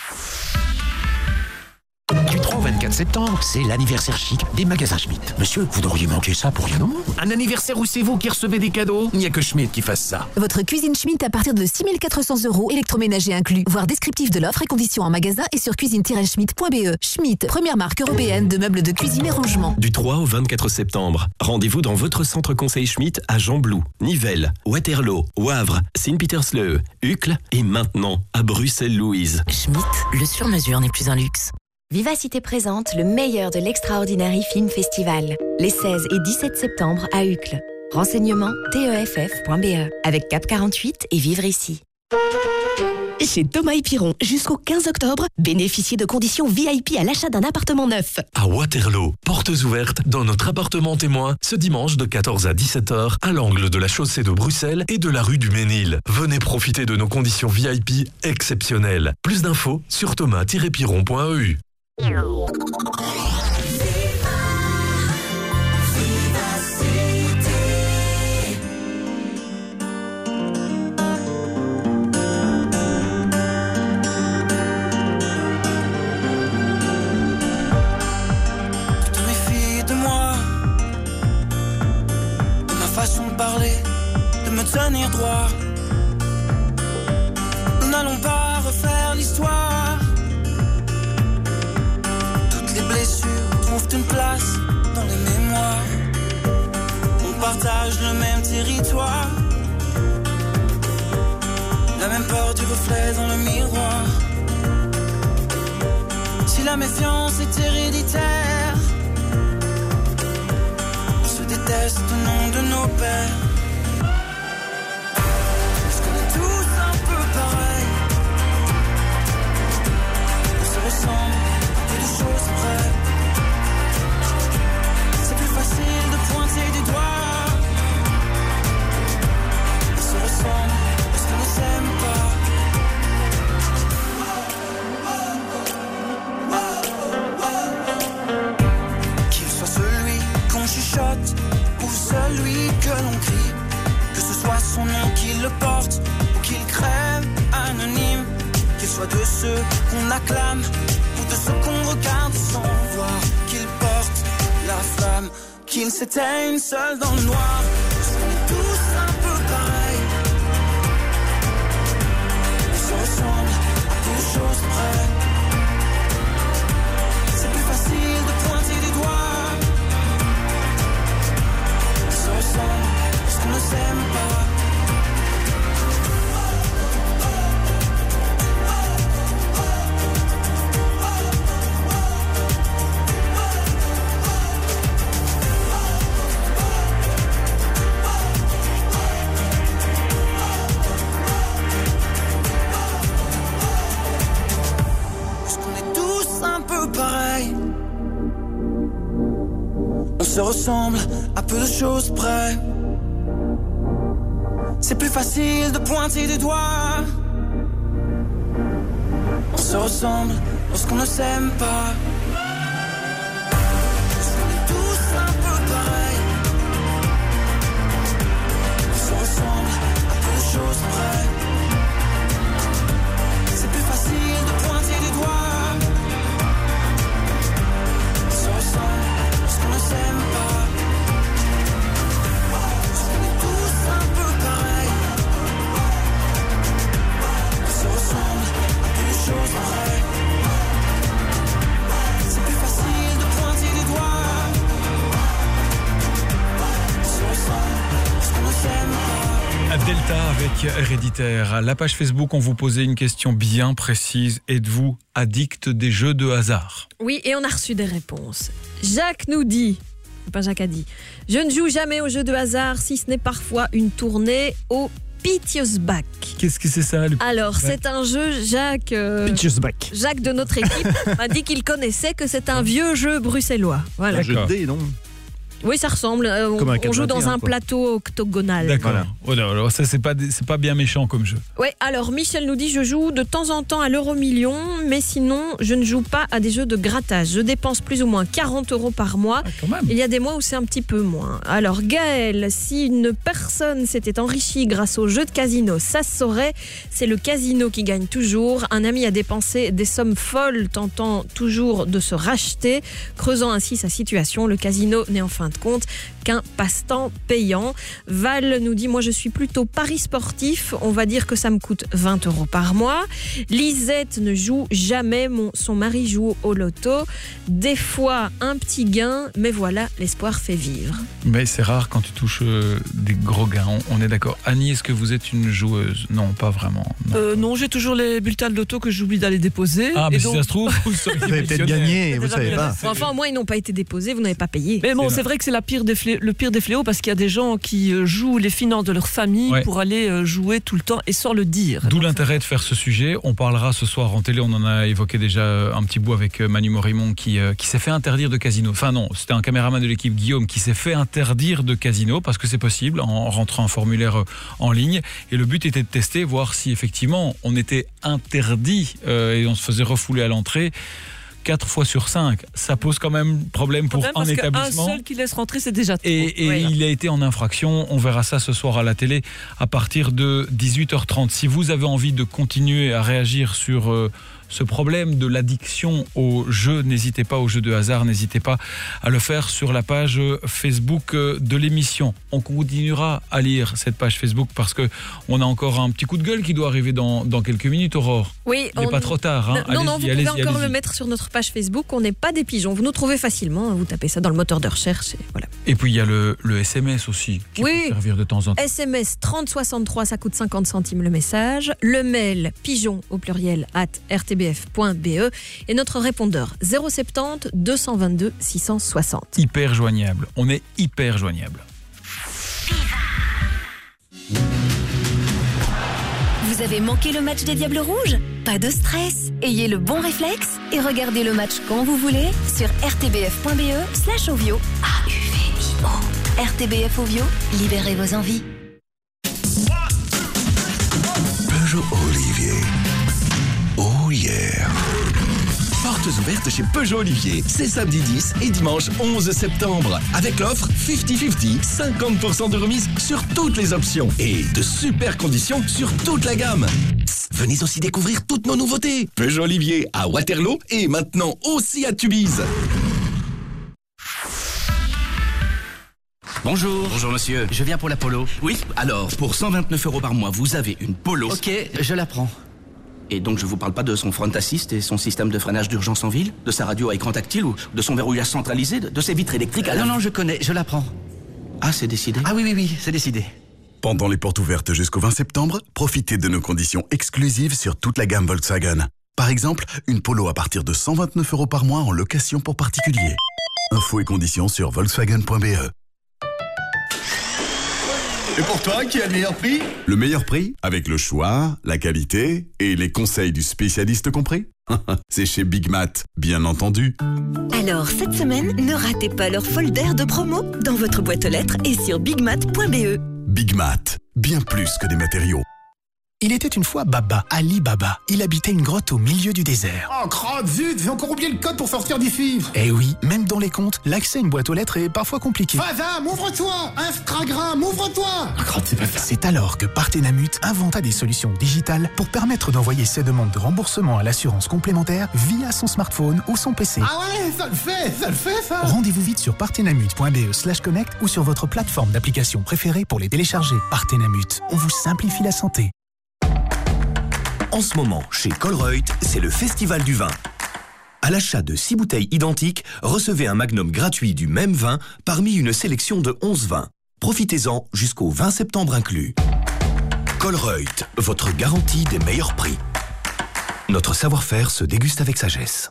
Du trois au vingt-quatre septembre, c'est l'anniversaire chic des magasins Schmitt. Monsieur, vous n'auriez manqué ça pour rien au monde. Un anniversaire où c'est vous qui recevez des cadeaux? Il n'y a que Schmitt qui fasse ça. Votre cuisine Schmitt à partir de six mille quatre cents euros, électroménager inclus. Voir descriptif de l'offre et conditions en magasin et sur cuisine tiret schmitt point b e. Schmitt, première marque européenne de meubles de cuisine et rangement. Du trois au vingt-quatre septembre, rendez-vous dans votre centre conseil Schmitt à Jean-Blou, Nivelles, Waterloo, Wavre, Saint-Petersleu, Uccle et maintenant à Bruxelles-Louise. Schmitt, le sur-mesure n'est plus un luxe. Vivacité présente le meilleur de l'Extraordinary Film Festival, les seize et dix-sept septembre à Uccle. Renseignements t e f f point b e avec Cap quarante-huit et Vivre ici. Chez Thomas et Piron, jusqu'au quinze octobre, bénéficiez de conditions V I P à l'achat d'un appartement neuf. À Waterloo, portes ouvertes dans notre appartement témoin ce dimanche de quatorze à dix-sept heures à l'angle de la chaussée de Bruxelles et de la rue du Ménil. Venez profiter de nos conditions V I P exceptionnelles. Plus d'infos sur thomas tiret piron point e u. Tu te méfies de moi, partagent le même territoire. La même peur du reflet dans le miroir. Si la méfiance est héréditaire, on se déteste au nom de nos pères. Est-ce qu'on est tous un peu pareils? On se ressemble à peu de choses près. C'est plus facile de pointer du doigt. On se ressemble parce qu'on ne s'aime pas. Qu'il soit celui qu'on chuchote ou celui que l'on crie, que ce soit son nom qui le porte ou qu'il crève anonyme, qu'il soit de ceux qu'on acclame ou de ceux qu'on regarde sans voir, qu'il porte la flamme, qu'il s'éteigne seul dans le noir. Parce qu'on est tous un peu pareils. On se ressemble à peu de choses près. C'est plus facile de pointer du doigt. On se ressemble parce qu'on ne s'aime pas. On se ressemble à peu de choses près. C'est plus facile de pointer du doigt. On se ressemble lorsqu'on ne s'aime pas. Parce qu'on est tous un peu pareils. On se ressemble à peu de choses près. C'est plus facile de pointer du doigt. On se ressemble lorsqu'on ne s'aime pas. Parce qu'on est tous un peu pareils. On se ressemble à peu de choses près. C'est plus facile de pointer du doigt. On se ressemble lorsqu'on ne s'aime pas. Delta avec Héréditaire. À la page Facebook, on vous posait une question bien précise. Êtes-vous addict des jeux de hasard? Oui, et on a reçu des réponses. Jacques nous dit, pas Jacques a dit, je ne joue jamais aux jeux de hasard si ce n'est parfois une tournée au Pitiosback. Qu'est-ce que c'est ça le... Alors, c'est un jeu, Jacques, euh, Pitiosback. Jacques de notre équipe m'a dit qu'il connaissait, que c'est un vieux jeu bruxellois. Voilà. Un jeu de dés, non? Oui, ça ressemble. Euh, on, on joue dans un quoi. plateau octogonal. D'accord. Voilà. Oh là, alors ça, c'est pas, c'est pas bien méchant comme jeu. Oui, alors Michel nous dit, je joue de temps en temps à l'euro million, mais sinon, je ne joue pas à des jeux de grattage. Je dépense plus ou moins quarante euros par mois. Ah, quand même. Il y a des mois où c'est un petit peu moins. Alors Gaël, si une personne s'était enrichie grâce au jeu de casino, ça se saurait. C'est le casino qui gagne toujours. Un ami a dépensé des sommes folles, tentant toujours de se racheter, creusant ainsi sa situation. Le casino n'est en fin de compte qu'un passe-temps payant. Val nous dit, moi je suis plutôt paris sportif, on va dire que ça me coûte vingt euros par mois. Lisette ne joue jamais, mon, son mari joue au loto, des fois un petit gain, mais voilà, l'espoir fait vivre. Mais c'est rare quand tu touches euh, des gros gains, on, on est d'accord. Annie, est-ce que vous êtes une joueuse? Non, pas vraiment. Non, euh, non j'ai toujours les bulletins de loto que j'oublie d'aller déposer. Ah, mais et si donc... ça se trouve, vous, vous avez peut-être gagné, vous savez pas. Enfin, au moins, ils n'ont pas été déposés, vous n'avez pas payé. Mais bon, c'est, c'est vrai que c'est la pire des flé... le pire des fléaux, parce qu'il y a des gens qui jouent les finances de leur famille ouais. pour aller jouer tout le temps et sans le dire. D'où donc, l'intérêt de faire ce sujet. On parlera ce soir en télé, on en a évoqué déjà un petit bout avec Manu Morimon qui, qui s'est fait interdire de casino. Enfin non, c'était un caméraman de l'équipe, Guillaume, qui s'est fait interdire de casino parce que c'est possible en rentrant un formulaire en ligne. Et le but était de tester, voir si effectivement on était interdit euh, et on se faisait refouler à l'entrée. quatre fois sur cinq, ça pose quand même problème pour problème un établissement. Un seul qui laisse rentrer, c'est déjà trop. Et, et ouais. il a été en infraction. On verra ça ce soir à la télé à partir de dix-huit heures trente. Si vous avez envie de continuer à réagir sur, euh, ce problème de l'addiction au jeu, n'hésitez pas, aux jeux de hasard, n'hésitez pas à le faire sur la page Facebook de l'émission. On continuera à lire cette page Facebook parce que on a encore un petit coup de gueule qui doit arriver dans, dans quelques minutes, Aurore. Oui, il n'est on... pas trop tard. Hein. Non, non, vous pouvez encore allez-y. le mettre sur notre page Facebook. On n'est pas des pigeons. Vous nous trouvez facilement. Vous tapez ça dans le moteur de recherche. Et, voilà. et puis il y a le, le S M S aussi qui oui. peut servir de temps en temps. S M S trente soixante-trois, ça coûte cinquante centimes le message. Le mail pigeon au pluriel at r t b f point b e et notre répondeur zéro sept zéro deux cent vingt-deux six cent soixante. Hyper joignable. On est hyper joignable. Vous avez manqué le match des Diables Rouges ? Pas de stress. Ayez le bon réflexe et regardez le match quand vous voulez sur r t b f point b e slash ovio. A U V I O. R T B F Ovio, libérez vos envies. Peugeot Olivier. Oh yeah. Portes ouvertes chez Peugeot Olivier. C'est samedi dix et dimanche onze septembre. Avec l'offre cinquante cinquante, cinquante pour cent de remise sur toutes les options. Et de super conditions sur toute la gamme. Psst, venez aussi découvrir toutes nos nouveautés. Peugeot Olivier à Waterloo et maintenant aussi à Tubize. Bonjour. Bonjour monsieur. Je viens pour la Polo. Oui, alors pour cent vingt-neuf euros par mois, vous avez une Polo. Ok, je la prends. Et donc je vous parle pas de son front assist et son système de freinage d'urgence en ville, de sa radio à écran tactile ou de son verrouillage centralisé, de, de ses vitres électriques à euh, la... Non, non, je connais, je la prends. Ah, c'est décidé? Ah oui, oui, oui, c'est décidé. Pendant les portes ouvertes jusqu'au vingt septembre, profitez de nos conditions exclusives sur toute la gamme Volkswagen. Par exemple, une Polo à partir de cent vingt-neuf euros par mois en location pour particuliers. Infos et conditions sur volkswagen point b e. Et pour toi, qui a le meilleur prix? Le meilleur prix, avec le choix, la qualité et les conseils du spécialiste compris. C'est chez Big Mat, bien entendu. Alors, cette semaine, ne ratez pas leur folder de promo dans votre boîte aux lettres et sur bigmat point b e. Big Mat, bien plus que des matériaux. Il était une fois Baba, Ali Baba. Il habitait une grotte au milieu du désert. Oh, crotte, zut, j'ai encore oublié le code pour sortir d'ici. Eh oui, même dans les comptes, l'accès à une boîte aux lettres est parfois compliqué. Fazam, ouvre-toi. Instagram, ouvre-toi. Oh, crotte, c'est pas ça. C'est alors que Partenamut inventa des solutions digitales pour permettre d'envoyer ses demandes de remboursement à l'assurance complémentaire via son smartphone ou son P C. Ah ouais, ça le fait, ça le fait, ça. Rendez-vous vite sur partenamut point b e slash connect ou sur votre plateforme d'application préférée pour les télécharger. Partenamut, on vous simplifie la santé. En ce moment, chez Colruyt, c'est le festival du vin. À l'achat de six bouteilles identiques, recevez un magnum gratuit du même vin parmi une sélection de onze vins. Profitez-en jusqu'au vingt septembre inclus. Colruyt, votre garantie des meilleurs prix. Notre savoir-faire se déguste avec sagesse.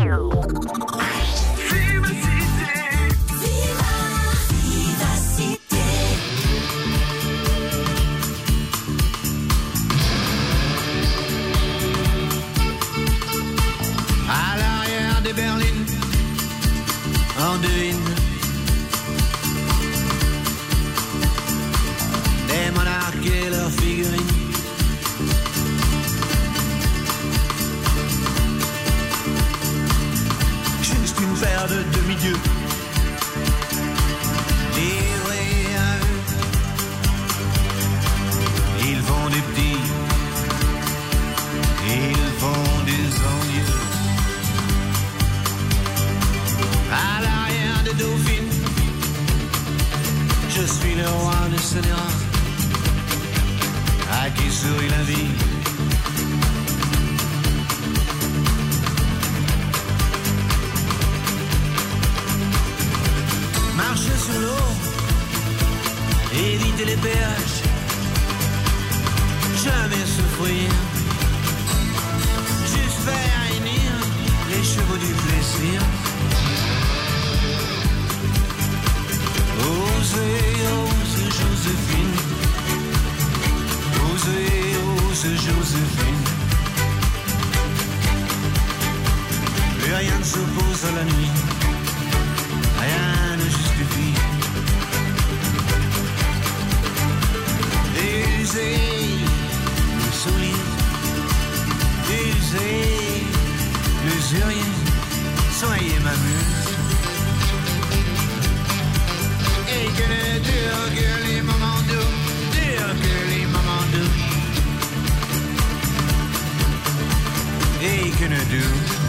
Berlin, Anduin, des monarques et leurs figurines. Juste une paire de demi-dieux, livrés à eux. Ils font des petits, ils font des envieux. À l'arrière des dauphines, je suis le roi de Sénéra, à qui sourit la vie. Marcher sur l'eau, éviter les péages, jamais souffrir, juste faire réunir les chevaux du plaisir. Osez, osez Joséphine, osez, osez Joséphine. Plus rien ne s'oppose à la nuit, rien ne justifie. Usez le sourire, usez l'usurier, soyez ma muse. Et que ne durent que les moments doux, durent que les moments doux. Et que gonna do?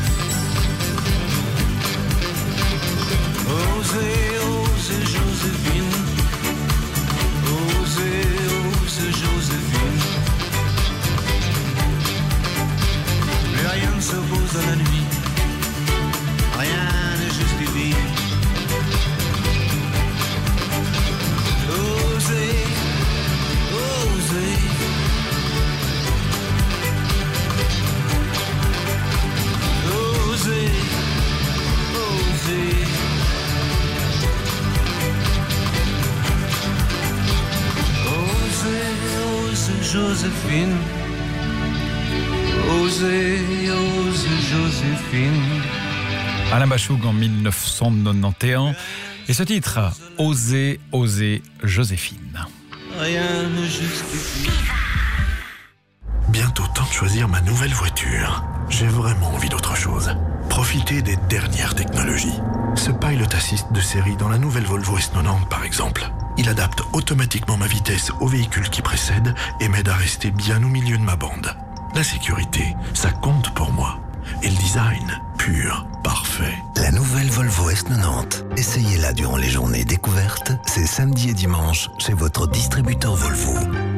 Osez, osez, Joséphine. Osez, osez, Joséphine. Plus rien ne s'oppose dans la nuit. Rien ne justifie. Osez, osez. Osez, osez. Joséphine, osez, osez, Joséphine. Alain Bachung en dix-neuf cent quatre-vingt-onze et ce titre, Osez, osez, Joséphine. Rien ne justifie. Bientôt temps de choisir ma nouvelle voiture. J'ai vraiment envie d'autre chose. Profiter des dernières technologies. Ce Pilot Assist de série dans la nouvelle Volvo S quatre-vingt-dix par exemple. Il adapte automatiquement ma vitesse au véhicule qui précède et m'aide à rester bien au milieu de ma bande. La sécurité, ça compte pour moi. Et le design, pur, parfait. La nouvelle Volvo S quatre-vingt-dix. Essayez-la durant les journées découvertes. C'est samedi et dimanche chez votre distributeur Volvo.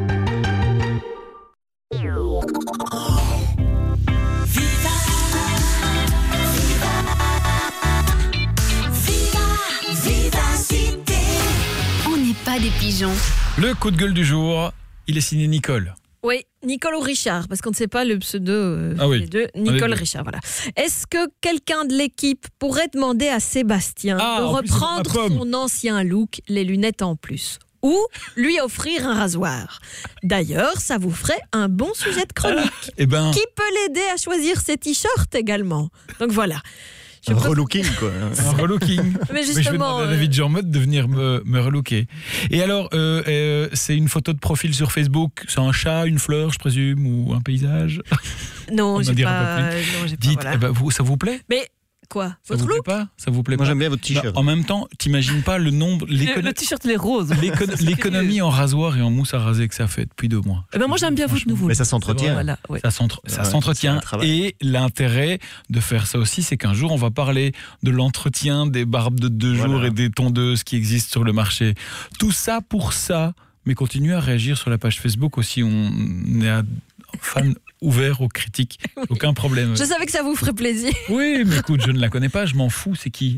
Pas des pigeons. Le coup de gueule du jour, il est signé Nicole. Oui, Nicole ou Richard, parce qu'on ne sait pas le pseudo euh, ah oui. les deux. Nicole Richard, voilà. Est-ce que quelqu'un de l'équipe pourrait demander à Sébastien ah, de reprendre son ancien look, les lunettes en plus, ou lui offrir un rasoir? D'ailleurs, ça vous ferait un bon sujet de chronique. Ah, eh ben... Qui peut l'aider à choisir ses t-shirts également? Donc voilà. Je un peux... relooking, quoi. Un relooking. Mais justement, Mais je vais demander à David Jean-Mode de venir me, me relooker. Et alors, euh, euh, c'est une photo de profil sur Facebook. C'est un chat, une fleur, je présume, ou un paysage? Non, j'ai pas... non j'ai Dites, pas, voilà. eh ben, vous, ça vous plaît? Mais... Quoi? Ça vous plaît pas? Ça vous plaît Moi pas? j'aime bien votre t-shirt. Bah, en même temps, t'imagines pas le nombre, le, le t-shirt les roses. L'économie en rasoir et en mousse à raser que ça fait depuis deux mois. Eh ben moi j'aime bien votre nouveau. Mais ça s'entretient. Voilà, ouais. Ça s'entretient. Ouais, et l'intérêt de faire ça aussi, c'est qu'un jour on va parler de l'entretien des barbes de deux voilà. jours et des tondeuses qui existent sur le marché. Tout ça pour ça. Mais continuez à réagir sur la page Facebook aussi. On est à fan ouvert aux critiques, oui. Aucun problème. Je savais que ça vous ferait plaisir. Oui, mais écoute, je ne la connais pas, je m'en fous, c'est qui?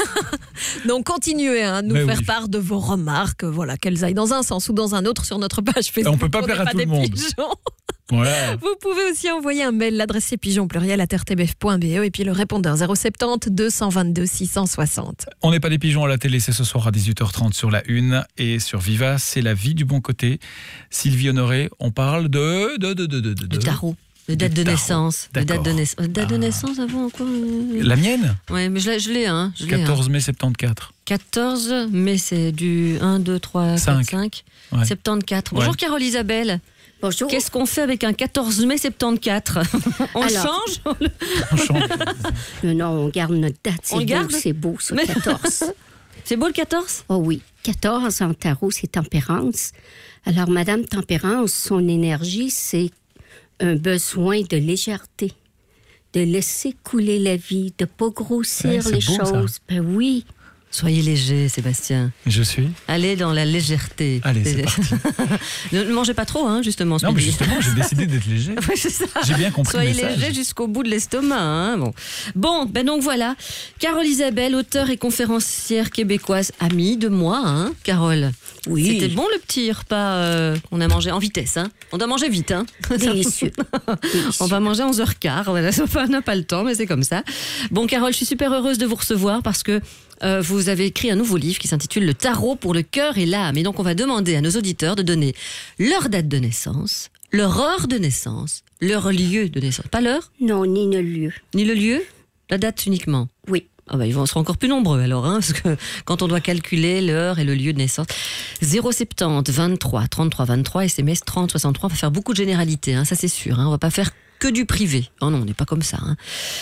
Donc continuez à nous mais faire oui. part de vos remarques, voilà, qu'elles aillent dans un sens ou dans un autre sur notre page Facebook. On ne peut pas plaire à tout le monde. Ouais. Vous pouvez aussi envoyer un mail, l'adresse c'est pigeon pluriel à r t b f point b e et puis le répondeur zéro sept zéro deux cent vingt-deux six cent soixante. On n'est pas des pigeons à la télé, c'est ce soir à dix-huit heures trente sur la une et sur Viva, c'est la vie du bon côté. Sylvie Honoré, on parle de... de, de, de, de, de du tarot. De date de, de naissance. De date de, naissance. date de naissance avant quoi? La mienne? Oui, mais je, je l'ai. Hein, je quatorze mai hein. soixante-quatorze. quatorze mai, c'est du un, deux, trois, quatre, cinq. Ouais. soixante-quatorze. Bonjour ouais. Carole Isabelle. Bonjour. Qu'est-ce qu'on fait avec un quatorze mai soixante-quatorze? On Alors, change On change. Non, non, on garde notre date. C'est on beau, garde c'est beau, ce mais... quatorze. C'est beau le quatorze? Oh oui. quatorze en tarot, c'est tempérance. Alors, Madame Tempérance, son énergie, c'est un besoin de légèreté, de laisser couler la vie, de ne pas grossir ouais, les beau, choses. Ça. Ben oui. Soyez léger, Sébastien. Je suis. Allez dans la légèreté. Allez, c'est parti. Ne mangez pas trop, hein, justement. Non, mais justement, j'ai décidé d'être léger. Oui, c'est ça. J'ai bien compris Soyez le message. léger jusqu'au bout de l'estomac. Hein. Bon. bon, ben donc voilà. Carole Isabelle, auteure et conférencière québécoise, amie de moi, hein, Carole. Oui. C'était bon le petit repas euh, qu'on a mangé en vitesse. Hein. On doit manger vite. Hein. Délicieux. On va manger à onze heures quinze. Voilà, on n'a pas le temps, mais c'est comme ça. Bon, Carole, je suis super heureuse de vous recevoir parce que Euh, vous avez écrit un nouveau livre qui s'intitule Le tarot pour le cœur et l'âme. Et donc, on va demander à nos auditeurs de donner leur date de naissance, leur heure de naissance, leur lieu de naissance. Pas l'heure? Non, ni le lieu. Ni le lieu? La date uniquement? Oui. Ah bah, ils vont, seront encore plus nombreux alors, hein, parce que quand on doit calculer l'heure et le lieu de naissance. zéro sept zéro vingt-trois trente-trois vingt-trois, S M S trente soixante-trois, on va faire beaucoup de généralités, hein, ça c'est sûr. Hein, on va pas faire que du privé. Oh non, on n'est pas comme ça. Hein.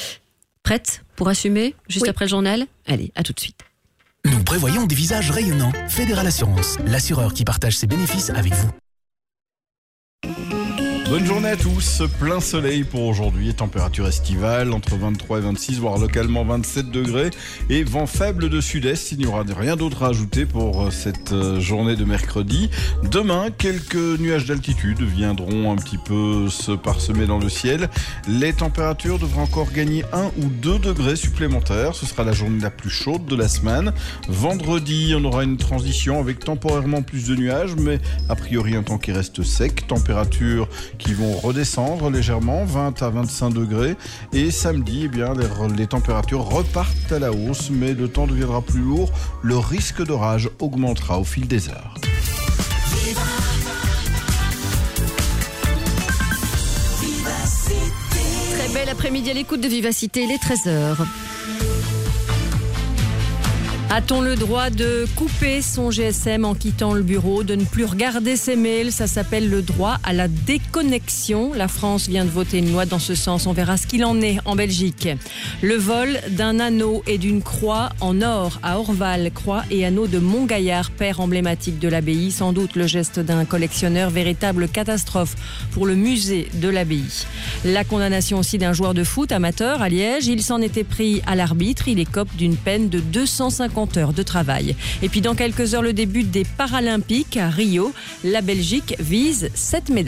Prête pour assumer, juste oui. après le journal? Allez, à tout de suite. Nous prévoyons des visages rayonnants. Fédéral Assurance, l'assureur qui partage ses bénéfices avec vous. Bonne journée à tous, plein soleil pour aujourd'hui, température estivale entre vingt-trois et vingt-six, voire localement vingt-sept degrés et vent faible de sud-est. Il n'y aura rien d'autre à ajouter pour cette journée de mercredi. Demain, quelques nuages d'altitude viendront un petit peu se parsemer dans le ciel. Les températures devraient encore gagner un ou deux degrés supplémentaires. Ce sera la journée la plus chaude de la semaine. Vendredi, on aura une transition avec temporairement plus de nuages, mais a priori un temps qui reste sec. Température qui vont redescendre légèrement, vingt à vingt-cinq degrés. Et samedi, eh bien, les, les températures repartent à la hausse, mais le temps deviendra plus lourd. Le risque d'orage augmentera au fil des heures. Très bel après-midi à l'écoute de Vivacité, il est treize heures. A-t-on le droit de couper son G S M en quittant le bureau, de ne plus regarder ses mails? Ça s'appelle le droit à la déconnexion. La France vient de voter une loi dans ce sens. On verra ce qu'il en est en Belgique. Le vol d'un anneau et d'une croix en or à Orval, croix et anneau de Montgaillard, père emblématique de l'abbaye. Sans doute le geste d'un collectionneur, véritable catastrophe pour le musée de l'abbaye. La condamnation aussi d'un joueur de foot amateur à Liège. Il s'en était pris à l'arbitre. Il écope d'une peine de deux cent cinquante heures de travail. Et puis dans quelques heures, le début des Paralympiques à Rio. La Belgique vise sept médailles.